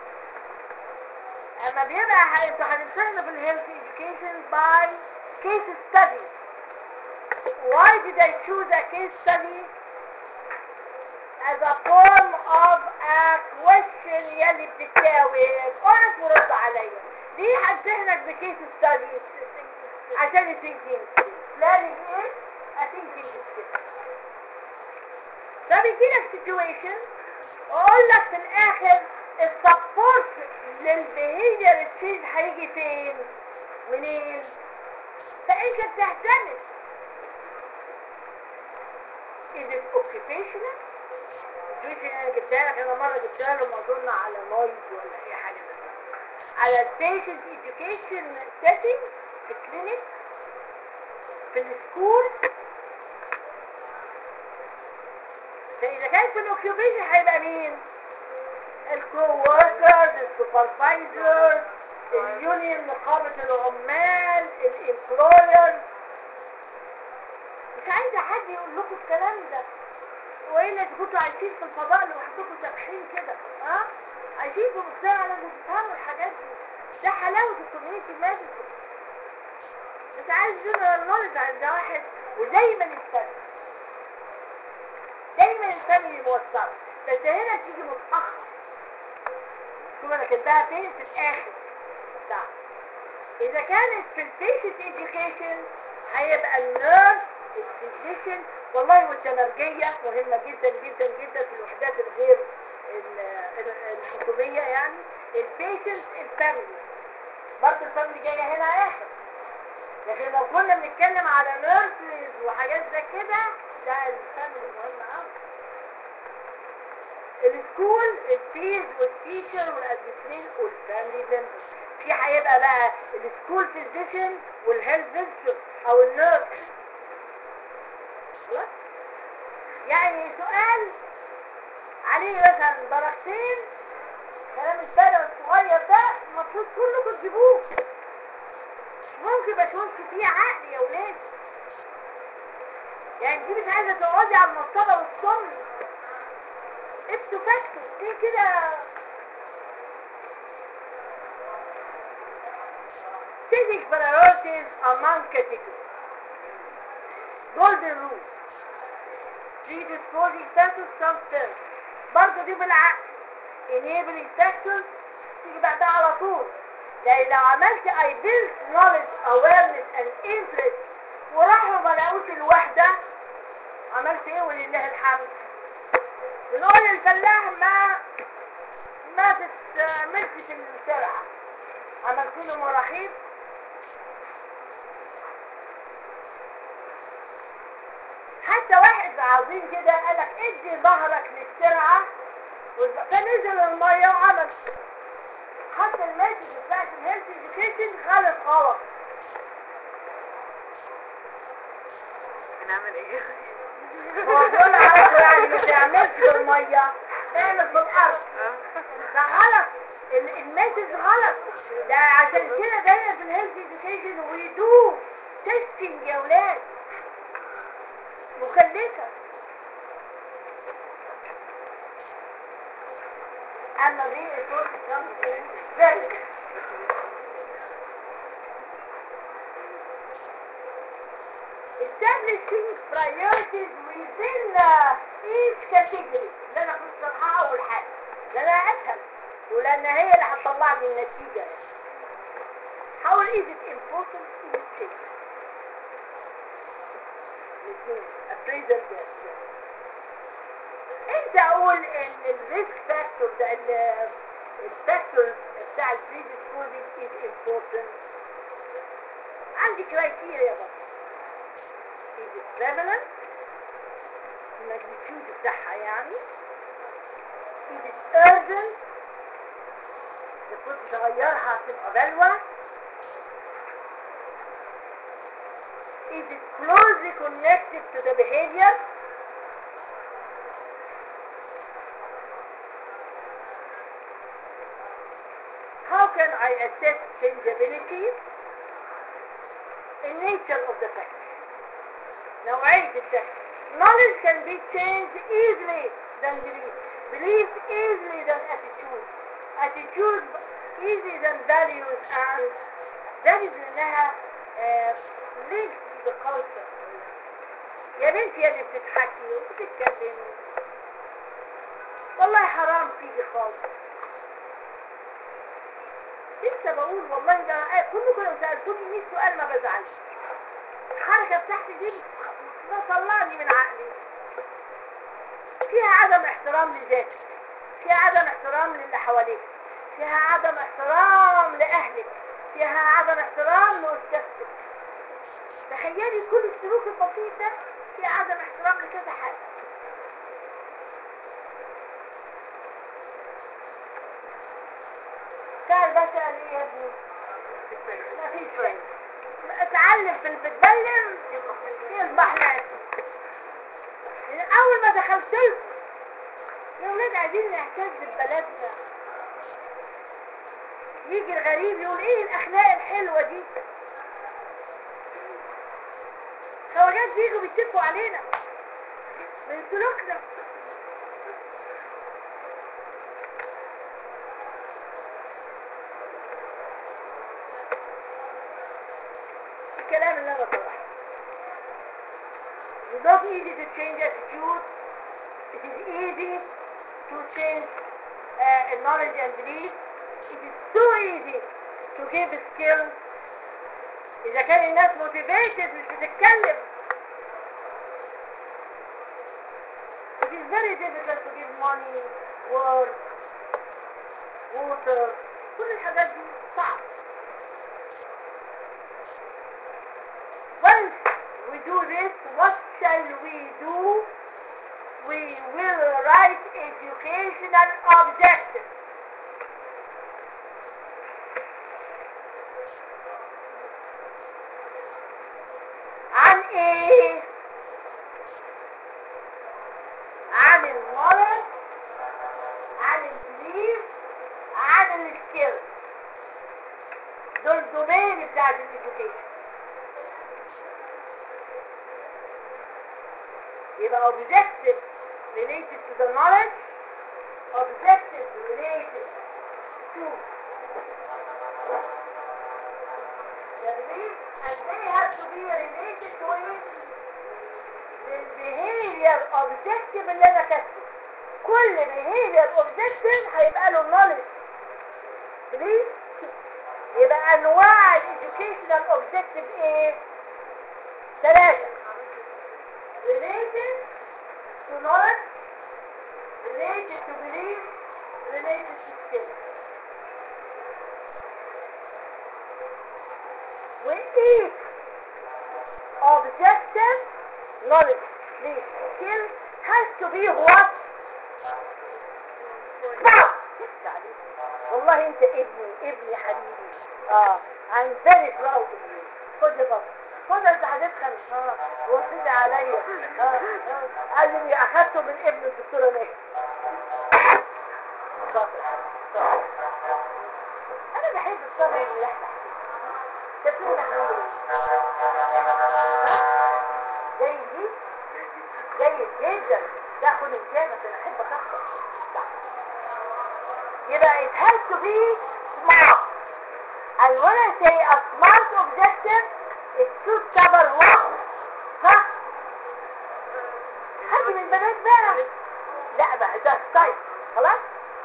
اما بيبقى انتوا هتمتحنوا في الهيلث education by case study. Why did I choose a case study as a form of a question يلي بتتجاوب؟ اقعد ورد عليا. ليه هتمتحنك بكيس ستادي؟ عشان الثينكينج planning ايه؟ الثينكينج ستيب. فبيجيلك situation واقول لك في الاخر السبورت للبيهيفير تشينج هيجي فين؟ منين؟ فانت بتعتمد. Is it occupational؟ السيتويشن انا جبتها لك، انا مره جبتها لهم اظن على نويز ولا اي حاجه زي كده. على patient education setting في الكلينيك في السكول. فاذا كان في الاوكيوبيشن هيبقى مين؟ الكووركرز، السوبرفايزرز، اليونيون، نقابه العمال، الامبلويرز. مش عايزه حد يقول لكم الكلام ده. والا انتوا كنتوا عايشين في الفضاء لوحدكم سابحين كده. ها؟ عايشين في مجتمع لازم تفهموا الحاجات دي. ده حلاوه الكوميونتي ميديسن. مش عايز جنرال نولج عند واحد. ودايما الفرق دايما الفاميلي موصل. بس هنا بتيجي متاخر. شوف انا كاتباها فين؟ في الاخر. اذا كانت في البيسك education هيبقى النيرس الفيزيشن. والله والتمرجية مهمة جدا جدا جدا في الوحدات الغير الحكومية، يعني البيشنت الفاميلي برضه الفاميلي جاية هنا اخر. لكن لو كنا بنتكلم على نيرسز وحاجات زي كده ده الفاميلي مهم قوي. السكول الفيز والتيشر والادمنستريشن والفاميلي ممبرز. في هيبقى بقى السكول فيزيشن والهيلث فيزيشن او النيرس. خلاص؟ يعني سؤال عليه مثلا درجتين، كلام البدوي الصغير ده المفروض كلكم تجيبوه. ممكن ما يكونش فيه عقل يا ولاد، يعني دي مش عايزه تقعدي على المصطبه والصم انتوا فاكتوا دي كده. civic priorities among categories. golden rule predisposing factors some terms. برضه دي بالعقل. enabling factors تيجي بعدها على طول. لان لو عملت I build knowledge awareness and interest وراحوا ما لقوش الوحدة عملت ايه ولله الحمد؟ بنقول للفلاح ما تتعملش في الزرعة، عملت له مراحيض. حتى واحد عظيم كده قالك ادي ظهرك للسرعة فنزل المية وعمل. حتى المادة بتاعت الهيلث education غلط. هنعمل ايه؟ هو بيقول لك يعني ما تعملش بالمية، تعمل بالأرض. ده غلط، الميثود غلط. ده عشان كده دايما في الهيلث education ويدو تيستنج يا ولاد مكلفة. اما دي الصوت كم ذلك establishing priorities within each category. اللي انا كنت شرحها اول حاجة لانها اسهل ولان هي اللي هتطلع لي النتيجة. how is it important in this case؟ appraisal انت اقول ان الريسك فاكتور ده الفاكتور بتاع البريديسبوزنج is important. عندي كرايتيريا بس is it prevalent الماجنتيود بتاعها، يعني is it urgent ما كنتش اغيرها تبقى بلوى، is it closely connected to the behavior. How can I assess changeability? The nature of the fact. نوعية الفاct. Knowledge can be changed easily than belief. Belief easily than attitude. Attitude easy than values, and that is انها linked to the culture. يا بنتي يا اللي بتضحكي وبتتكلمي والله حرام فيكي خالص. لسه بقول والله ده كلكم لو سألتوني 100 سؤال ما بزعلش. الحركة بتاعتي دي طلعني من عقلي. فيها عدم احترام لذاتك، فيها عدم احترام للي حواليك، فيها عدم احترام لأهلك، فيها عدم احترام لأستاذتك. تخيلي كل السلوك البسيط ده فيه عدم احترام لكذا حاجة. تعال بسأل ايه يا ابني؟ مفيش فايدة. اتعلم في البتبلم يصبح ناس. من اول ما دخلت يا ولاد عايزين نعتز ببلدنا. يجي الغريب يقول ايه الاخلاق الحلوة دي؟ خواجات بيجوا بيتفقوا علينا من سلوكنا. الكلام اللي انا طرحه. It's not easy to change attitude. It is easy to change knowledge and belief. It is too easy to give skills اذا كان الناس موتيفيتد مش بتتكلم. It is very difficult to give money, work, water. كل الحاجات دي صعب. Once we do this, what shall we do? We will write educational objectives. عن ايه؟ عن النولج، عن البليف، عن السكيل. دول دومين بتاعت الإدوكيشن. يبقى objective related to the knowledge, objective related to the belief, and they have to be related to it. البيهيفير اوبجكتيف اللي انا كاتبه. كل بيهيفير اوبجكتيف هيبقى له نولج. بليز يبقى انواع الاديوكيشنال اوبجكتيف ايه؟ 3. related to knowledge, related to belief, related to skill. وايه objective knowledge belief skill has to be what? والله انت ابني حبيبي. I'm very proud of you. خد يا بابا، خد انت هتدخل. وصيتي عليا. قال لي اخدته من ابن الدكتوره ناهي. انا بحب الصبر اللي يحلح. تفهم تحليل جيد جدا. تاخد امتياز عشان احب اخطط. يبقى it has to be smart. And when I say a smart objective, it should cover what? ها؟ حد من البنات بقى. لا بقى ده ستايل. خلاص؟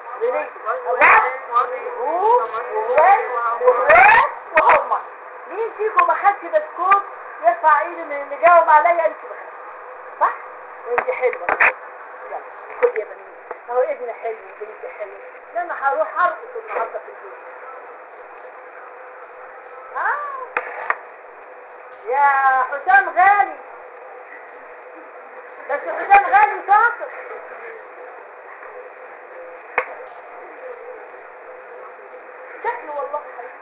وهم. مين فيكم ما خدش بسكوت يرفع ايده من اللي جاوب عليا؟ انت بخدش. صح؟ وانت حلوه. يلا خد يا بني. اهو ابني حلو وبنتي حلو. انا هروح ارقص النهارده في البيت. يا حسام غالي. بس حسام غالي شاطر. شكله والله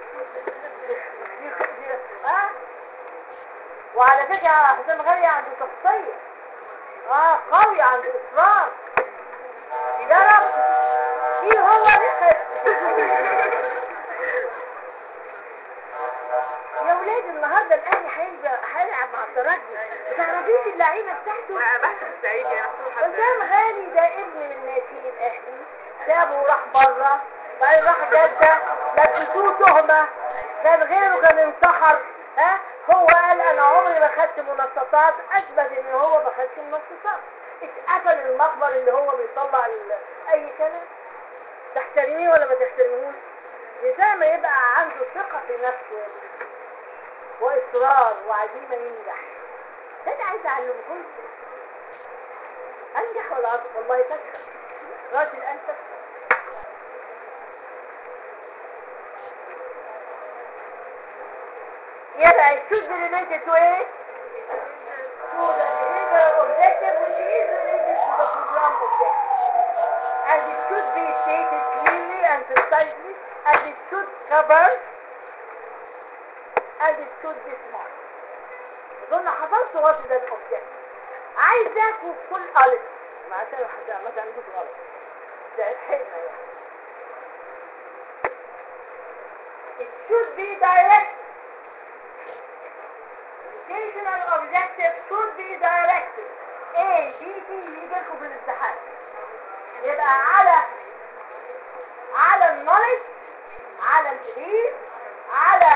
وعلى فكرة حسام غالي عنده شخصية قوي، عنده إصرار. يا رب مين هو نخد. يا ولاد النهارده الأهلي هيلعب مع الترجي. ما تعرفيش اللعيبة بتاعته؟ بحسب السعيد يعني حسام غالي ده ابن من ناشئين الأهلي، سابه وراح بره، بعدين راح جدة لبسوه تهمة، كان غيره كان انتحر. هو قال انا عمري ما خدت منشطات، اثبت ان هو ما خدش منشطات. اتقفل المخبر اللي هو بيطلع اي كلام. تحترميه ولا ما تحترميهوش؟ زي ما يبقى عنده ثقة في نفسه واصرار وعزيمة ينجح. ده انا عايز اعلمكم انجح ولا اصبر. والله تفشل راجل انت. يبقى it should be related to it, to the behavioral objective which is related to the program objective. And it should be stated clearly and precisely, and it should cover, and it should be smart. اظن حفظت what is an objective. عايزاكوا كل ألف عشان ما تعملوش غلط. ده حلمة يعني. It should be direct. Educational objective should be directed. A, B, C يجي لكم في الامتحان. يبقى على النولج، على البليف، على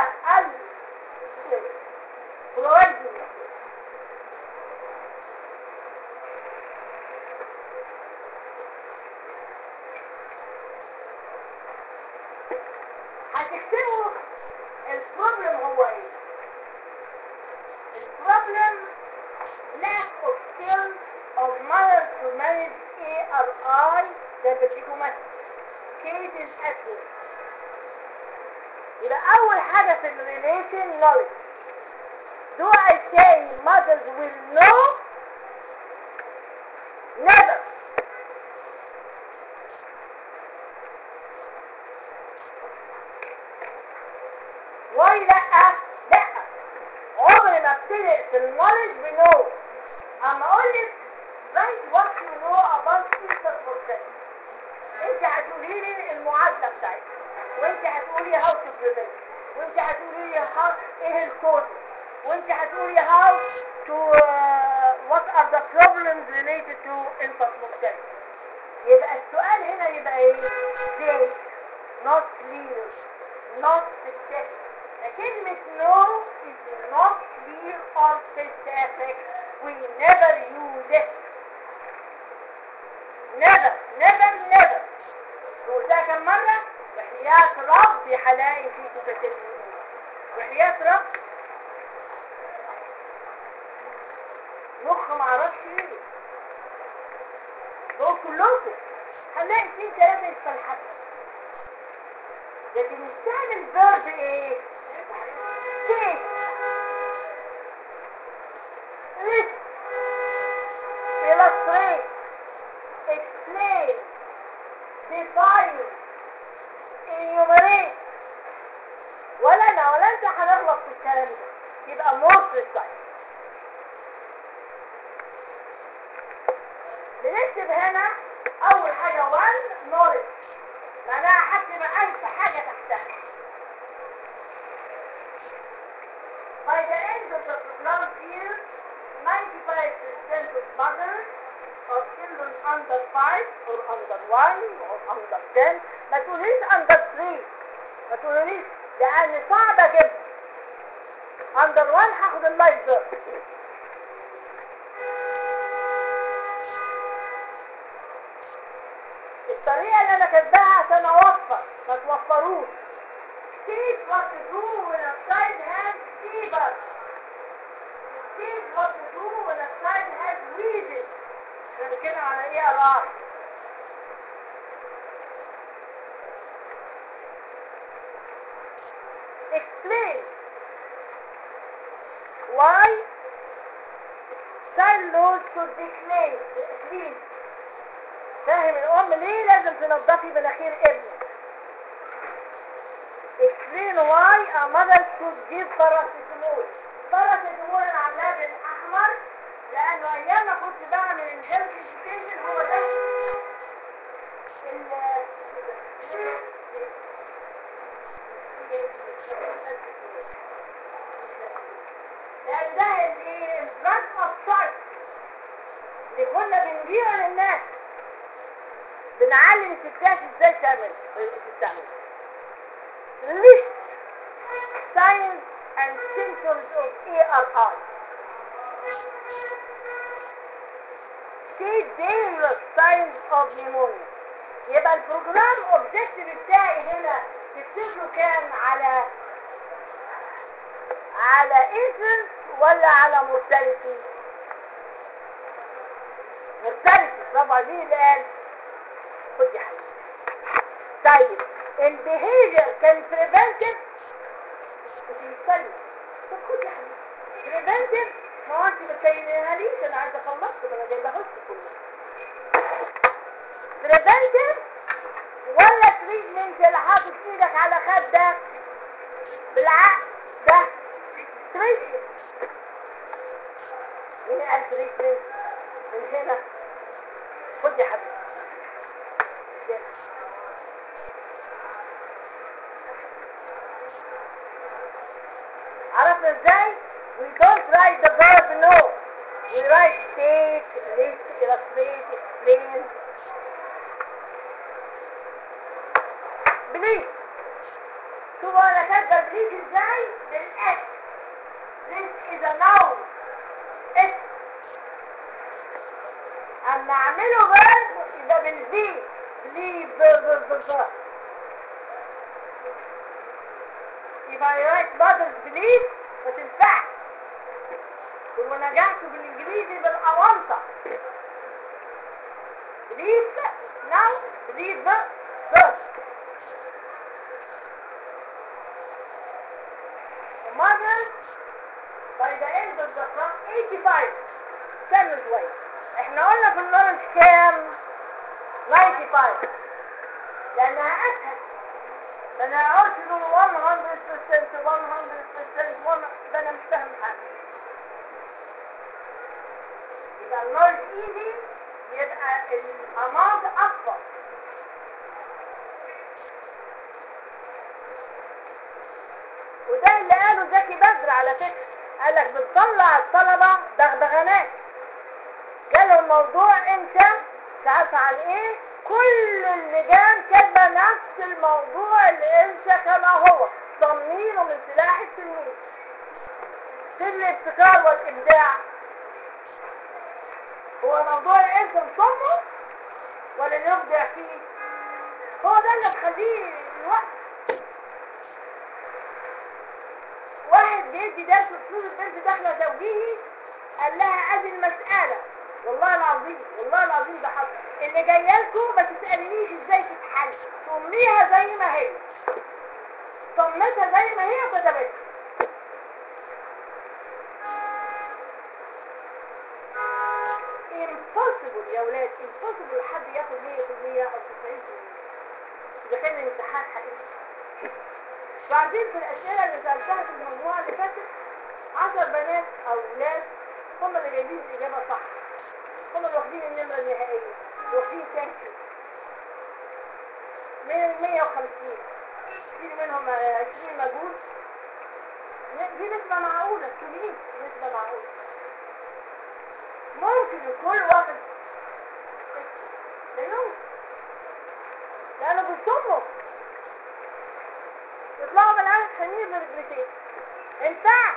البروفايدنج. هتكتبوا البروبلم هو ايه؟ problem lack of skills of mothers to manage ARI ده بديكم مثل cases at home. يبقى أول حاجة في الريليشن knowledge. Do I say mothers will know? Never. Why لأ؟ لأ. عمري ما ابتدئ في النولج بنو. أما أقولك write what you know about interprofession. أنت هتقولي لي المعادلة بتاعتها. وأنت هتقولي how to prevent. وأنت هتقولي لي إيه الكود. وأنت هتقولي how to what are the problems related to interprofession. يبقى السؤال هنا يبقى إيه؟ vague, not clear, not specific. كلمة no is not clear or specific. We never use it. Never, never, never. قلتها كم مرة؟ وحياة ربي هلاقي فيكم كتبتوا. وحياة ربي مخ معرفش ايه. دول كلكم هنلاقي فيه 3 مصطلحات. لكن نستعمل verb ايه؟ take, list, illustrate, explain, define, enumerate. ولا انا ولا انت هنغلط في الكلام ده. يبقى more precise. بنكتب هنا اول حاجة one knowledge. معناها هكتب ألف حاجة تحتها. By the end of the program here, 95% of mothers of children under 5 or under 1 or under 10 ما تقوليش under 3 ما تقوليش لأن صعب أجيب under 1 هاخد اللايف بيرد. الطريقة اللي أنا كاتباها عشان أوفر ما توفروش. Teach what to do when a child has fever. Teach what to do when a child has wheezing. احنا بنتكلم على ايه يا راجل؟ Explain why child knows to declaim. Please. فاهم الأم ليه لازم تنضفي مناخير ابنك. Explain why a mother should give paracetamol. paracetamol انا عاملاه بالاحمر لانه ايام ما كنت بعمل الهيلث education هو ده لان ده الدراج اوف شويس اللي كنا بنديره للناس. بنعلم الستات ازاي تستعمل. List signs and symptoms of ARI. See dangerous signs of pneumonia. يبقى البروجرام objective بتاعي هنا تفتكروا كان على infants ولا على mortality؟ mortality. برافو عليك اللي قال. خد يا حبيبي. طيب البيهيفير كان preventive. طيب خد يا حبيبي. preventive ما هو انت بتكلميها ليش انا عايزه اخلصت ما انا جايبه هوست كله. preventive ولا تريتمنت اللي حاطط ايدك على خدك بالعقل ده تريتمنت. مين قال تريتمنت؟ من هنا. خد يا حبيبي. عرفنا ازاي؟ we don't write the verb no. we write take, list, illustrate, explain. بليز. شوفوا انا كاتبه بليز ازاي؟ بالاس. this is a noun. اس. اما اعمله verb يبقى بالفي. بليز verb. يبقى يرايت مادرز بليز ما تنفعش. ونجحتوا بالانجليزي بالاونطه. بليز ناو بليز بس mother by the end of the from 85 كمل شوية. احنا قلنا في النورج كام؟ 95 لانها اسهل. ده انا قلت له 100% 100% ده انا مش فاهم حاجة. يبقى النورج ايزي يبقى الاماونت اكبر. وده اللي قاله زكي بدر على فكرة، قالك بتطلع الطلبة دغدغانات. جاله الموضوع انت مش عارفة عن ايه، كل اللجان كاتبة نفس الموضوع اللي انت كما هو، ضمنينه من سلاح التلميذ. سر الابتكار والابداع هو موضوع الانت نصمه ولا نبدع فيه؟ هو ده اللي مخليه الوقت. واحد بيدي درس بصورة البنت داخله زوجيه، قال لها ادي المسألة، والله العظيم والله العظيم ده حصل، اللي جايه لكم ما تسألنيش ازاي تتحل، صميها زي ما هي، صمتها زي ما هي وكتبتها. impossible يا ولاد، impossible حد ياخد 100% او 90% اذا كان الامتحان حقيقي. بعدين في الاسئله اللي سالتها في المجموعه اللي فاتت 10 بنات او ولاد هم اللي جايبين الاجابه صح، هم اللي واخدين النمره النهائيه، واخدين تانكي من ال 150 في منهم 20 مجهول. دي نسبه معقوله، كبيره نسبه معقوله. ممكن الكل واخد لانه بيصموا يطلعوا من العالم خنين برجلتين. انتهى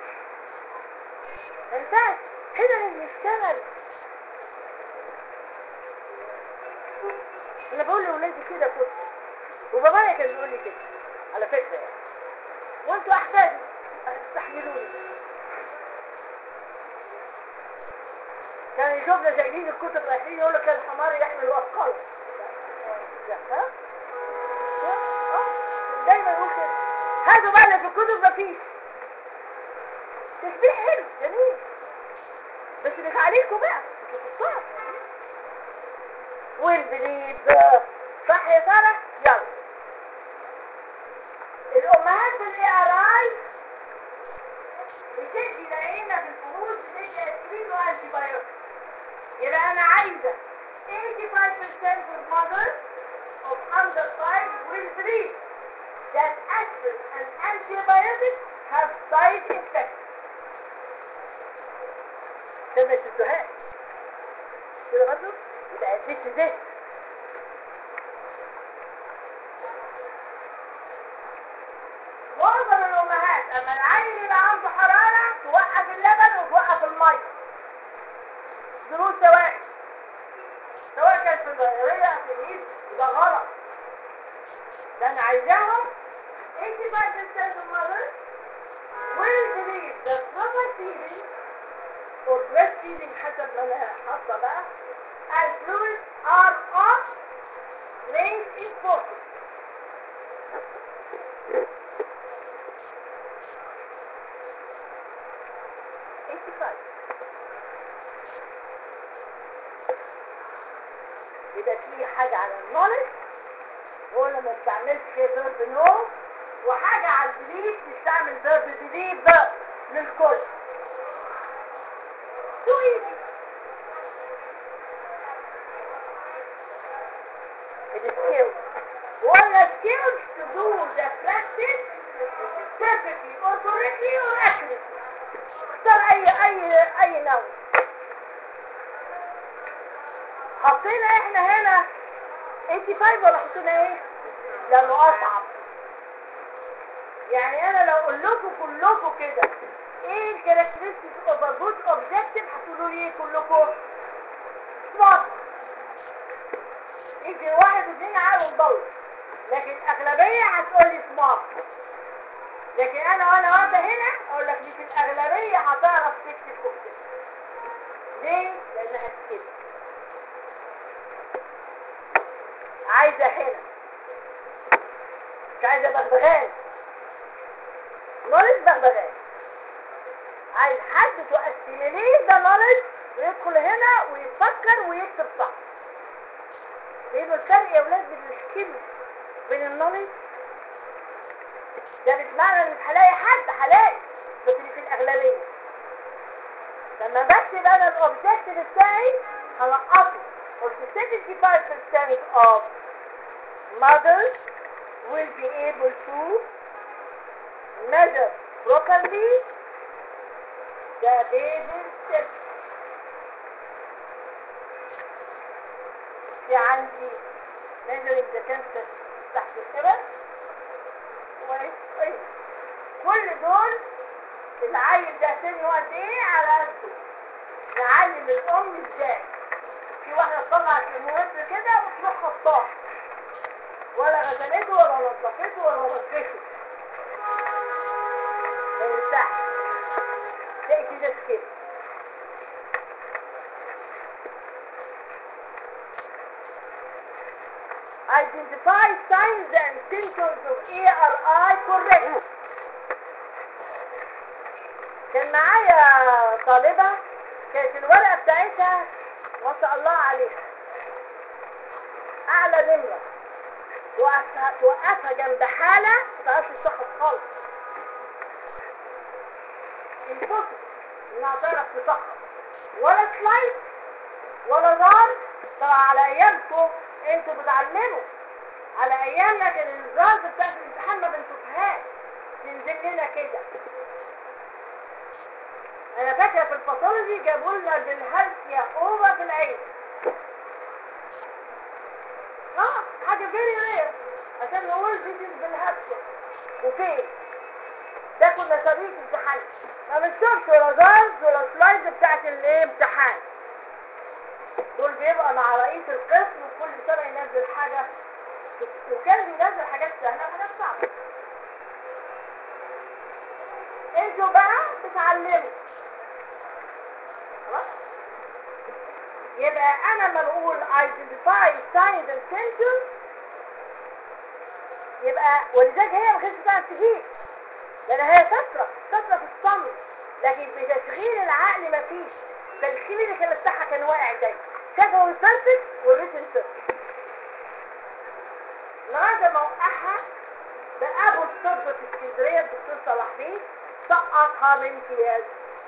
هنا اللي بيشتغل. انا بقول لاولادي كده كنت، وبابايا كان بيقول لي كده على فكره يعني، وانتوا احفادي هتستحملوني. كان يشوفنا شايلين الكتب رايحين يقول لك الحمار يحمل اثقاله. ها؟ دايما يقول كده. هاتوا بقى اللي في الكتب مفيش. تشبيه حلو جميل، بس مش عليكم بقى، مش هتختار. والبليد صح يا ساره؟ يلا. الامهات في الاي ار اي بتدي لعينة في الفروض، بتدي اسبرين وانتي بايوتيك. يبقى انا عايزه 85% of mothers of under 5 will believe that aspirin and antibiotics have side effects. ده ما تدوهاش كده برضه، يبقى اديت ده. معظم الامهات اما العيل يبقى عنده حراره توقف اللبن وتوقف الميه. دروس سواء كانت في الغيريه او في النيل، ده غلط. ده انا عايزاهم 85% of mothers will believe that proper feeding or breastfeeding حسب ما انا حاطه بقى and fluids are of great importance. يبقى في حاجة على النولج هو لما بتعملش فيرب نو، وحاجة على البليف تستعمل فيرب بليف للكل. تو ايزي. السكيلز ولا skills to do the practice perfectly or correctly or accurately. اختار اي نوع. حطينا احنا هنا 85 ولا حطينا ايه؟ لانه اصعب. يعني انا لو اقول لكم كلكم كده ايه الكاركترستكس اوف ا جود اوبجكتيف هتقولوا لي ايه كلكم؟ سمارت. يمكن واحد واثنين عقله مضوي، لكن الاغلبيه هتقول لي سمارت. لكن انا وانا واقفه هنا اقول لك مش الاغلبيه هتعرف تكتب اوبجكت. ليه؟ لانها كده عايزه هنا، مش عايزه بغبغان. نولج بغبغان، عايز حد تو اسيميليت ده نولج ويدخل هنا ويفكر ويكتب صح. يبقى الفرق يا ولاد بين السكيل بين النولج ده مش معنى ان مش هلاقي حد، هلاقي بس مش الاغلبيه. لما بكتب انا الاوبجكتيف بتاعي هنقصه، قلت 75% of mothers will be able to measure properly the baby's steps. في عندي measuring the temperature تحت الإبر كويس. كل دول العيل ده سنه قد ايه على قده، نعلم الام ازاي. في واحده تطلع الترمومتر كده وتروح حطاه، ولا غسلته ولا نظفته ولا رجته، ما ينفعش. تأتي ده كده. Identify signs and symptoms of ARI correct. كان معايا طالبة كانت الورقة بتاعتها ما شاء الله عليها أعلى نمرة، توقفها جنب حالة ما تعرفش تشخص خالص. impossible إنها تعرف تشخص ولا سلايد ولا نار. طبعا على أيامكم انتوا بتعلموا، على أيامنا كان النظام بتاعت الامتحان ما بنشوفهاش، تنزل لنا كده. انا فاكره في الباثولوجي جابوا لنا بالهالسيا اوفر في العين، حاجه فيري رير عشان نقول دي بالهالسيا. وفين ده كنا طريق امتحان ما بنشوفش ولا دارز ولا سلايد بتاعت الامتحان. دول بيبقى مع رئيس القسم وكل سنه ينزل حاجه، وكان بينزل حاجات سهله وحاجات صعبه. انتوا بقى بتعلموا خلاص. يبقى انا لما بقول identify signs and symptoms يبقى ولذلك هي ما كانتش بتعرف تجيب، لان هي فتره في الصمت، لكن بتشغيل العقل ما فيش. فالكلينيكال بتاعها كان واقع جاي شافوا الفرتك والريتن فرتك لغايه ما وقعها بأبو الطب في اسكندريه الدكتور صلاح بيه سقطها بامتياز.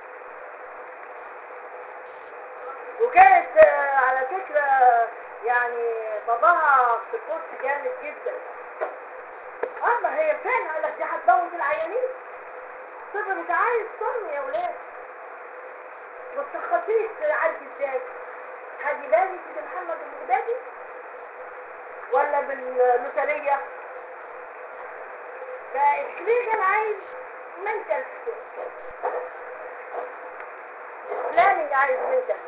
وكانت على فكرة يعني باباها في كورس جامد جدا. ما هي فين قال لك دي هتموت العيانين. طب مش عايز صم يا ولاد، ما تشخصيش تعالجي ازاي. خدي بالي سيدي محمد البغدادي ولا باللوترية. فالكلينيكال عايز منتال بلاننج، عايز منتال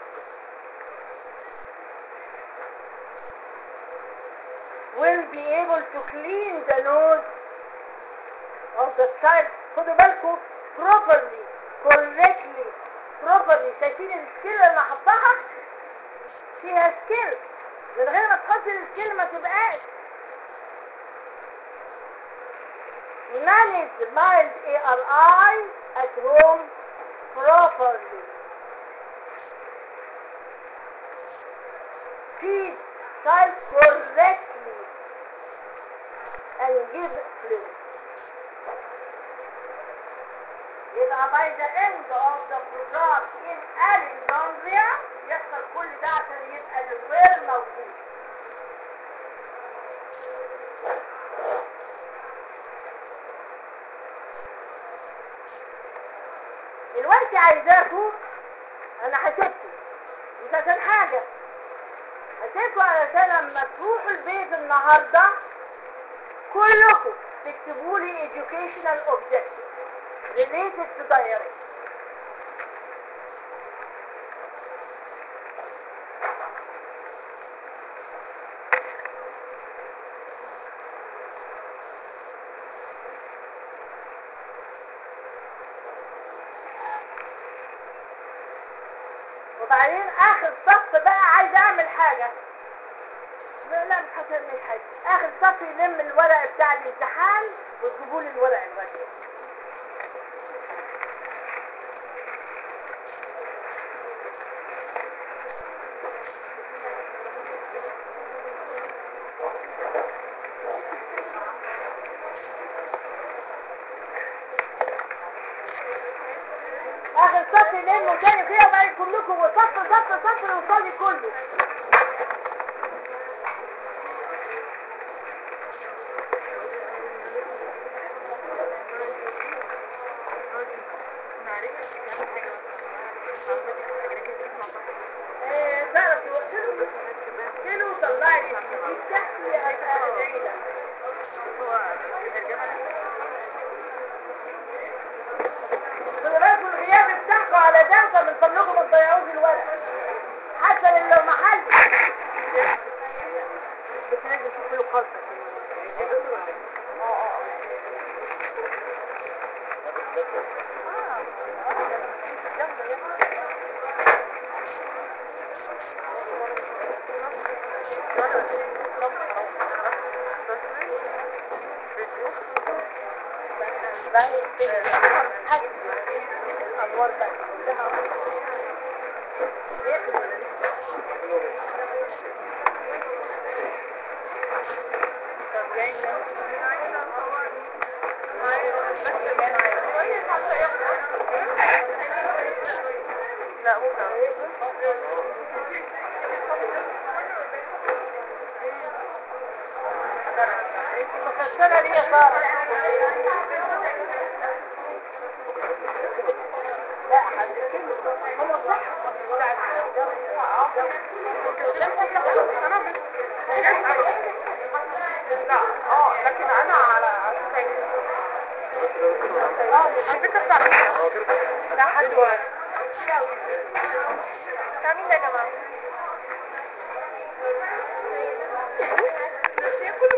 will be able to clean the nose of the child. خدوا بالكم properly correctly properly. شايفين السكيل اللي حطها فيها سكيل، من غير ما تحط السكيل ما تبقاش. manage mild ARI at home properly. feed child correctly and give fluid. يبقى by the end of the program in Alexandria يحصل كل ده عشان يبقى الوير موجود. الوقت عايزاكم، انا هسيبكم مش عشان حاجة، هسيبكم علشان لما تروحوا البيت النهاردة كلكم تكتبوا لي educational objectives related to diarrhea. وبعدين اخر صف بقى عايز اعمل حاجة. لا مش هتعمل حاجة. اخر صف يلم الورق بتاع الامتحان وتجيبوا لي الورق الغالي. اخر صف يلموا تاني كده وبعدين كلكم صف يوصل لي كله. تعرف توصله طلعي لي الجديد تحتي ادعي لك. خلي بالكم الغياب بتاعكم على ده فمن فضلكم ما تضيعوش الورق حتى لو محل. بس لازم تشوف له خلطه الانوار بقى مكسرة ليه يا سارة؟ لا حبيبتي لكن انا على لا حد واحد. مين يا جماعة؟